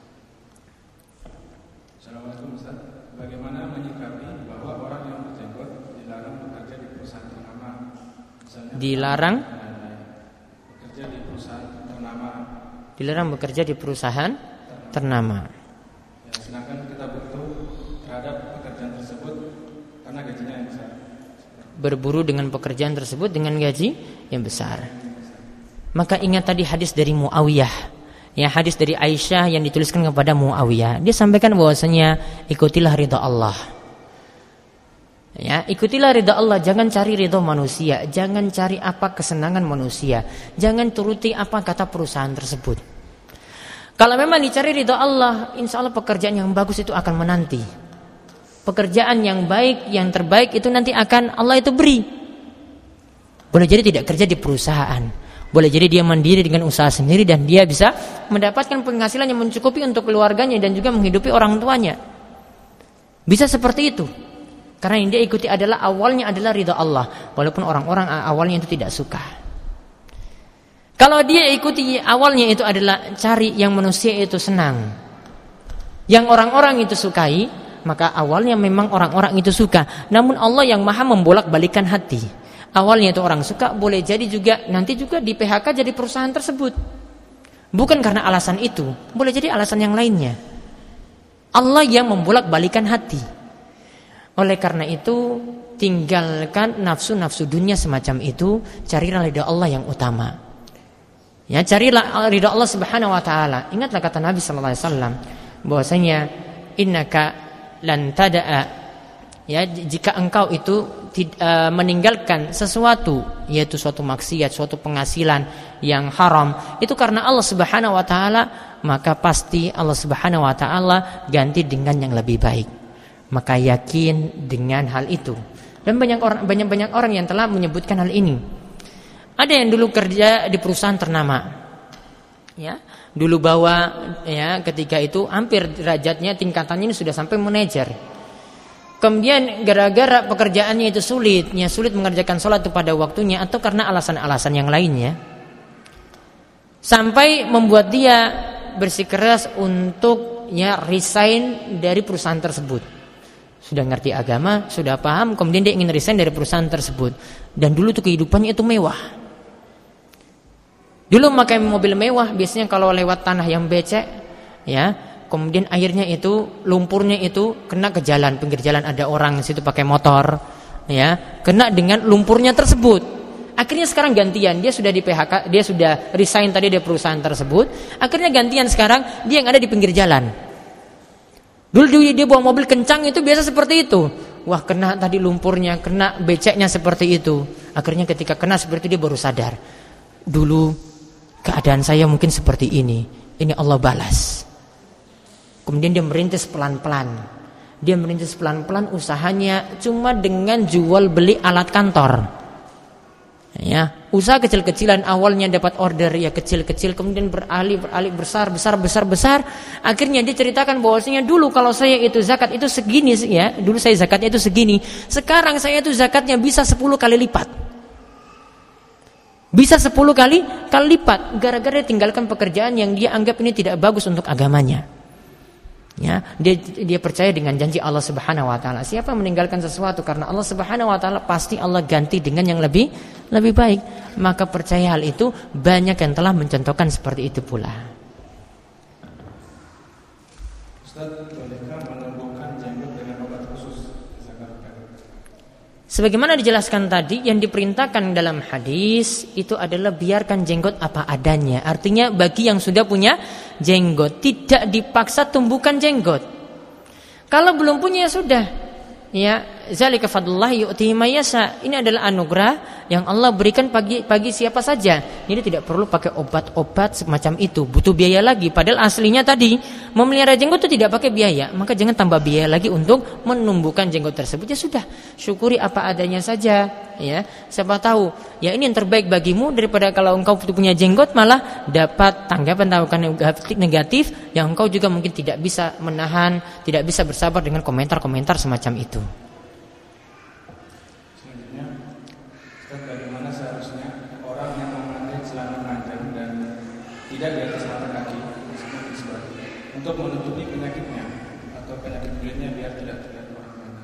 Dilarang bekerja di perusahaan ternama. Ya, sedangkan kita butuh terhadap pekerjaan tersebut karena gajinya yang besar. Berburu dengan pekerjaan tersebut dengan gaji yang besar. Maka ingat tadi hadis dari Muawiyah, ya, hadis dari Aisyah yang dituliskan kepada Muawiyah. Dia sampaikan bahwasanya ikutilah ridha Allah. Ya, ikutilah ridha Allah, jangan cari ridha manusia, jangan cari apa kesenangan manusia, jangan turuti apa kata perusahaan tersebut. Kalau memang dicari ridha Allah, insya Allah pekerjaan yang bagus itu akan menanti. Pekerjaan yang baik, yang terbaik itu nanti akan Allah itu beri. Boleh jadi tidak kerja di perusahaan, boleh jadi dia mandiri dengan usaha sendiri dan dia bisa mendapatkan penghasilan yang mencukupi untuk keluarganya dan juga menghidupi orang tuanya. Bisa seperti itu. Karena yang dia ikuti adalah awalnya adalah ridha Allah, walaupun orang-orang awalnya itu tidak suka. Kalau dia ikuti awalnya itu adalah cari yang manusia itu senang, yang orang-orang itu sukai, maka awalnya memang orang-orang itu suka. Namun Allah yang maha membolak-balikan hati. Awalnya itu orang suka, boleh jadi juga nanti juga di PHK jadi perusahaan tersebut. Bukan karena alasan itu, boleh jadi alasan yang lainnya. Allah yang membolak-balikan hati. Oleh karena itu, tinggalkan nafsu-nafsu dunia semacam itu, carilah ridha Allah yang utama. Ya, carilah ridha Allah Subhanahu wa taala. Ingatlah kata Nabi sallallahu alaihi wasallam bahwasanya innaka lan tada'a, ya, jika engkau itu meninggalkan sesuatu, yaitu suatu maksiat, suatu penghasilan yang haram, itu karena Allah Subhanahu wa taala, maka pasti Allah Subhanahu wa taala ganti dengan yang lebih baik. Maka yakin dengan hal itu. Dan banyak orang yang telah menyebutkan hal ini. Ada yang dulu kerja di perusahaan ternama, ya, dulu bawa, ya, ketika itu hampir derajatnya, tingkatannya ini sudah sampai manajer. Kemudian gara-gara pekerjaannya itu sulit mengerjakan sholat itu pada waktunya, atau karena alasan-alasan yang lainnya, sampai membuat dia bersikeras untuk, ya, resign dari perusahaan tersebut. Sudah ngerti agama, sudah paham, kemudian dia ingin resign dari perusahaan tersebut. Dan dulu tuh kehidupannya itu mewah. Dulu pakai mobil mewah, biasanya kalau lewat tanah yang becek, ya, kemudian airnya itu, lumpurnya itu kena ke jalan, pinggir jalan ada orang situ pakai motor, ya, kena dengan lumpurnya tersebut. Akhirnya sekarang gantian, dia sudah di PHK, dia sudah resign tadi dari perusahaan tersebut. Akhirnya gantian sekarang dia yang ada di pinggir jalan. Dulu dia bawa mobil kencang itu biasa seperti itu. Wah, kena tadi lumpurnya, kena beceknya seperti itu. Akhirnya ketika kena seperti itu dia baru sadar. Dulu keadaan saya mungkin seperti ini Allah balas. Kemudian dia merintis pelan-pelan usahanya cuma dengan jual beli alat kantor, ya, usaha kecil-kecilan. Awalnya dapat order, ya, kecil-kecil, kemudian beralih besar. Akhirnya dia ceritakan bahwasanya dulu kalau saya itu zakat itu segini, ya, dulu saya zakatnya itu segini, sekarang saya itu zakatnya bisa 10 kali lipat. Bisa 10 kali lipat, gara-gara dia tinggalkan pekerjaan yang dia anggap ini tidak bagus untuk agamanya. Ya, dia percaya dengan janji Allah Subhanahu wa taala. Siapa meninggalkan sesuatu karena Allah Subhanahu wa taala, pasti Allah ganti dengan yang lebih baik. Maka percaya hal itu, banyak yang telah mencontohkan seperti itu pula. Ustaz, bolehkah menumbuhkan jenggot dengan obat khusus? Sebagaimana dijelaskan tadi, yang diperintahkan dalam hadis itu adalah biarkan jenggot apa adanya. Artinya bagi yang sudah punya jenggot, tidak dipaksa tumbuhkan jenggot. Kalau belum punya, ya sudah, ya, zalika fadlullah yu'tihi may yasha. Ini adalah anugerah yang Allah berikan bagi siapa saja. Jadi tidak perlu pakai obat-obat semacam itu, butuh biaya lagi. Padahal aslinya tadi memelihara jenggot itu tidak pakai biaya. Maka jangan tambah biaya lagi untuk menumbuhkan jenggot tersebut. Ya sudah, syukuri apa adanya saja, ya. Siapa tahu, ya, ini yang terbaik bagimu daripada kalau engkau punya jenggot malah dapat tanggapan negatif yang engkau juga mungkin tidak bisa menahan, tidak bisa bersabar dengan komentar-komentar semacam itu. Tidak di atas mata kaki untuk menutupi penyakitnya atau penyakit kulitnya biar tidak terlihat orang banyak.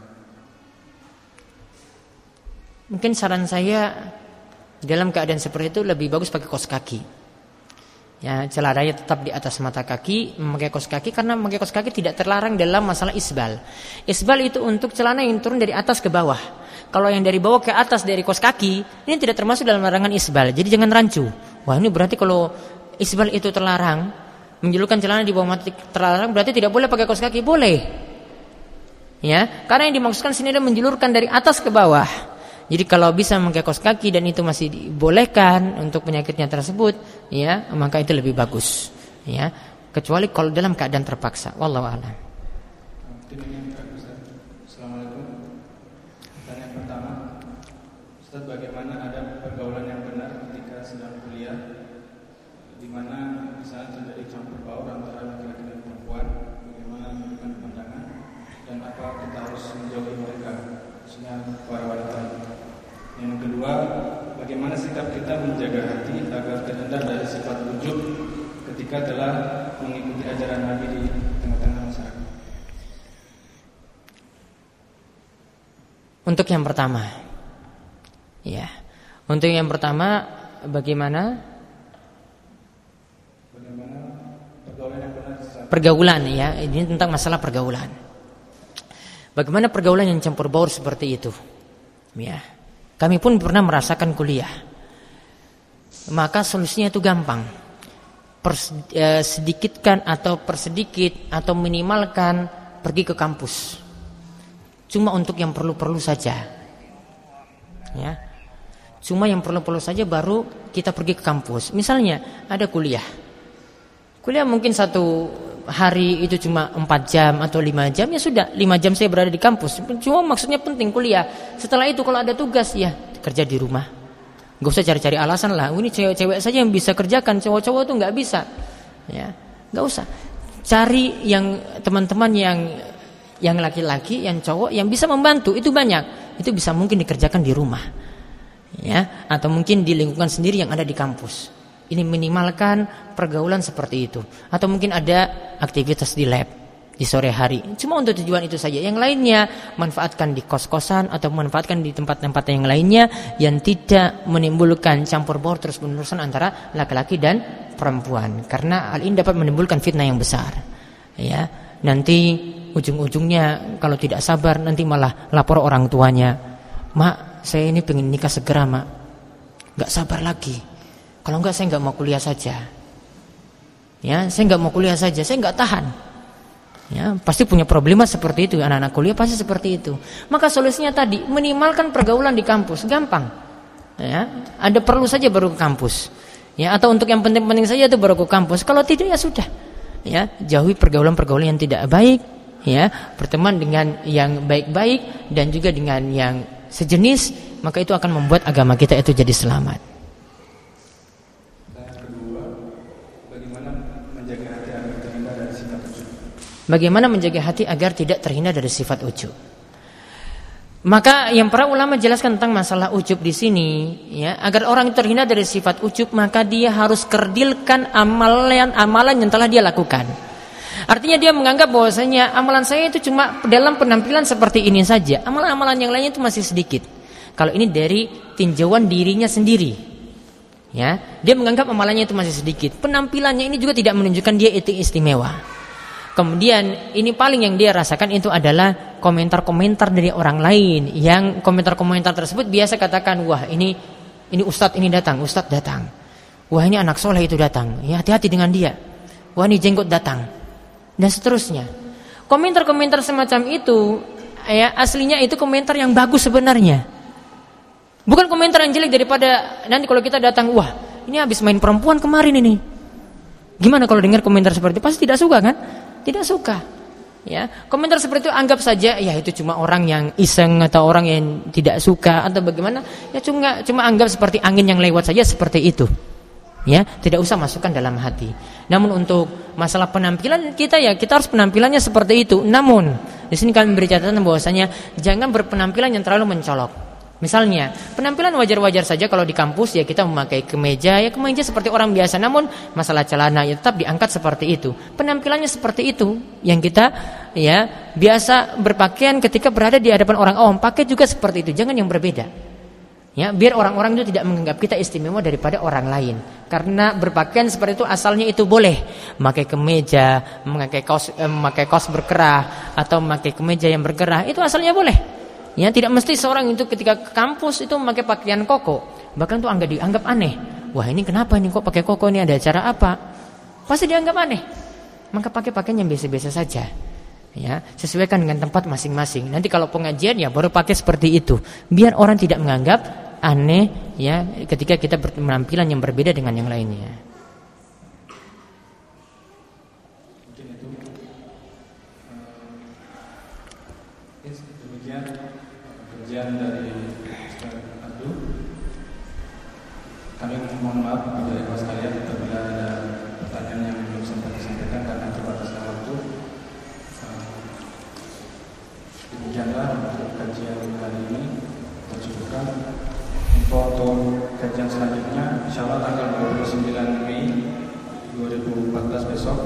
Mungkin saran saya dalam keadaan seperti itu lebih bagus pakai kaos kaki. Ya, celananya tetap di atas mata kaki, memakai kaos kaki, karena memakai kaos kaki tidak terlarang dalam masalah isbal. Isbal itu untuk celana yang turun dari atas ke bawah. Kalau yang dari bawah ke atas dari kaos kaki, ini tidak termasuk dalam larangan isbal. Jadi jangan rancu. Wah, ini berarti kalau isbal itu terlarang, menjulurkan celana di bawah mata terlarang, berarti tidak boleh pakai kaos kaki. Boleh, ya, karena yang dimaksudkan sini adalah menjulurkan dari atas ke bawah. Jadi kalau bisa memakai kaos kaki dan itu masih dibolehkan untuk penyakitnya tersebut, ya, maka itu lebih bagus, ya, kecuali kalau dalam keadaan terpaksa. Wallahu a'lam. Assalamualaikum. Pertanyaan pertama, Ustaz, bagaimana ada pergaulan yang benar ketika sedang kuliah, di mana misalnya terjadi campur baur antara laki-laki dan perempuan, bagaimana menentukan pandangan dan apa kita harus menjauhi mereka, khususnya para wanita. Yang kedua, bagaimana sikap kita menjaga hati agar terhindar dari sifat ujub ketika telah mengikuti ajaran Nabi di tengah-tengah masyarakat. Untuk yang pertama, ya, untuk yang pertama bagaimana pergaulan, ya, ini tentang masalah pergaulan. Bagaimana pergaulan yang campur baur seperti itu? Ya, kami pun pernah merasakan kuliah. Maka solusinya itu gampang. Sedikitkan atau persedikit atau minimalkan pergi ke kampus. Cuma untuk yang perlu-perlu saja. Ya. Cuma yang perlu-perlu saja baru kita pergi ke kampus. Misalnya ada kuliah. Kuliah mungkin satu hari itu cuma 4 jam atau 5 jam, ya sudah 5 jam saya berada di kampus. Cuma maksudnya penting kuliah. Setelah itu kalau ada tugas ya kerja di rumah. Gak usah cari-cari alasan lah. Ini cewek-cewek saja yang bisa kerjakan, cowok-cowok tuh nggak bisa. Ya, nggak usah. Cari yang teman-teman yang laki-laki, yang cowok yang bisa membantu, itu banyak. Itu bisa mungkin dikerjakan di rumah. Ya, atau mungkin di lingkungan sendiri yang ada di kampus. Ini minimalkan pergaulan seperti itu. Atau mungkin ada aktivitas di lab di sore hari. Cuma untuk tujuan itu saja. Yang lainnya manfaatkan di kos-kosan atau manfaatkan di tempat-tempat yang lainnya yang tidak menimbulkan campur baur terus-menerusan antara laki-laki dan perempuan. Karena hal ini dapat menimbulkan fitnah yang besar. Ya, nanti ujung-ujungnya kalau tidak sabar nanti malah lapor orang tuanya. Mak, saya ini pengen nikah segera, mak. Gak sabar lagi. Kalau enggak saya enggak mau kuliah saja. Ya, saya enggak mau kuliah saja, saya enggak tahan. Ya, pasti punya problema seperti itu. Anak-anak kuliah pasti seperti itu. Maka solusinya tadi minimalkan pergaulan di kampus, gampang. Ya, ada perlu saja baru ke kampus. Ya, atau untuk yang penting-penting saja itu baru ke kampus. Kalau tidak ya sudah. Ya, jauhi pergaulan-pergaulan yang tidak baik. Ya, berteman dengan yang baik-baik dan juga dengan yang sejenis. Maka itu akan membuat agama kita itu jadi selamat. Bagaimana menjaga hati agar tidak terhindar dari sifat ujub? Maka yang para ulama jelaskan tentang masalah ujub di sini, ya, agar orang terhindar dari sifat ujub, maka dia harus kerdilkan amalan yang telah dia lakukan. Artinya dia menganggap bahwasanya amalan saya itu cuma dalam penampilan seperti ini saja. Amalan-amalan yang lainnya itu masih sedikit. Kalau ini dari tinjauan dirinya sendiri, ya, dia menganggap amalannya itu masih sedikit. Penampilannya ini juga tidak menunjukkan dia itu istimewa. Kemudian ini paling yang dia rasakan itu adalah komentar-komentar dari orang lain, yang komentar-komentar tersebut biasa katakan, wah ini ustadz ini datang, ustadz datang. Wah ini anak soleh itu datang, ya hati-hati dengan dia. Wah ini jenggot datang, dan seterusnya. Komentar-komentar semacam itu, ya aslinya itu komentar yang bagus sebenarnya. Bukan komentar yang jelek daripada nanti kalau kita datang, wah ini habis main perempuan kemarin ini. Gimana kalau dengar komentar seperti itu? Pasti tidak suka kan? Tidak suka. Ya, komentar seperti itu anggap saja ya itu cuma orang yang iseng atau orang yang tidak suka atau bagaimana, ya cuma anggap seperti angin yang lewat saja seperti itu. Ya, tidak usah masukkan dalam hati. Namun untuk masalah penampilan kita, ya kita harus penampilannya seperti itu. Namun di sini kami beri catatan bahwasanya jangan berpenampilan yang terlalu mencolok. Misalnya, penampilan wajar-wajar saja kalau di kampus ya kita memakai kemeja, ya kemeja seperti orang biasa. Namun masalah celana ya tetap diangkat seperti itu. Penampilannya seperti itu yang kita ya biasa berpakaian ketika berada di hadapan orang awam, pakai juga seperti itu. Jangan yang berbeda. Ya, biar orang-orang itu tidak menganggap kita istimewa daripada orang lain. Karena berpakaian seperti itu asalnya itu boleh. Memakai kemeja, memakai kaos berkerah atau memakai kemeja yang berkerah itu asalnya boleh. Ya, tidak mesti seorang itu ketika ke kampus itu memakai pakaian koko. Bahkan itu dianggap aneh. Wah ini kenapa nih kok pakai koko, ini ada acara apa? Pasti dianggap aneh. Maka pakai pakaian yang biasa-biasa saja. Ya, sesuaikan dengan tempat masing-masing. Nanti kalau pengajian ya baru pakai seperti itu. Biar orang tidak menganggap aneh ya ketika kita berpenampilan yang berbeda dengan yang lainnya. Kajian dari Ustaz Abdul. Kami mohon maaf kepada ibu sekalian apabila ada pertanyaan yang belum sempat disampaikan karena terbatasnya waktu. Demikianlah untuk kajian kali ini kita cukupkan. Info untuk kajian selanjutnya insyaallah tanggal 29 Mei 2014 besok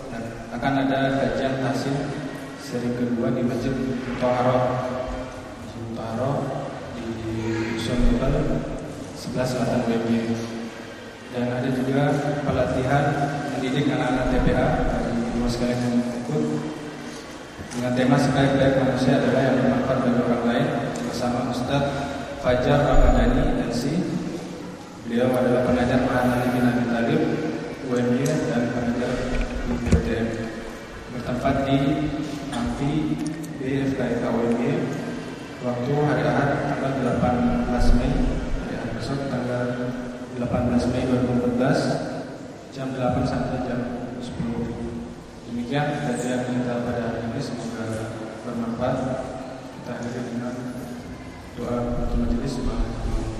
akan ada kajian tahsin seri kedua di Masjid Thaharah Utara di Dusun Level 11 Selatan WB. Dan ada juga pelatihan mendidik anak-anak TPA dari luar sekalian yang ikut dengan tema sebaik-baik manusia adalah yang bermanfaat bagi orang lain bersama Ustadz Fajar Ramadhani MC. Beliau adalah pengajar Mahan Ali bin Abi Thalib UMY dan pengajar UPTM, bertempat di Amfi BFKIK UMY. Waktu hari Ahad tanggal 18 Mei, hari Ahad besok tanggal 18 Mei 2014 jam 8 sampai jam 10. Demikian kajian kita pada hari ini, semoga bermanfaat. Kita akhiri dengan doa untuk majelis.